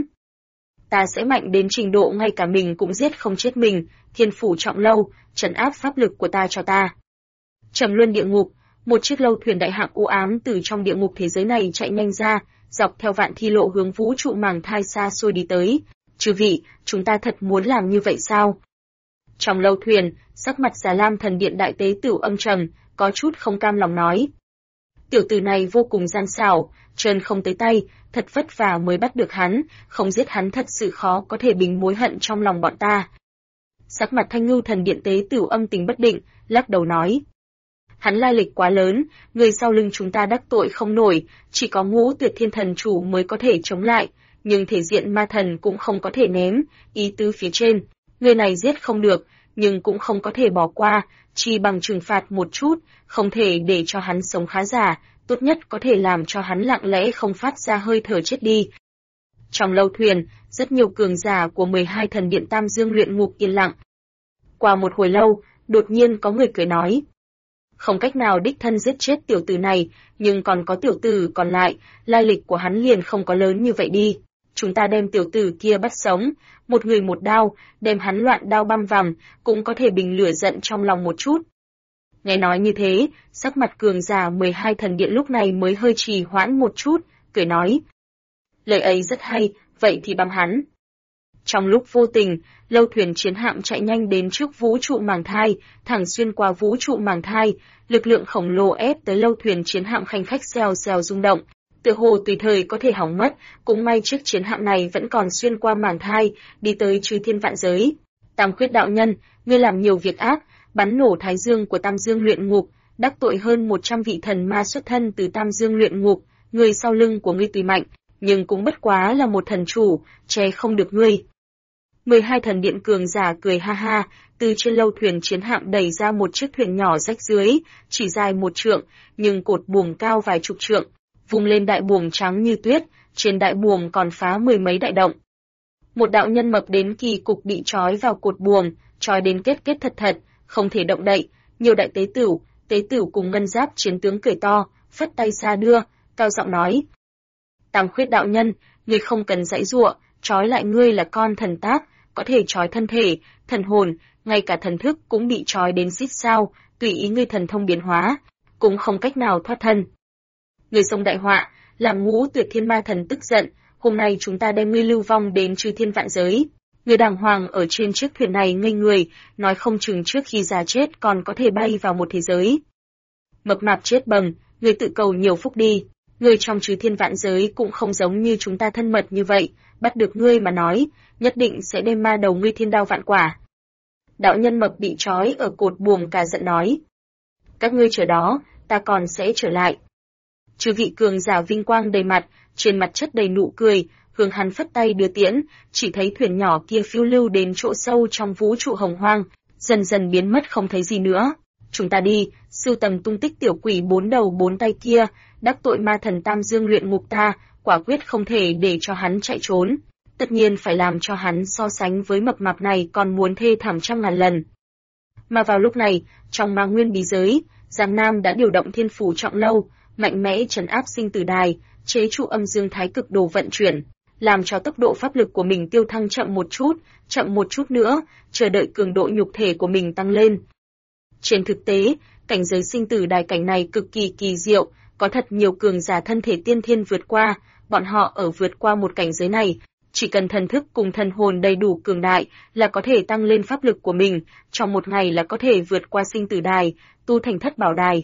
Speaker 1: Ta sẽ mạnh đến trình độ ngay cả mình cũng giết không chết mình, thiên phủ trọng lâu, trấn áp pháp lực của ta cho ta. Trầm luân địa ngục, một chiếc lâu thuyền đại hạng u ám từ trong địa ngục thế giới này chạy nhanh ra, dọc theo vạn thi lộ hướng vũ trụ màng thai xa xôi đi tới. Chư vị, chúng ta thật muốn làm như vậy sao? Trong lâu thuyền, sắc mặt Già Lam thần điện đại tế tử âm trầm, có chút không cam lòng nói. Tiểu tử này vô cùng gian xảo, trơn không tới tay, thật vất vả mới bắt được hắn, không giết hắn thật sự khó có thể bình mối hận trong lòng bọn ta. Sắc mặt Thanh Ngưu thần điện tế tử âm tình bất định, lắc đầu nói. Hắn lai lịch quá lớn, người sau lưng chúng ta đắc tội không nổi, chỉ có Ngũ Tuyệt Thiên thần chủ mới có thể chống lại, nhưng thể diện ma thần cũng không có thể ném, ý tứ phía trên. Người này giết không được, nhưng cũng không có thể bỏ qua, chỉ bằng trừng phạt một chút, không thể để cho hắn sống khá giả, tốt nhất có thể làm cho hắn lặng lẽ không phát ra hơi thở chết đi. Trong lâu thuyền, rất nhiều cường giả của 12 thần điện Tam Dương luyện ngục yên lặng. Qua một hồi lâu, đột nhiên có người cười nói. Không cách nào đích thân giết chết tiểu tử này, nhưng còn có tiểu tử còn lại, lai lịch của hắn liền không có lớn như vậy đi. Chúng ta đem tiểu tử kia bắt sống, một người một đao, đem hắn loạn đao băm vằm, cũng có thể bình lửa giận trong lòng một chút. Nghe nói như thế, sắc mặt cường giả 12 thần điện lúc này mới hơi trì hoãn một chút, cười nói. Lời ấy rất hay, vậy thì băm hắn. Trong lúc vô tình, lâu thuyền chiến hạm chạy nhanh đến trước vũ trụ màng thai, thẳng xuyên qua vũ trụ màng thai, lực lượng khổng lồ ép tới lâu thuyền chiến hạm khanh khách xèo xèo rung động. Tựa hồ tùy thời có thể hỏng mất, cũng may chiếc chiến hạm này vẫn còn xuyên qua màng thai, đi tới chư thiên vạn giới. Tam Khuyết đạo nhân, ngươi làm nhiều việc ác, bắn nổ thái dương của Tam Dương luyện ngục, đắc tội hơn 100 vị thần ma xuất thân từ Tam Dương luyện ngục, người sau lưng của ngươi tuy mạnh, nhưng cũng bất quá là một thần chủ, che không được ngươi. 12 thần điện cường giả cười ha ha, từ trên lâu thuyền chiến hạm đẩy ra một chiếc thuyền nhỏ rách dưới, chỉ dài 1 trượng, nhưng cột buồm cao vài chục trượng. Vung lên đại buồm trắng như tuyết, trên đại buồm còn phá 10 mấy đại động. Một đạo nhân mập đến kỳ cục bị trói vào cột buồm, trói đến kết thật thật, không thể động đậy. Nhiều đại tế tử cùng ngân giáp chiến tướng cười to, phất tay xa đưa, cao giọng nói: Tam Khuyết đạo nhân, ngươi không cần giãy giụa, trói lại ngươi là con thần tác, có thể trói thân thể, thần hồn, ngay cả thần thức cũng bị trói đến xít sao, tùy ý ngươi thần thông biến hóa, cũng không cách nào thoát thân. Người sông đại họa, làm Ngũ Tuyệt Thiên ma thần tức giận, hôm nay chúng ta đem ngươi lưu vong đến chư thiên vạn giới. Người đàng hoàng ở trên chiếc thuyền này ngây người, nói không chừng trước khi già chết còn có thể bay vào một thế giới. Mập mạp chết bầm, người tự cầu nhiều phúc đi. Người trong chư thiên vạn giới cũng không giống như chúng ta thân mật như vậy, bắt được ngươi mà nói, nhất định sẽ đem ma đầu ngươi thiên đao vạn quả. Đạo nhân mập bị trói ở cột buồm cả giận nói. Các ngươi chờ đó, ta còn sẽ trở lại. Chư vị cường giả vinh quang đầy mặt, trên mặt chất đầy nụ cười, hướng hắn phất tay đưa tiễn, chỉ thấy thuyền nhỏ kia phiêu lưu đến chỗ sâu trong vũ trụ hồng hoang, dần dần biến mất không thấy gì nữa. Chúng ta đi, sưu tầm tung tích tiểu quỷ 4 đầu 4 tay kia, đắc tội ma thần Tam Dương luyện ngục ta, quả quyết không thể để cho hắn chạy trốn. Tất nhiên phải làm cho hắn so sánh với mập mạp này còn muốn thê thảm trăm ngàn lần. Mà vào lúc này, trong Ma Nguyên bí giới, Giang Nam đã điều động Thiên Phủ Trọng Lâu, mạnh mẽ trấn áp sinh tử đài, chế trụ âm dương thái cực đồ vận chuyển, làm cho tốc độ pháp lực của mình tiêu thăng chậm một chút nữa, chờ đợi cường độ nhục thể của mình tăng lên. Trên thực tế, cảnh giới sinh tử đài cảnh này cực kỳ kỳ diệu, có thật nhiều cường giả thân thể tiên thiên vượt qua, bọn họ ở vượt qua một cảnh giới này, chỉ cần thần thức cùng thần hồn đầy đủ cường đại là có thể tăng lên pháp lực của mình, trong một ngày là có thể vượt qua sinh tử đài, tu thành thất bảo đài.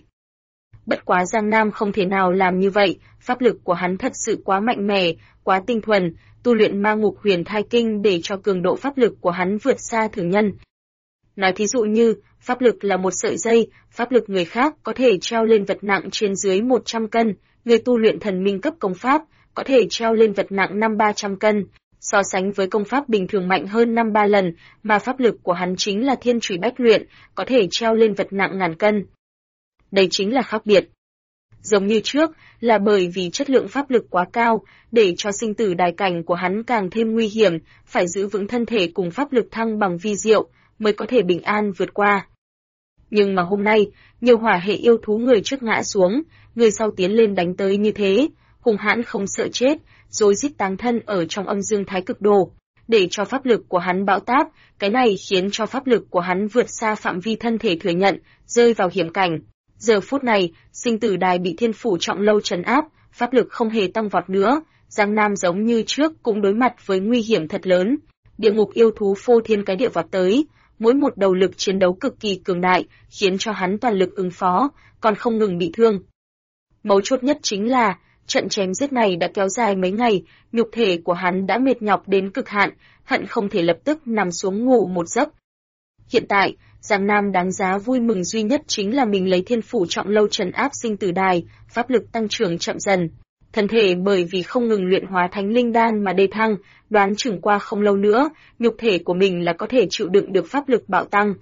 Speaker 1: Bất quá Giang Nam không thể nào làm như vậy, pháp lực của hắn thật sự quá mạnh mẽ, quá tinh thuần, tu luyện Ma Ngục Huyền Thai Kinh để cho cường độ pháp lực của hắn vượt xa thường nhân. Nói thí dụ như, pháp lực là một sợi dây, pháp lực người khác có thể treo lên vật nặng trên dưới 100 cân, người tu luyện thần minh cấp công pháp có thể treo lên vật nặng 500-300 cân, so sánh với công pháp bình thường mạnh hơn 5-3 lần, mà pháp lực của hắn chính là thiên chủy bách luyện, có thể treo lên vật nặng ngàn cân. Đây chính là khác biệt. Giống như trước, là bởi vì chất lượng pháp lực quá cao, để cho sinh tử đài cảnh của hắn càng thêm nguy hiểm, phải giữ vững thân thể cùng pháp lực thăng bằng vi diệu, mới có thể bình an vượt qua. Nhưng mà hôm nay, nhiều hỏa hệ yêu thú người trước ngã xuống, người sau tiến lên đánh tới như thế, hung hãn không sợ chết, rồi giết táng thân ở trong âm dương thái cực đồ, để cho pháp lực của hắn bão táp, cái này khiến cho pháp lực của hắn vượt xa phạm vi thân thể thừa nhận, rơi vào hiểm cảnh. Giờ phút này, sinh tử đài bị Thiên Phủ Trọng Lâu trấn áp, pháp lực không hề tăng vọt nữa, Giang Nam giống như trước cũng đối mặt với nguy hiểm thật lớn. Địa ngục yêu thú phô thiên cái địa vọt tới, mỗi một đầu lực chiến đấu cực kỳ cường đại, khiến cho hắn toàn lực ứng phó, còn không ngừng bị thương. Mấu chốt nhất chính là, trận chém giết này đã kéo dài mấy ngày, nhục thể của hắn đã mệt nhọc đến cực hạn, hận không thể lập tức nằm xuống ngủ một giấc. Hiện tại, Giang Nam đáng giá vui mừng duy nhất chính là mình lấy Thiên Phủ Trọng Lâu trấn áp sinh tử đài, pháp lực tăng trưởng chậm dần. Thân thể bởi vì không ngừng luyện hóa thánh linh đan mà đề thăng, đoán chừng qua không lâu nữa, nhục thể của mình là có thể chịu đựng được pháp lực bạo tăng.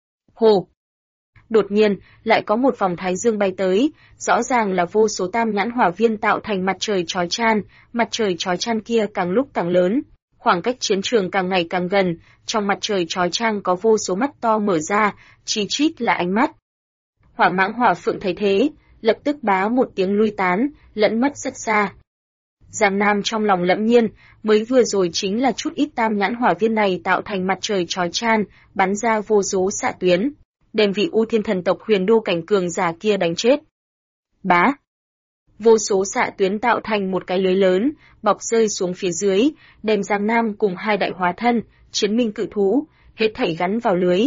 Speaker 1: Hồ! Đột nhiên, lại có một vòng thái dương bay tới, rõ ràng là vô số tam nhãn hỏa viên tạo thành mặt trời chói chan, mặt trời chói chan kia càng lúc càng lớn. Khoảng cách chiến trường càng ngày càng gần, trong mặt trời chói chang có vô số mắt to mở ra, chi chít là ánh mắt. Hỏa mãng hỏa phượng thấy thế, lập tức bá một tiếng lui tán, lẫn mất rất xa. Giang Nam trong lòng lẫm nhiên, mới vừa rồi chính là chút ít tam nhãn hỏa viên này tạo thành mặt trời chói chan, bắn ra vô số xạ tuyến, đem vị U Thiên thần tộc Huyền Đô cảnh cường giả kia đánh chết. Bá! Vô số xạ tuyến tạo thành một cái lưới lớn, bọc rơi xuống phía dưới, đem Giang Nam cùng hai đại hóa thân, chiến minh cự thú, hết thảy gắn vào lưới.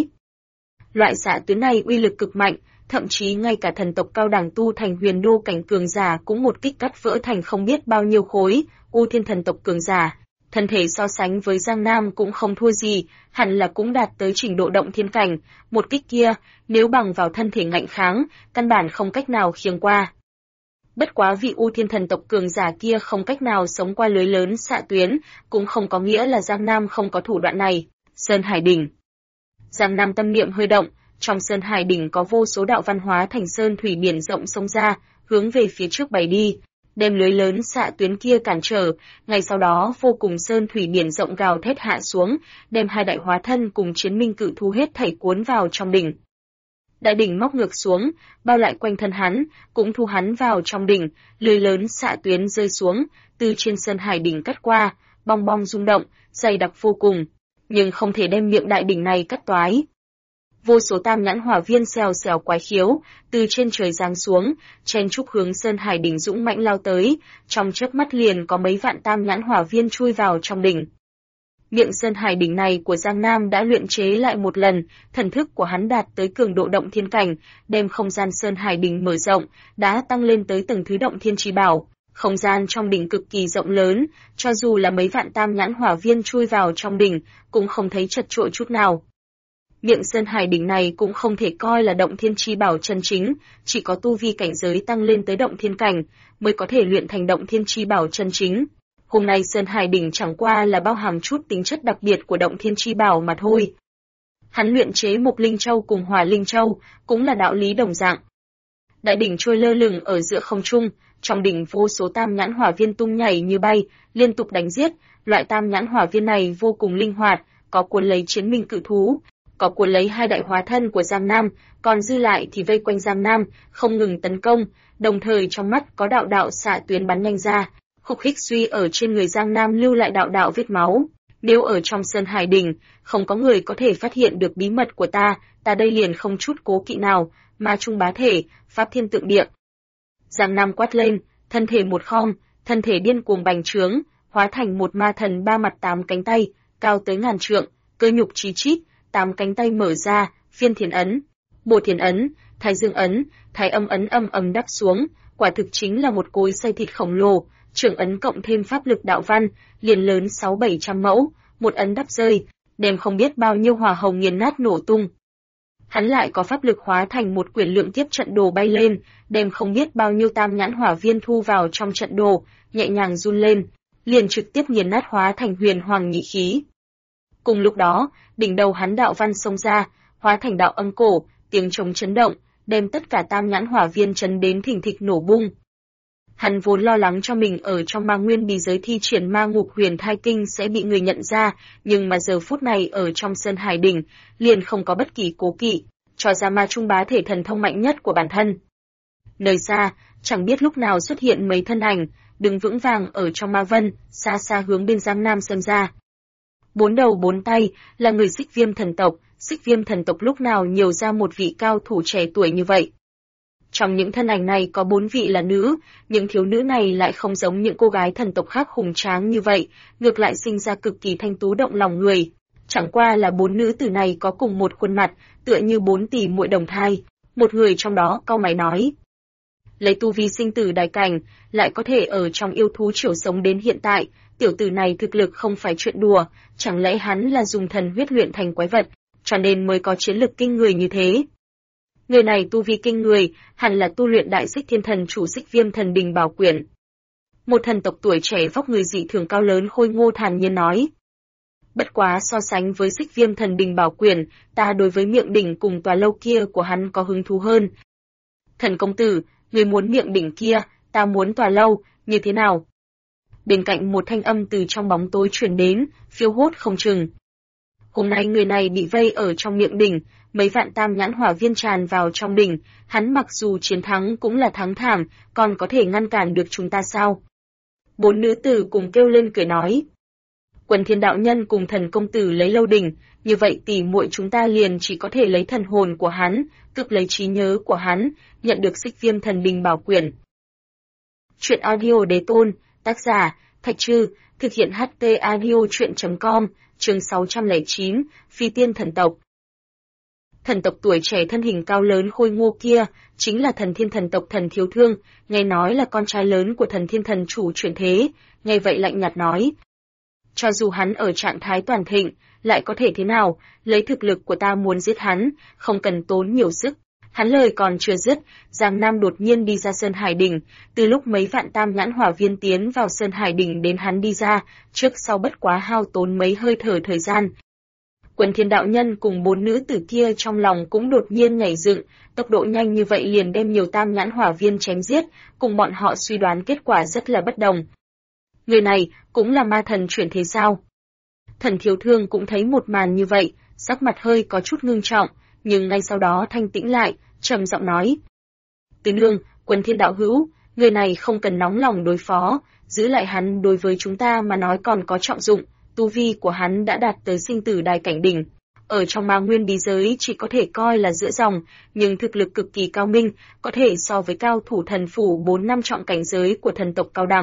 Speaker 1: Loại xạ tuyến này uy lực cực mạnh, thậm chí ngay cả thần tộc cao đẳng tu thành Huyền Đô cảnh cường giả cũng một kích cắt vỡ thành không biết bao nhiêu khối. U Thiên thần tộc cường giả, thân thể so sánh với Giang Nam cũng không thua gì, hẳn là cũng đạt tới trình độ động thiên cảnh, một kích kia, nếu bằng vào thân thể ngạnh kháng, căn bản không cách nào khiêng qua. Bất quá vị U Thiên thần tộc cường giả kia không cách nào sống qua lưới lớn xạ tuyến, cũng không có nghĩa là Giang Nam không có thủ đoạn này. Sơn Hải Đỉnh. Giang Nam tâm niệm hơi động, trong Sơn Hải Đỉnh có vô số đạo văn hóa thành sơn thủy biển rộng sông ra, hướng về phía trước bày đi, đem lưới lớn xạ tuyến kia cản trở, ngay sau đó vô cùng sơn thủy biển rộng gào thét hạ xuống, đem hai đại hóa thân cùng chiến minh cự thú hết thảy cuốn vào trong đỉnh. Đại đỉnh móc ngược xuống, bao lại quanh thân hắn, cũng thu hắn vào trong đỉnh, lưới lớn xạ tuyến rơi xuống, từ trên Sơn Hải Đỉnh cắt qua, bong bong rung động, dày đặc vô cùng, nhưng không thể đem miệng đại đỉnh này cắt toái. Vô số tam nhãn hỏa viên xèo xèo quái khiếu, từ trên trời giáng xuống, chen chúc hướng Sơn Hải Đỉnh dũng mãnh lao tới, trong chớp mắt liền có mấy vạn tam nhãn hỏa viên chui vào trong đỉnh. Miệng Sơn Hải đỉnh này của Giang Nam đã luyện chế lại một lần, thần thức của hắn đạt tới cường độ động thiên cảnh, đem không gian Sơn Hải đỉnh mở rộng, đã tăng lên tới tầng thứ động thiên chi bảo. Không gian trong đỉnh cực kỳ rộng lớn, cho dù là mấy vạn tam nhãn hỏa viên chui vào trong đỉnh, cũng không thấy chật chội chút nào. Miệng Sơn Hải đỉnh này cũng không thể coi là động thiên chi bảo chân chính, chỉ có tu vi cảnh giới tăng lên tới động thiên cảnh, mới có thể luyện thành động thiên chi bảo chân chính. Hôm nay Sơn Hải đỉnh chẳng qua là bao hàm chút tính chất đặc biệt của động thiên chi bảo mà thôi. Hắn luyện chế Mộc Linh Châu cùng Hỏa Linh Châu, cũng là đạo lý đồng dạng. Đại đỉnh trôi lơ lửng ở giữa không trung, trong đỉnh vô số tam nhãn hỏa viên tung nhảy như bay, liên tục đánh giết, loại tam nhãn hỏa viên này vô cùng linh hoạt, có cuốn lấy chiến minh cự thú, có cuốn lấy hai đại hóa thân của Giang Nam, còn dư lại thì vây quanh Giang Nam, không ngừng tấn công, đồng thời trong mắt có đạo đạo xạ tuyến bắn nhanh ra, khúc khích suy ở trên người Giang Nam lưu lại đạo đạo vết máu. Nếu ở trong Sơn Hải đỉnh, không có người có thể phát hiện được bí mật của ta đây liền không chút cố kỵ nào, ma trung bá thể, pháp thiên tượng địa. Giang Nam quát lên, thân thể một khom, thân thể điên cuồng bành trướng, hóa thành một ma thần ba mặt tám cánh tay, cao tới ngàn trượng, cơ nhục chí chít, tám cánh tay mở ra, phiên thiền ấn, bồ thiền ấn, thái dương ấn, thái âm ấn âm ầm đắp xuống, quả thực chính là một cối xay thịt khổng lồ, trưởng ấn cộng thêm pháp lực đạo văn, liền lớn 600-700 mẫu, một ấn đắp rơi, đem không biết bao nhiêu hỏa hồng nghiền nát nổ tung. Hắn lại có pháp lực hóa thành một quyển lượng kiếp trận đồ bay lên, đem không biết bao nhiêu tam nhãn hỏa viên thu vào trong trận đồ, nhẹ nhàng run lên, liền trực tiếp nghiền nát hóa thành huyền hoàng nhị khí. Cùng lúc đó, đỉnh đầu hắn đạo văn xông ra, hóa thành đạo âm cổ, tiếng trống chấn động, đem tất cả tam nhãn hỏa viên chấn đến thình thịch nổ bung. Hắn vốn lo lắng cho mình ở trong ma nguyên bí giới thi triển ma ngục huyền thai kinh sẽ bị người nhận ra, nhưng mà giờ phút này ở trong Sơn Hải đỉnh, liền không có bất kỳ cố kỵ, cho ra ma trung bá thể thần thông mạnh nhất của bản thân. Nơi xa, chẳng biết lúc nào xuất hiện mấy thân ảnh, đứng vững vàng ở trong ma vân, xa xa hướng bên Giang Nam xem ra. Bốn đầu bốn tay, là người Xích Viêm thần tộc, Xích Viêm thần tộc lúc nào nhiều ra một vị cao thủ trẻ tuổi như vậy. Trong những thân ảnh này có 4 vị là nữ, những thiếu nữ này lại không giống những cô gái thần tộc khác hùng tráng như vậy, ngược lại sinh ra cực kỳ thanh tú động lòng người. Chẳng qua là 4 nữ tử này có cùng một khuôn mặt, tựa như 4 tỷ muội đồng thai. Một người trong đó cau mày nói: lấy tu vi sinh tử đại cảnh, lại có thể ở trong yêu thú chiều sống đến hiện tại, tiểu tử này thực lực không phải chuyện đùa, chẳng lẽ hắn là dùng thần huyết luyện thành quái vật, cho nên mới có chiến lực kinh người như thế. Người này tu vi kinh người, hẳn là tu luyện đại Xích Thiên Thần chủ Xích Viêm Thần Đình Bảo Quyển. Một thần tộc tuổi trẻ vóc người dị thường cao lớn khôi ngô thản nhiên nói: bất quá so sánh với Xích Viêm Thần Đình Bảo Quyển, ta đối với miệng đỉnh cùng tòa lâu kia của hắn có hứng thú hơn. Thần công tử, người muốn miệng đỉnh kia, ta muốn tòa lâu, như thế nào? Bên cạnh một thanh âm từ trong bóng tối truyền đến, phiêu hốt không chừng. Hôm nay người này bị vây ở trong miệng đỉnh, mấy vạn tam nhãn hỏa viên tràn vào trong đỉnh, hắn mặc dù chiến thắng cũng là thắng thảm, còn có thể ngăn cản được chúng ta sao? 4 nữ tử cùng kêu lên cười nói: Quần Thiên đạo nhân cùng thần công tử lấy lâu đỉnh, như vậy tỷ muội chúng ta liền chỉ có thể lấy thần hồn của hắn, cực lấy trí nhớ của hắn, nhận được Xích Viêm Thần Đình Bảo Quyển. Truyện audio đế tôn, tác giả Thạch Trư, thực hiện HT audio truyện.com, chương 609, Phi Tiên thần tộc. Thần tộc tuổi trẻ thân hình cao lớn khôi ngô kia, chính là Thần Thiên thần tộc Thần Thiếu Thương, nghe nói là con trai lớn của Thần Thiên thần chủ chuyển thế, nghe vậy lạnh nhạt nói: cho dù hắn ở trạng thái toàn thịnh, lại có thể thế nào, lấy thực lực của ta muốn giết hắn, không cần tốn nhiều sức. Hắn lời còn chưa dứt, Giang Nam đột nhiên đi ra Sơn Hải đỉnh, từ lúc mấy vạn tam nhãn hỏa viên tiến vào Sơn Hải đỉnh đến hắn đi ra, trước sau bất quá hao tốn mấy hơi thở thời gian. Quần Thiên đạo nhân cùng 4 nữ tử kia trong lòng cũng đột nhiên nhảy dựng, tốc độ nhanh như vậy liền đem nhiều tam nhãn hỏa viên chém giết, cùng bọn họ suy đoán kết quả rất là bất đồng. Người này cũng là ma thần chuyển thế sao? Thần Thiếu Thương cũng thấy một màn như vậy, sắc mặt hơi có chút ngưng trọng, nhưng ngay sau đó thanh tĩnh lại, trầm giọng nói: Tứ nương, Quần Thiên đạo hữu, người này không cần nóng lòng đối phó, giữ lại hắn đối với chúng ta mà nói còn có trọng dụng, tu vi của hắn đã đạt tới sinh tử đài cảnh đỉnh. Ở trong ma nguyên bí giới chỉ có thể coi là giữa dòng, nhưng thực lực cực kỳ cao minh, có thể so với cao thủ thần phủ 4 năm trọng cảnh giới của thần tộc cao đẳng.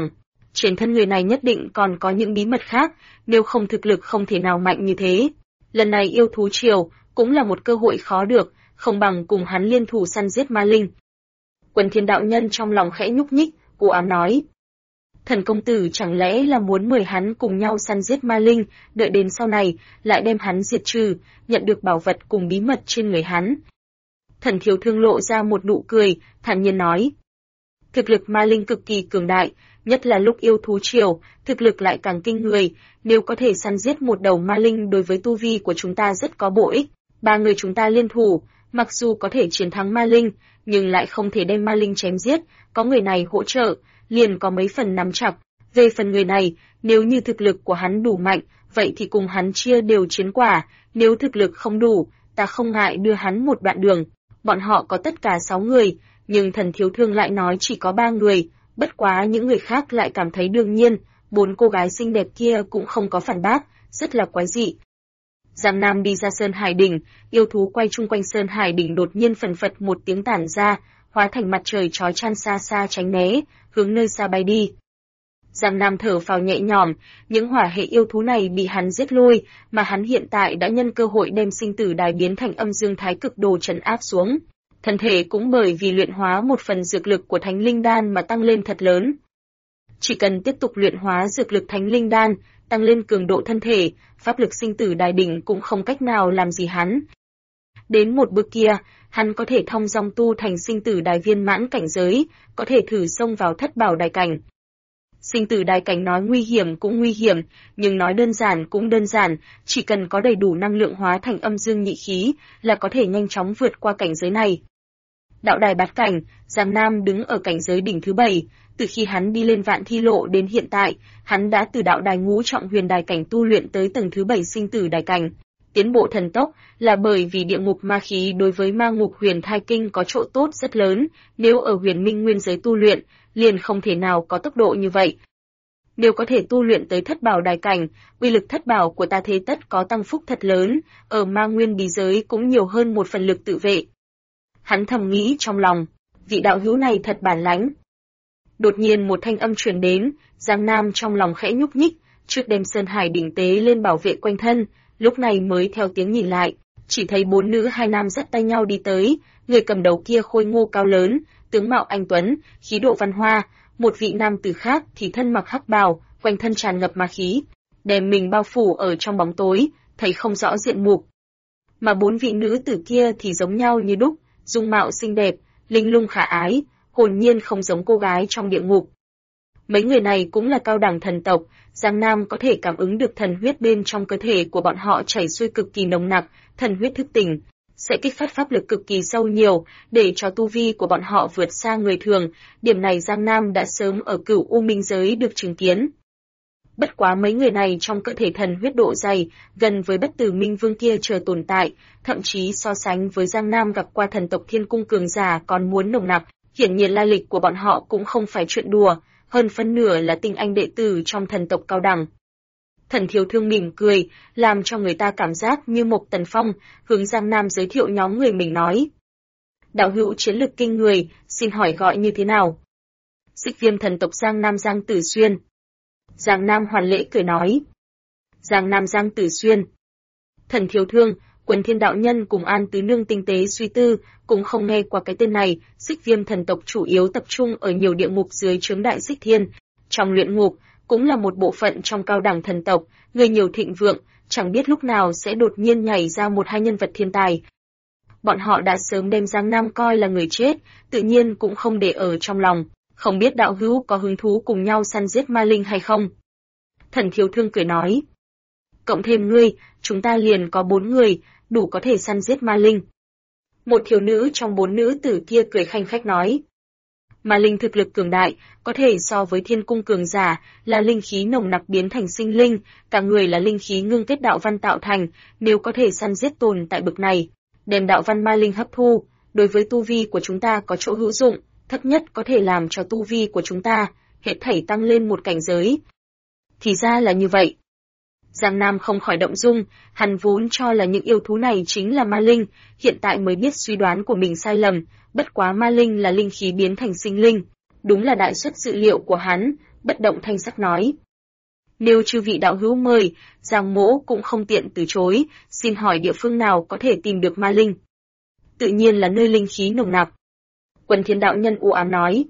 Speaker 1: trên thân người này nhất định còn có những bí mật khác, nếu không thực lực không thể nào mạnh như thế. Lần này yêu thú triều cũng là một cơ hội khó được, không bằng cùng hắn liên thủ săn giết ma linh. Quần Thiên đạo nhân trong lòng khẽ nhúc nhích, u ám nói: Thần công tử chẳng lẽ là muốn mời hắn cùng nhau săn giết ma linh, đợi đến sau này lại đem hắn diệt trừ, nhận được bảo vật cùng bí mật trên người hắn. Thần Thiếu Thương lộ ra một nụ cười, thản nhiên nói: Thực lực ma linh cực kỳ cường đại, nhất là lúc yêu thú triều, thực lực lại càng kinh người, nếu có thể săn giết một đầu ma linh đối với tu vi của chúng ta rất có bổ ích. Ba người chúng ta liên thủ, mặc dù có thể chiến thắng ma linh, nhưng lại không thể đem ma linh chém giết, có người này hỗ trợ, liền có mấy phần nắm chắc. Về phần người này, nếu như thực lực của hắn đủ mạnh, vậy thì cùng hắn chia đều chiến quả, nếu thực lực không đủ, ta không ngại đưa hắn một đoạn đường. Bọn họ có tất cả 6 người, nhưng Thần Thiếu Thương lại nói chỉ có 3 người, bất quá những người khác lại cảm thấy đương nhiên, 4 cô gái xinh đẹp kia cũng không có phản bác, rất là quái dị. Giang Nam đi ra Sơn Hải Đỉnh, yêu thú quay chung quanh Sơn Hải Đỉnh đột nhiên phần phật một tiếng tản ra, hóa thành mặt trời chói chang xa xa tránh né, hướng nơi xa bay đi. Giang Nam thở phào nhẹ nhõm, những hỏa hệ yêu thú này bị hắn giết lui, mà hắn hiện tại đã nhân cơ hội đem sinh tử đài biến thành âm dương thái cực đồ trấn áp xuống. Thân thể cũng bởi vì luyện hóa một phần dược lực của Thánh Linh Đan mà tăng lên thật lớn. Chỉ cần tiếp tục luyện hóa dược lực Thánh Linh Đan, tăng lên cường độ thân thể, pháp lực sinh tử đài đỉnh cũng không cách nào làm gì hắn. Đến một bước kia, hắn có thể thông dong tu thành sinh tử đài viên mãn cảnh giới, có thể thử xông vào thất bảo đài cảnh. Sinh tử đài cảnh nói nguy hiểm cũng nguy hiểm, nhưng nói đơn giản cũng đơn giản, chỉ cần có đầy đủ năng lượng hóa thành âm dương nhị khí là có thể nhanh chóng vượt qua cảnh giới này. Đạo đài bát cảnh, Giang Nam đứng ở cảnh giới đỉnh thứ 7, từ khi hắn đi lên Vạn Thi Lộ đến hiện tại, hắn đã từ đạo đài ngũ trọng huyền đài cảnh tu luyện tới tầng thứ 7 sinh tử đài cảnh. Tiến bộ thần tốc là bởi vì địa ngục ma khí đối với ma ngục huyền thai kinh có chỗ tốt rất lớn, nếu ở huyền minh nguyên giới tu luyện, liền không thể nào có tốc độ như vậy. Nếu có thể tu luyện tới thất bảo đài cảnh, uy lực thất bảo của ta thế tất có tăng phúc thật lớn, ở ma nguyên bí giới cũng nhiều hơn một phần lực tự vệ. Hắn thầm nghĩ trong lòng, vị đạo hữu này thật bản lãnh. Đột nhiên một thanh âm truyền đến, Giang Nam trong lòng khẽ nhúc nhích, trước đem Sơn Hải đỉnh tế lên bảo vệ quanh thân, lúc này mới theo tiếng nhìn lại, chỉ thấy 4 nữ 2 nam dắt tay nhau đi tới, người cầm đầu kia khôi ngô cao lớn, tướng mạo anh tuấn, khí độ văn hoa, một vị nam tử khác thì thân mặc hắc bào, quanh thân tràn ngập ma khí, đem mình bao phủ ở trong bóng tối, thấy không rõ diện mục. Mà 4 vị nữ tử kia thì giống nhau như đúc, dung mạo xinh đẹp, linh lung khả ái, hồn nhiên không giống cô gái trong địa ngục. Mấy người này cũng là cao đẳng thần tộc, Giang Nam có thể cảm ứng được thần huyết bên trong cơ thể của bọn họ chảy xuôi cực kỳ nồng nặc, thần huyết thức tỉnh, sẽ kích phát pháp lực cực kỳ sâu nhiều, để cho tu vi của bọn họ vượt xa người thường, điểm này Giang Nam đã sớm ở Cửu U Minh giới được chứng kiến. Bất quá mấy người này trong cơ thể thần huyết độ dày, gần với Bất Tử Minh Vương kia chờ tồn tại, thậm chí so sánh với Giang Nam gặp qua thần tộc Thiên Cung cường giả còn muốn nồng nặc, hiển nhiên lai lịch của bọn họ cũng không phải chuyện đùa, hơn phân nửa là tinh anh đệ tử trong thần tộc cao đẳng. Thần Thiếu Thương mỉm cười, làm cho người ta cảm giác như Mộc Tần Phong, hướng Giang Nam giới thiệu nhóm người mình nói. Đạo hữu chiến lực kinh người, xin hỏi gọi như thế nào? Xích Viêm thần tộc Giang Nam Giang Tử Xuyên. Giang Nam hoàn lễ cười nói. Giang Nam Giang Tử Xuyên. Thần Thiếu Thương, Quần Thiên đạo nhân cùng An Tứ Nương tinh tế suy tư, cũng không nghe qua cái tên này. Xích Viêm thần tộc chủ yếu tập trung ở nhiều địa ngục dưới trướng Đại Xích Thiên, trong luyện ngục cũng là một bộ phận trong cao đẳng thần tộc, người nhiều thịnh vượng, chẳng biết lúc nào sẽ đột nhiên nhảy ra một hai nhân vật thiên tài. Bọn họ đã sớm đem Giang Nam coi là người chết, tự nhiên cũng không để ở trong lòng, không biết đạo hữu có hứng thú cùng nhau săn giết ma linh hay không? Thần Thiếu Thương cười nói. Cộng thêm ngươi, chúng ta liền có 4 người, đủ có thể săn giết ma linh. Một thiếu nữ trong 4 nữ tử kia cười khanh khách nói. Ma linh thực lực cường đại, có thể so với Thiên Cung cường giả, là linh khí nồng nặc biến thành sinh linh, cả người là linh khí ngưng kết đạo văn tạo thành, nếu có thể săn giết tồn tại bực này, đem đạo văn ma linh hấp thu, đối với tu vi của chúng ta có chỗ hữu dụng, thấp nhất có thể làm cho tu vi của chúng ta hết thảy tăng lên một cảnh giới. Thì ra là như vậy. Giang Nam không khỏi động dung, hắn vốn cho là những yêu thú này chính là ma linh, hiện tại mới biết suy đoán của mình sai lầm, bất quá ma linh là linh khí biến thành sinh linh. Đúng là đại xuất dự liệu của hắn, bất động thanh sắc nói. Nếu chư vị đạo hữu mời, Giang mỗ cũng không tiện từ chối, xin hỏi địa phương nào có thể tìm được ma linh? Tự nhiên là nơi linh khí nồng nặc. Quần Thiên đạo nhân u ám nói.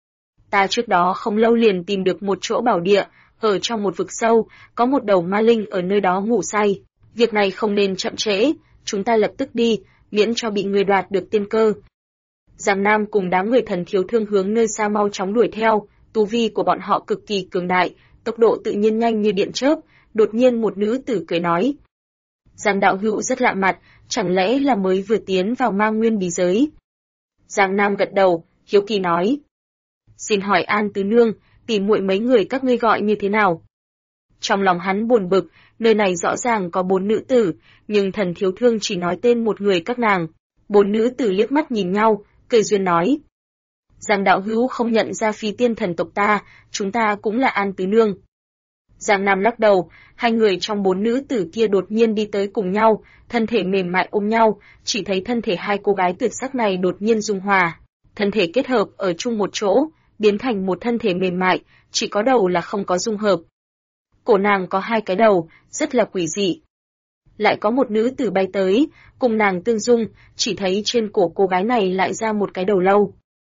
Speaker 1: Ta trước đó không lâu liền tìm được một chỗ bảo địa, ở trong một vực sâu, có một đầu ma linh ở nơi đó ngủ say. Việc này không nên chậm trễ, chúng ta lập tức đi, miễn cho bị người đoạt được tiên cơ. Giang Nam cùng đám người Thần Thiếu Thương hướng nơi xa mau chóng đuổi theo, tu vi của bọn họ cực kỳ cường đại, tốc độ tự nhiên nhanh như điện chớp. Đột nhiên một nữ tử cười nói. Giang đạo hữu rất lạ mặt, chẳng lẽ là mới vừa tiến vào ma nguyên bí giới? Giang Nam gật đầu, hiếu kỳ nói. Xin hỏi An Tứ Nương, tỉ muội mấy người các ngươi gọi như thế nào? Trong lòng hắn buồn bực, nơi này rõ ràng có 4 nữ tử, nhưng Thần Thiếu Thương chỉ nói tên một người các nàng. 4 nữ tử liếc mắt nhìn nhau, cười duyên nói. Giang đạo hữu không nhận ra phi tiên thần tộc ta, chúng ta cũng là An Tứ Nương. Giang Nam lắc đầu, hai người trong 4 nữ tử kia đột nhiên đi tới cùng nhau, thân thể mềm mại ôm nhau, chỉ thấy thân thể hai cô gái tuyệt sắc này đột nhiên dung hòa, thân thể kết hợp ở chung một chỗ, biến thành một thân thể mềm mại, chỉ có đầu là không có dung hợp. Cổ nàng có 2 cái đầu, rất là quỷ dị. Lại có một nữ tử bay tới, cùng nàng tương dung, chỉ thấy trên cổ cô gái này lại ra một cái đầu lâu.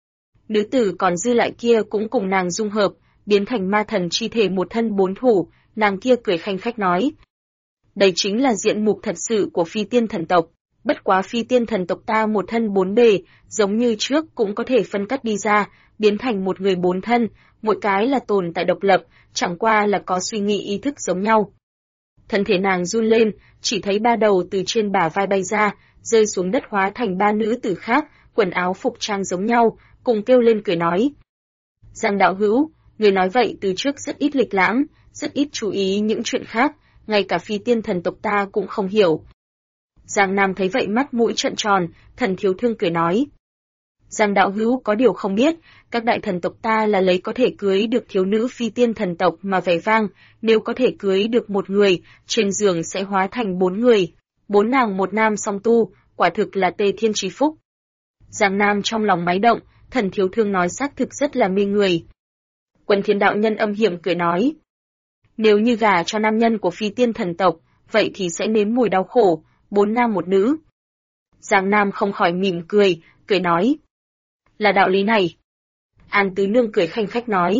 Speaker 1: Nữ tử còn dư lại kia cũng cùng nàng dung hợp, biến thành ma thần chi thể một thân 4 thủ, nàng kia cười khanh khách nói. Đây chính là diện mục thật sự của phi tiên thần tộc, bất quá phi tiên thần tộc ta một thân 4 bề, giống như trước cũng có thể phân cắt đi ra, biến thành một người 4 thân, mỗi cái là tồn tại độc lập, chẳng qua là có suy nghĩ ý thức giống nhau. Thân thể nàng run lên, chỉ thấy 3 đầu từ trên bả vai bay ra, rơi xuống đất hóa thành 3 nữ tử khác, quần áo phục trang giống nhau, cùng kêu lên cười nói. Giang đạo hữu, người nói vậy từ trước rất ít lịch lãm, rất ít chú ý những chuyện khác, ngay cả phi tiên thần tộc ta cũng không hiểu. Giang Nam thấy vậy mắt mũi trợn tròn, Thần Thiếu Thương cười nói. Giang đạo hữu có điều không biết, các đại thần tộc ta là lấy có thể cưới được thiếu nữ phi tiên thần tộc mà vẻ vang, nếu có thể cưới được một người, trên giường sẽ hóa thành 4 người, 4 nàng 1 nam song tu, quả thực là tề thiên chi phúc. Giang Nam trong lòng máy động, Thần Thiếu Thương nói xác thực rất là mê người. Quần Thiên đạo nhân âm hiểm cười nói. Nếu như gả cho nam nhân của phi tiên thần tộc, vậy thì sẽ nếm mùi đau khổ, 4 nam 1 nữ. Giang Nam không khỏi mỉm cười, cười nói. Là đạo lý này. An Tứ Nương cười khanh khách nói.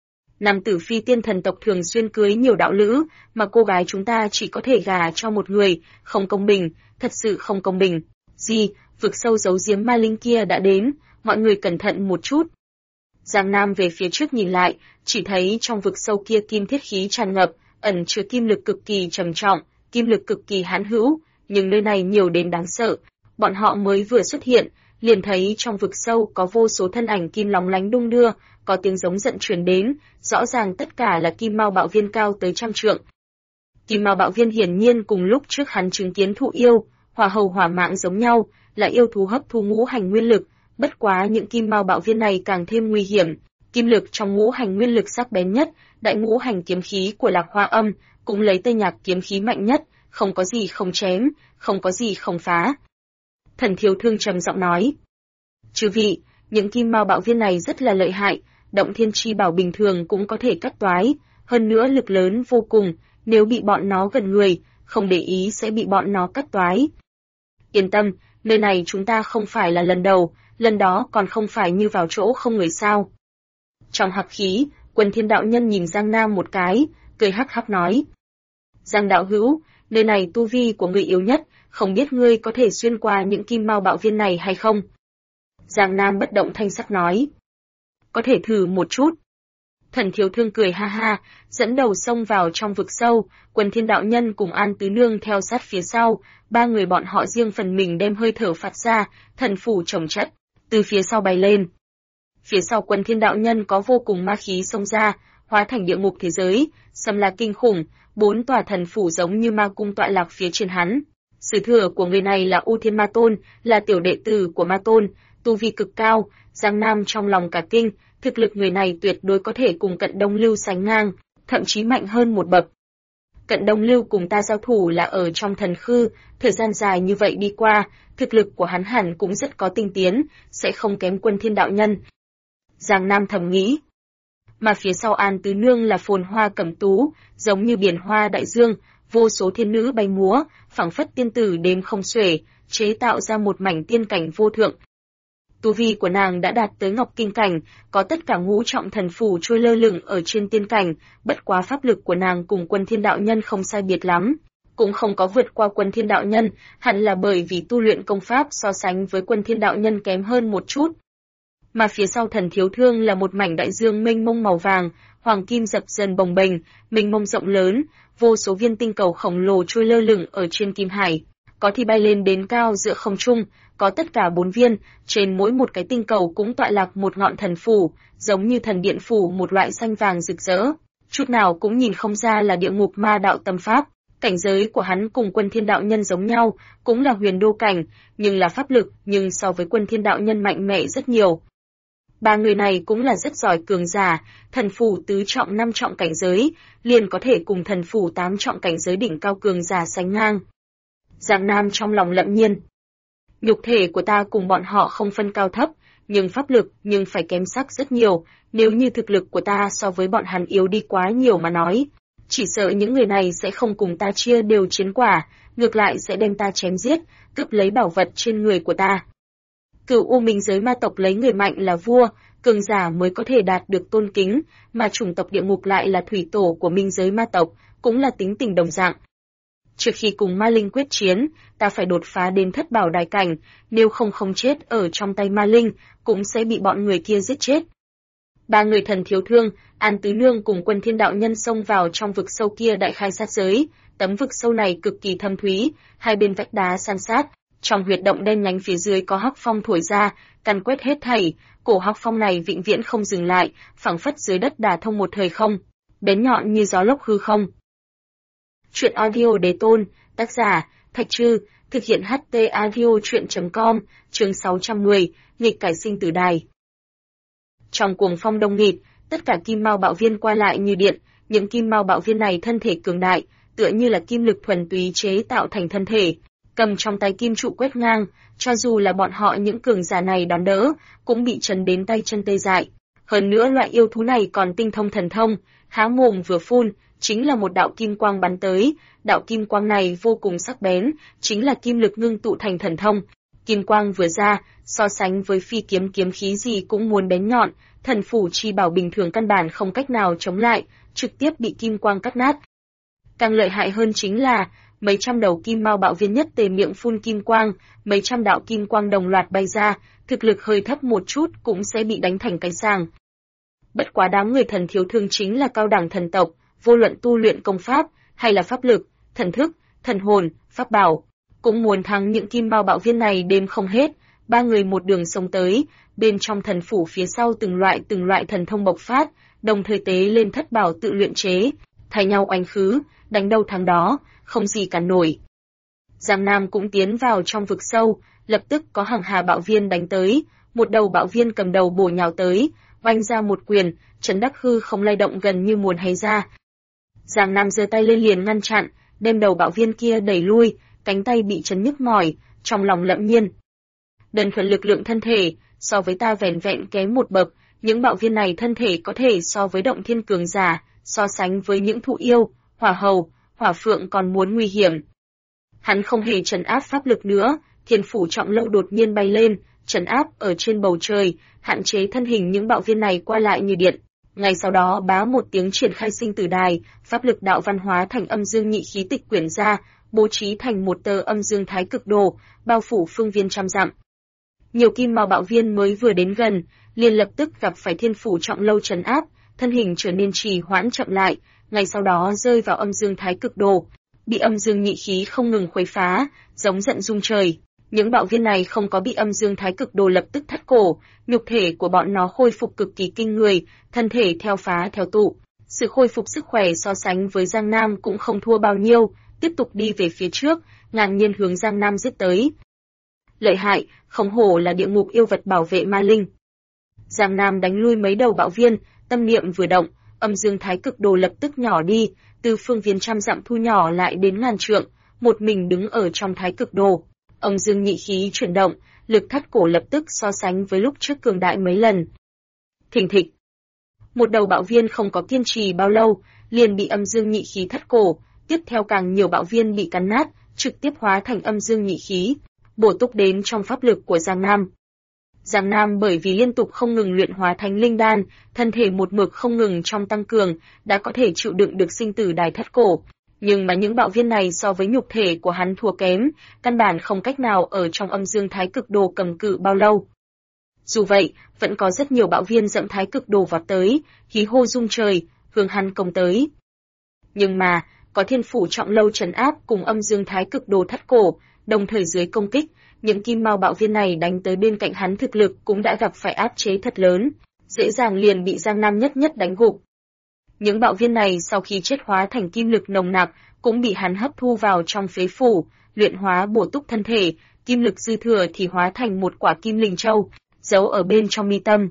Speaker 1: Nam tử phi tiên thần tộc thường xuyên cưới nhiều đạo lữ, mà cô gái chúng ta chỉ có thể gả cho một người, không công bình, thật sự không công bình. Gì, vực sâu giấu giếm ma linh kia đã đến, mọi người cẩn thận một chút. Giang Nam về phía trước nhìn lại, chỉ thấy trong vực sâu kia kim thiết khí tràn ngập, ẩn chứa kim lực cực kỳ trầm trọng, kim lực cực kỳ hãn hữu, nhưng nơi này nhiều đến đáng sợ. Bọn họ mới vừa xuất hiện, liền thấy trong vực sâu có vô số thân ảnh kim lóng lánh đung đưa, có tiếng giống giận truyền đến, rõ ràng tất cả là kim mao bạo viên cao tới 100 trượng. Kim mao bạo viên hiển nhiên cùng lúc trước hắn chứng kiến thụ yêu, hỏa hầu hỏa mạng giống nhau, là yêu thú hấp thu ngũ hành nguyên lực, bất quá những kim mao bạo viên này càng thêm nguy hiểm. Kim lực trong ngũ hành nguyên lực sắc bén nhất, đại ngũ hành kiếm khí của Lạc Hoa Âm, cũng lấy Tây Nhạc kiếm khí mạnh nhất, không có gì không chém, không có gì không phá. Thần Thiếu Thương trầm giọng nói. Chư vị, những kim mao bạo viên này rất là lợi hại, động thiên chi bảo bình thường cũng có thể cắt toái, hơn nữa lực lớn vô cùng, nếu bị bọn nó gần người, không để ý sẽ bị bọn nó cắt toái. Yên tâm, nơi này chúng ta không phải là lần đầu, lần đó còn không phải như vào chỗ không người sao. Trong hắc khí, Quần Thiên đạo nhân nhìn Giang Nam một cái, cười hắc hắc nói. Giang đạo hữu, nơi này tu vi của người yếu nhất, không biết ngươi có thể xuyên qua những kim mao bạo viên này hay không? Giang Nam bất động thanh sắc nói. Có thể thử một chút. Thần Thiếu Thương cười ha ha, dẫn đầu xông vào trong vực sâu, Quần Thiên đạo nhân cùng An Tứ Nương theo sát phía sau, 3 người bọn họ riêng phần mình đem hơi thở phát ra, thần phủ chồng chất, từ phía sau bay lên. Phía sau Quần Thiên đạo nhân có vô cùng ma khí xông ra, hóa thành địa ngục thế giới, xâm la kinh khủng, 4 tòa thần phủ giống như ma cung tọa lạc phía trên hắn. Sử thừa của người này là U Thiên Ma Tôn, là tiểu đệ tử của Ma Tôn, tu vi cực cao. Giang Nam trong lòng cả kinh, thực lực người này tuyệt đối có thể cùng Cận Đông Lưu sánh ngang, thậm chí mạnh hơn một bậc. Cận Đông Lưu cùng ta giao thủ là ở trong thần khư, thời gian dài như vậy đi qua, thực lực của hắn hẳn cũng rất có tinh tiến, sẽ không kém Quân Thiên đạo nhân. Giang Nam thầm nghĩ. mà phía sau An Tứ Nương là phồn hoa cẩm tú, giống như biển hoa đại dương, vô số thiên nữ bay múa, phảng phất tiên tử đếm không xuể, chế tạo ra một mảnh tiên cảnh vô thượng. Tu vi của nàng đã đạt tới ngọc kinh cảnh, có tất cả ngũ trọng thần phù trôi lơ lửng ở trên tiên cảnh, bất quá pháp lực của nàng cùng Quân Thiên đạo nhân không sai biệt lắm, cũng không có vượt qua Quân Thiên đạo nhân, hẳn là bởi vì tu luyện công pháp so sánh với Quân Thiên đạo nhân kém hơn một chút. Mà phía sau Thần Thiếu Thương là một mảnh đại dương mênh mông màu vàng, hoàng kim dập dần bồng bềnh, mênh mông rộng lớn, vô số viên tinh cầu khổng lồ trôi lơ lửng ở trên kim hải, có thì bay lên đến cao giữa không trung, có tất cả 4 viên, trên mỗi một cái tinh cầu cũng tọa lạc một ngọn thần phù, giống như thần điện phù một loại xanh vàng rực rỡ, chút nào cũng nhìn không ra là địa ngục ma đạo tâm pháp. Cảnh giới của hắn cùng Quân Thiên đạo nhân giống nhau, cũng là huyền đô cảnh, nhưng là pháp lực, nhưng so với Quân Thiên đạo nhân mạnh mẽ rất nhiều. Ba người này cũng là rất giỏi cường giả, thần phù tứ trọng 5 trọng cảnh giới, liền có thể cùng thần phù 8 trọng cảnh giới đỉnh cao cường giả sánh ngang. Giang Nam trong lòng lậm nhiên. Nhục thể của ta cùng bọn họ không phân cao thấp, nhưng pháp lực nhưng phải kém sắc rất nhiều, nếu như thực lực của ta so với bọn hắn yếu đi quá nhiều mà nói, chỉ sợ những người này sẽ không cùng ta chia đều chiến quả, ngược lại sẽ đem ta chém giết, cướp lấy bảo vật trên người của ta. Cửu U Minh giới ma tộc lấy người mạnh là vua, cường giả mới có thể đạt được tôn kính, mà chủng tộc địa ngục lại là thủy tổ của minh giới ma tộc, cũng là tính tình đồng dạng. Trước khi cùng ma linh quyết chiến, ta phải đột phá đến thất bảo đài cảnh, nếu không chết ở trong tay ma linh, cũng sẽ bị bọn người kia giết chết. Ba người Thần Thiếu Thương, An Tứ Nương cùng Quân Thiên đạo nhân xông vào trong vực sâu kia đại khai sát giới, tấm vực sâu này cực kỳ thâm thúy, hai bên vách đá san sát, trong huyệt động đen nhánh phía dưới có hắc phong thổi ra, căn quét hết thảy, cổ hắc phong này vĩnh viễn không dừng lại, phảng phất dưới đất đả thông một thời không, bén nhọn như gió lốc hư không. Truyện audio Đế Tôn, tác giả Thạch Trư, thực hiện HT audio truyện.com, chương 610, nghịch cải sinh tử đài. Trong cuồng phong đông nghịt, tất cả kim mao bạo viên qua lại như điện, những kim mao bạo viên này thân thể cường đại, tựa như là kim lực thuần túy chế tạo thành thân thể, cầm trong tay kim trụ quét ngang, cho dù là bọn họ những cường giả này đón đỡ, cũng bị chấn đến tay chân tê dại. Hơn nữa loại yêu thú này còn tinh thông thần thông, há mồm vừa phun, chính là một đạo kim quang bắn tới, đạo kim quang này vô cùng sắc bén, chính là kim lực ngưng tụ thành thần thông. Kim quang vừa ra, so sánh với phi kiếm kiếm khí gì cũng muốn bén nhọn, thần phủ chi bảo bình thường căn bản không cách nào chống lại, trực tiếp bị kim quang cắt nát. Càng lợi hại hơn chính là, mấy trăm đầu kim mao bạo viên nhất tề miệng phun kim quang, mấy trăm đạo kim quang đồng loạt bay ra, thực lực hơi thấp một chút cũng sẽ bị đánh thành cái sàng. Bất quá đám người Thần Thiếu Thương chính là cao đẳng thần tộc, vô luận tu luyện công pháp, hay là pháp lực, thần thức, thần hồn, pháp bảo, cũng muốn thắng những kim mao bạo viên này đếm không hết. Ba người một đường xông tới, bên trong thần phủ phía sau từng loại thần thông bộc phát, đồng thời tế lên thất bảo tự luyện chế, thay nhau oanh khứ, đánh đâu thắng đó, không gì cản nổi. Giang Nam cũng tiến vào trong vực sâu, lập tức có hàng hà bạo viên đánh tới, một đầu bạo viên cầm đầu bổ nhào tới, oanh ra một quyền, Trấn Đắc Hư không lay động gần như muốn hay ra. Giang Nam giơ tay lên liền ngăn chặn, đem đầu bạo viên kia đẩy lui, cánh tay bị chấn nhức mỏi, trong lòng lẫm nhiên. Đơn thuần lực lượng thân thể, so với ta vẻn vẹn kém một bậc, những bạo viên này thân thể có thể so với động thiên cường giả, so sánh với những thụ yêu, hỏa hầu, hỏa phượng còn muốn nguy hiểm. Hắn không hề trấn áp pháp lực nữa, thiên phủ trọng lâu đột nhiên bay lên, trấn áp ở trên bầu trời, hạn chế thân hình những bạo viên này qua lại như điện. Ngay sau đó bá một tiếng triển khai sinh tử đài, pháp lực đạo văn hóa thành âm dương nhị khí tịch quyển ra, bố trí thành một tờ âm dương thái cực đồ, bao phủ phương viên trăm dặm. Nhiều kim mao bạo viên mới vừa đến gần, liền lập tức gặp phải thiên phủ trọng lâu trấn áp, thân hình trở nên trì hoãn chậm lại, ngay sau đó rơi vào âm dương thái cực đồ, bị âm dương nhị khí không ngừng khuấy phá, giống giận rung trời. Những bạo viên này không có bị âm dương thái cực đồ lập tức thắt cổ, nhục thể của bọn nó khôi phục cực kỳ kinh người, thân thể theo phá theo tụ. Sự khôi phục sức khỏe so sánh với Giang Nam cũng không thua bao nhiêu, tiếp tục đi về phía trước, ngang nhiên hướng Giang Nam giết tới. Lợi hại, không hổ là địa ngục yêu vật bảo vệ ma linh. Giang Nam đánh lui mấy đầu bạo viên, tâm niệm vừa động, âm dương thái cực đồ lập tức nhỏ đi, từ phương viên trăm dặm thu nhỏ lại đến ngàn trượng, một mình đứng ở trong thái cực đồ. Âm dương nhị khí chuyển động, lực thắt cổ lập tức so sánh với lúc trước cường đại mấy lần. Thình thịch. Một đầu bạo viên không có kiên trì bao lâu, liền bị âm dương nhị khí thắt cổ, tiếp theo càng nhiều bạo viên bị cắn nát, trực tiếp hóa thành âm dương nhị khí, bổ túc đến trong pháp lực của Giang Nam. Giang Nam bởi vì liên tục không ngừng luyện hóa thánh linh đan, thân thể một mực không ngừng trong tăng cường, đã có thể chịu đựng được sinh tử đài thắt cổ. Nhưng mà những bạo viên này so với nhục thể của hắn thua kém, căn bản không cách nào ở trong âm dương thái cực đồ cầm cự bao lâu. Dù vậy, vẫn có rất nhiều bạo viên dẫm thái cực đồ vọt tới, hí hô rung trời, hướng hắn công tới. Nhưng mà, có thiên phủ trọng lâu trấn áp cùng âm dương thái cực đồ thắt cổ, đồng thời dưới công kích, những kim mao bạo viên này đánh tới bên cạnh hắn thực lực cũng đã gặp phải áp chế thật lớn, dễ dàng liền bị Giang Nam nhất nhất đánh gục. Những bạo viên này sau khi chết hóa thành kim lực nồng nặc, cũng bị hắn hấp thu vào trong phế phủ, luyện hóa bổ túc thân thể, kim lực dư thừa thì hóa thành một quả kim linh châu, giấu ở bên trong mi tâm.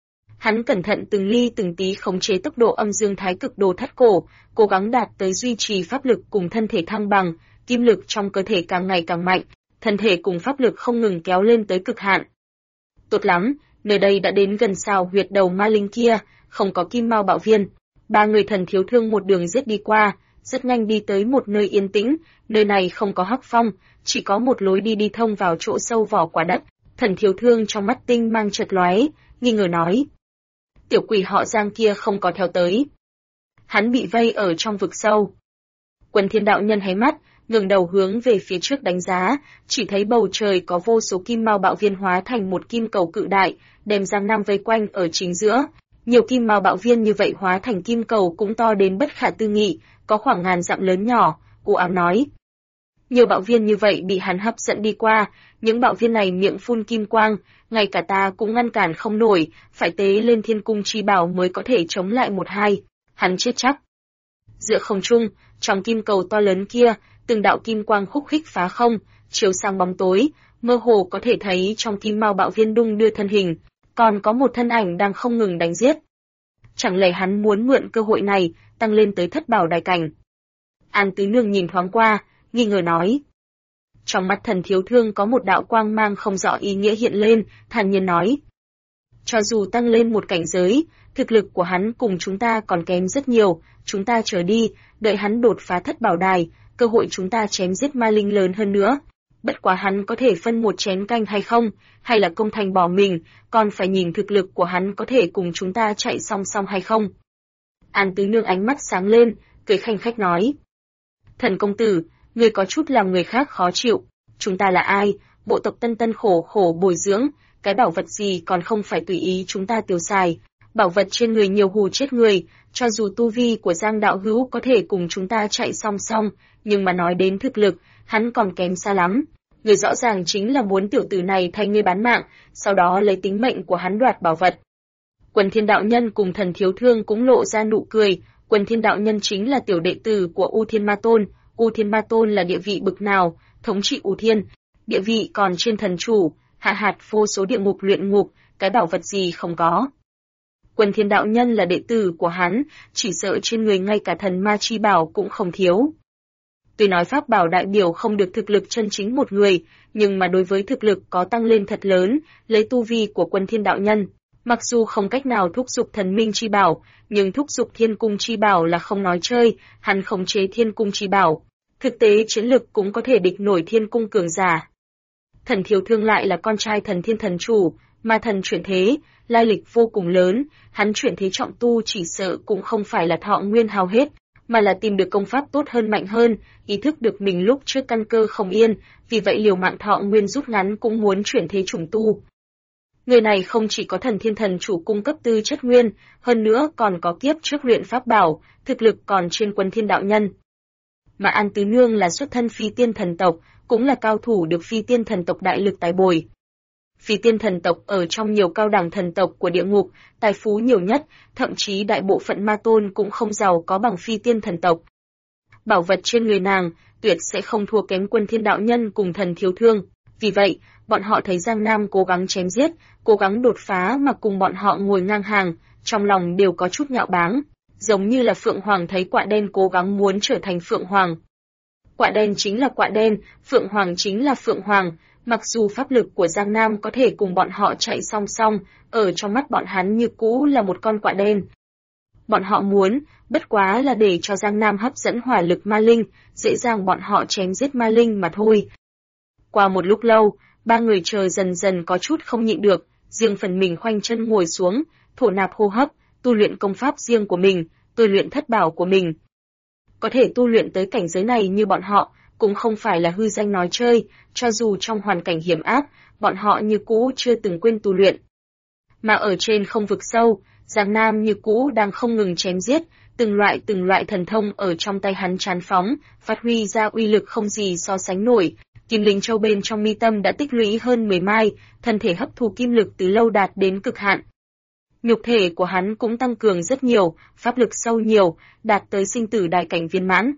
Speaker 1: Hắn cẩn thận từng ly từng tí khống chế tốc độ âm dương thái cực đồ thắt cổ, cố gắng đạt tới duy trì pháp lực cùng thân thể thăng bằng, kim lực trong cơ thể càng ngày càng mạnh, thân thể cùng pháp lực không ngừng kéo lên tới cực hạn. Tốt lắm, nơi đây đã đến gần sao huyệt đầu ma linh kia, không có kim mao bạo viên. Ba người Thần Thiếu Thương một đường giết đi qua, rất nhanh đi tới một nơi yên tĩnh, nơi này không có hắc phong, chỉ có một lối đi thông vào chỗ sâu vỏ quả đất. Thần Thiếu Thương trong mắt tinh mang chợt lóe, nghi ngờ nói: tiểu quỷ họ Giang kia không có theo tới. Hắn bị vây ở trong vực sâu. Quân Thiên đạo nhân hé mắt, ngẩng đầu hướng về phía trước đánh giá, chỉ thấy bầu trời có vô số kim mao bạo viên hóa thành một kim cầu cự đại, đem Giang Nam vây quanh ở chính giữa. Nhiều kim mao bạo viên như vậy hóa thành kim cầu cũng to đến bất khả tư nghị, có khoảng ngàn dặm lớn nhỏ, u ám nói. Nhiều bạo viên như vậy bị hắn hấp dẫn đi qua, những bạo viên này miệng phun kim quang, ngay cả ta cũng ngăn cản không nổi, phải tế lên thiên cung chi bảo mới có thể chống lại một hai. Hắn chết chắc. Giữa không trung, trong kim cầu to lớn kia, từng đạo kim quang khúc khích phá không, chiếu sang bóng tối, mơ hồ có thể thấy trong kim mao bạo viên đung đưa thân hình, còn có một thân ảnh đang không ngừng đánh giết. Chẳng lẽ hắn muốn mượn cơ hội này, tăng lên tới thất bảo đại cảnh? An Tứ Nương nhìn thoáng qua, nghi ngờ nói. Trong mắt Thần Thiếu Thương có một đạo quang mang không rõ ý nghĩa hiện lên, thản nhiên nói. Cho dù tăng lên một cảnh giới, thực lực của hắn cùng chúng ta còn kém rất nhiều, chúng ta chờ đi, đợi hắn đột phá thất bảo đài, cơ hội chúng ta chém giết ma linh lớn hơn nữa. Bất quá hắn có thể phân một chén canh hay không, hay là công thành bỏ mình, còn phải nhìn thực lực của hắn có thể cùng chúng ta chạy song song hay không. An Tứ Nương ánh mắt sáng lên, cười khanh khách nói. Thần công tử, người có chút làm người khác khó chịu, chúng ta là ai, bộ tộc Tân Tân khổ khổ bồi dưỡng, cái bảo vật gì còn không phải tùy ý chúng ta tiêu xài, bảo vật trên người nhiều hù chết người, cho dù tu vi của Giang đạo hữu có thể cùng chúng ta chạy song song, nhưng mà nói đến thực lực, hắn còn kém xa lắm. Người rõ ràng chính là muốn tiểu tử này thay ngươi bán mạng, sau đó lấy tính mệnh của hắn đoạt bảo vật. Quần Thiên đạo nhân cùng Thần Thiếu Thương cũng lộ ra nụ cười, Quần Thiên đạo nhân chính là tiểu đệ tử của U Thiên Ma Tôn, U Thiên Ma Tôn là địa vị bực nào, thống trị U Thiên, địa vị còn trên thần chủ, hạ hạt vô số địa ngục luyện ngục, cái bảo vật gì không có. Quần Thiên đạo nhân là đệ tử của hắn, chỉ sợ trên người ngay cả thần ma chi bảo cũng không thiếu. Tuy nói pháp bảo đại biểu không được thực lực chân chính một người, nhưng mà đối với thực lực có tăng lên thật lớn, lấy tu vi của Quân Thiên đạo nhân, mặc dù không cách nào thúc giục thần minh chi bảo, nhưng thúc giục thiên cung chi bảo là không nói chơi, hắn khống chế thiên cung chi bảo, thực tế chiến lực cũng có thể địch nổi thiên cung cường giả. Thần Thiếu Thương lại là con trai thần thiên thần chủ, mà thần chuyển thế, lai lịch vô cùng lớn, hắn chuyển thế trọng tu chỉ sợ cũng không phải là thọ nguyên hao hết, mà là tìm được công pháp tốt hơn mạnh hơn, ý thức được mình lúc trước căn cơ không yên, vì vậy liều mạng thọ nguyên rút ngắn cũng muốn chuyển thế trùng tu. Người này không chỉ có thần thiên thần chủ cung cấp tư chất nguyên, hơn nữa còn có kiếp trước luyện pháp bảo, thực lực còn trên Quân Thiên đạo nhân. Mà An Tứ Nương là xuất thân phi tiên thần tộc, cũng là cao thủ được phi tiên thần tộc đại lực tài bồi. Phi tiên thần tộc ở trong nhiều cao đẳng thần tộc của địa ngục, tài phú nhiều nhất, thậm chí đại bộ phận ma tôn cũng không giàu có bằng phi tiên thần tộc. Bảo vật trên người nàng, tuyệt sẽ không thua kém Quân Thiên đạo nhân cùng Thần Thiếu Thương. Vì vậy, bọn họ thấy Giang Nam cố gắng chém giết, cố gắng đột phá mà cùng bọn họ ngồi ngang hàng, trong lòng đều có chút nhạo báng, giống như là Phượng Hoàng thấy quạ đen cố gắng muốn trở thành Phượng Hoàng. Quạ đen chính là quạ đen, Phượng Hoàng chính là Phượng Hoàng, mặc dù pháp lực của Giang Nam có thể cùng bọn họ chạy song song, ở trong mắt bọn hắn như cũ là một con quạ đen. Bọn họ muốn, bất quá là để cho Giang Nam hấp dẫn hỏa lực ma linh, dễ dàng bọn họ chém giết ma linh mà thôi. Qua một lúc lâu, ba người chờ dần dần có chút không nhịn được, riêng phần mình khoanh chân ngồi xuống, thổ nạp hô hấp, tu luyện công pháp riêng của mình, tu luyện thất bảo của mình. Có thể tu luyện tới cảnh giới này như bọn họ, cũng không phải là hư danh nói chơi, cho dù trong hoàn cảnh hiểm ác, bọn họ như cũ chưa từng quên tu luyện. Mà ở trên không vực sâu, Giang Nam như cũ đang không ngừng chém giết, từng loại thần thông ở trong tay hắn tràn phóng, phát huy ra uy lực không gì so sánh nổi. Kim linh châu bên trong mi tâm đã tích lũy hơn 10 mai, thân thể hấp thu kim lực từ lâu đạt đến cực hạn. Nhục thể của hắn cũng tăng cường rất nhiều, pháp lực sâu nhiều, đạt tới sinh tử đại cảnh viên mãn.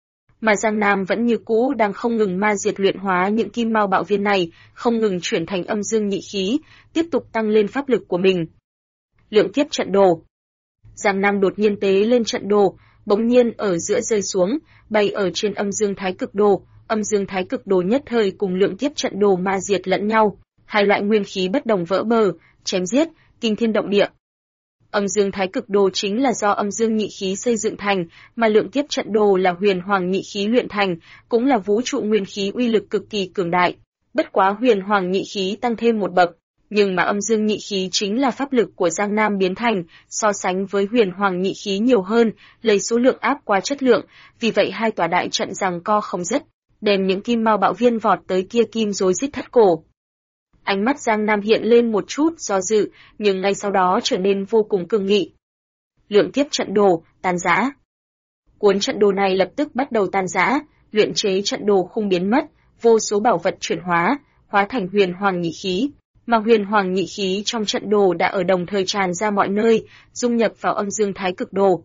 Speaker 1: Mà Giang Nam vẫn như cũ đang không ngừng ma diệt luyện hóa những kim mao bạo viên này, không ngừng chuyển thành âm dương nhị khí, tiếp tục tăng lên pháp lực của mình. Lượng kiếp trận đồ. Giang Nam đột nhiên tế lên trận đồ, bỗng nhiên ở giữa rơi xuống, bay ở trên âm dương thái cực đồ. Âm dương thái cực đồ nhất thời cùng lượng kiếp trận đồ ma diệt lẫn nhau, hai loại nguyên khí bất đồng vỡ bờ, chém giết, kinh thiên động địa. Âm dương thái cực đồ chính là do âm dương nhị khí xây dựng thành, mà lượng kiếp trận đồ là huyền hoàng nhị khí luyện thành, cũng là vũ trụ nguyên khí uy lực cực kỳ cường đại. Bất quá huyền hoàng nhị khí tăng thêm một bậc, nhưng mà âm dương nhị khí chính là pháp lực của Giang Nam biến thành, so sánh với huyền hoàng nhị khí nhiều hơn, lấy số lượng áp qua chất lượng, vì vậy hai tòa đại trận giằng co không dứt, đem những kim mao bạo viên vọt tới kia kim rối rít thắt cổ. Ánh mắt Giang Nam hiện lên một chút do dự, nhưng ngay sau đó trở nên vô cùng cường nghị. Lượng kiếp trận đồ, tan rã. Cuốn trận đồ này lập tức bắt đầu tan rã, luyện chế trận đồ khung biến mất, vô số bảo vật chuyển hóa, hóa thành huyền hoàng nhị khí. Mà huyền hoàng nhị khí trong trận đồ đã ở đồng thời tràn ra mọi nơi, dung nhập vào âm dương thái cực đồ.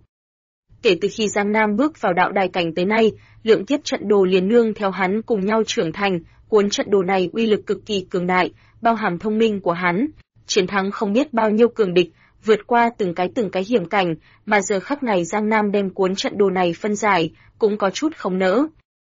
Speaker 1: Kể từ khi Giang Nam bước vào đạo đài cảnh tới nay, lượng kiếp trận đồ liền nương theo hắn cùng nhau trưởng thành, cuốn trận đồ này uy lực cực kỳ cường đại, bao hàm thông minh của hắn, chiến thắng không biết bao nhiêu cường địch, vượt qua từng cái hiểm cảnh, mà giờ khắc này Giang Nam đem cuốn trận đồ này phân giải, cũng có chút không nỡ.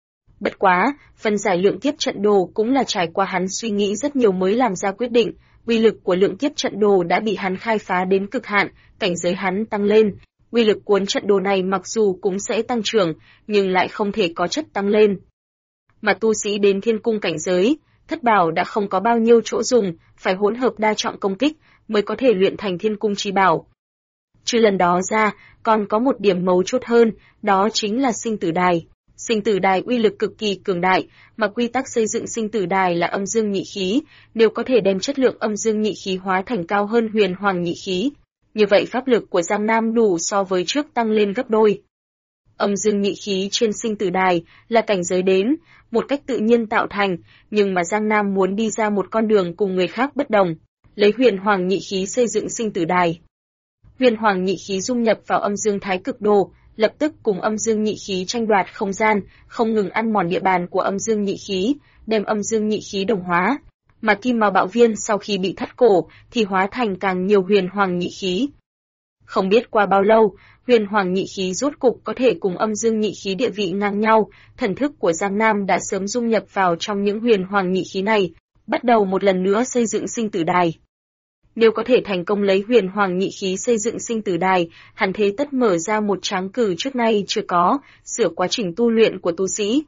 Speaker 1: Bất quá, phân giải lượng kiếp trận đồ cũng là trải qua hắn suy nghĩ rất nhiều mới làm ra quyết định, uy lực của lượng kiếp trận đồ đã bị hắn khai phá đến cực hạn, cảnh giới hắn tăng lên. Uy lực cuốn trận đồ này mặc dù cũng sẽ tăng trưởng, nhưng lại không thể có chất tăng lên. Mà tu sĩ đến thiên cung cảnh giới, thất bảo đã không có bao nhiêu chỗ dùng, phải hỗn hợp đa trọng công kích mới có thể luyện thành thiên cung chi bảo. Trừ lần đó ra, còn có một điểm mấu chốt hơn, đó chính là sinh tử đài. Sinh tử đài uy lực cực kỳ cường đại, mà quy tắc xây dựng sinh tử đài là âm dương nhị khí, nếu có thể đem chất lượng âm dương nhị khí hóa thành cao hơn huyền hoàng nhị khí. Như vậy pháp lực của Giang Nam đủ so với trước tăng lên gấp đôi. Âm dương nhị khí trên sinh tử đài là cảnh giới đến, một cách tự nhiên tạo thành, nhưng mà Giang Nam muốn đi ra một con đường cùng người khác bất đồng, lấy huyền hoàng nhị khí xây dựng sinh tử đài. Huyền hoàng nhị khí dung nhập vào âm dương thái cực đồ, lập tức cùng âm dương nhị khí tranh đoạt không gian, không ngừng ăn mòn địa bàn của âm dương nhị khí, đem âm dương nhị khí đồng hóa. Mà kim mao bạo viên sau khi bị thắt cổ thì hóa thành càng nhiều huyền hoàng nhị khí. Không biết qua bao lâu, huyền hoàng nhị khí rốt cục có thể cùng âm dương nhị khí địa vị ngang nhau, thần thức của Giang Nam đã sớm dung nhập vào trong những huyền hoàng nhị khí này, bắt đầu một lần nữa xây dựng sinh tử đài. Nếu có thể thành công lấy huyền hoàng nhị khí xây dựng sinh tử đài, hắn thế tất mở ra một tráng cử trước nay chưa có, sửa quá trình tu luyện của tu sĩ.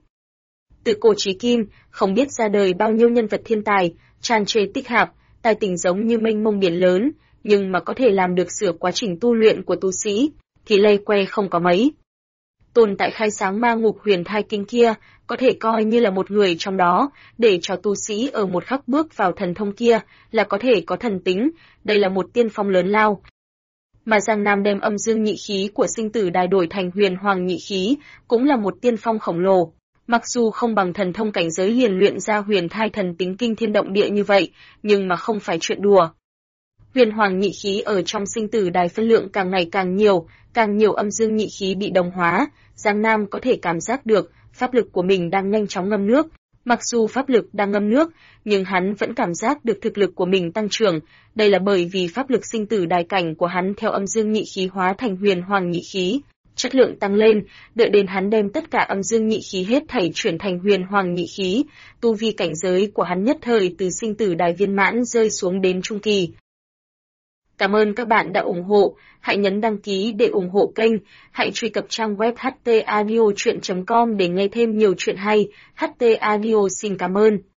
Speaker 1: Từ cổ chí kim, không biết ra đời bao nhiêu nhân vật thiên tài, tràn trề tích hạp, tài tình giống như mênh mông biển lớn, nhưng mà có thể làm được sửa quá trình tu luyện của tu sĩ, thì lây que không có mấy. Tồn tại khai sáng ma ngục huyền thai kinh kia, có thể coi như là một người trong đó, để cho tu sĩ ở một khắc bước vào thần thông kia, là có thể có thần tính, đây là một tiên phong lớn lao. Mà Giang Nam đem âm dương nhị khí của sinh tử đài đổi thành huyền hoàng nhị khí, cũng là một tiên phong khổng lồ. Mặc dù không bằng thần thông cảnh giới liền luyện ra huyền thai thần tính kinh thiên động địa như vậy, nhưng mà không phải chuyện đùa. Huyền hoàng nhị khí ở trong sinh tử đài phân lượng càng ngày càng nhiều âm dương nhị khí bị đồng hóa, Giang Nam có thể cảm giác được pháp lực của mình đang nhanh chóng ngâm nước. Mặc dù pháp lực đang ngâm nước, nhưng hắn vẫn cảm giác được thực lực của mình tăng trưởng, đây là bởi vì pháp lực sinh tử đài cảnh của hắn theo âm dương nhị khí hóa thành huyền hoàng nhị khí. Chất lượng tăng lên, đợi đến hắn đem tất cả âm dương nhị khí hết thảy chuyển thành huyền hoàng nhị khí, tu vi cảnh giới của hắn nhất thời từ sinh tử đài viên mãn rơi xuống đến trung kỳ. Cảm ơn các bạn đã ủng hộ. Hãy nhấn đăng ký để ủng hộ kênh. Hãy truy cập trang web htaudio.com để nghe thêm nhiều chuyện hay. HT Audio xin cảm ơn.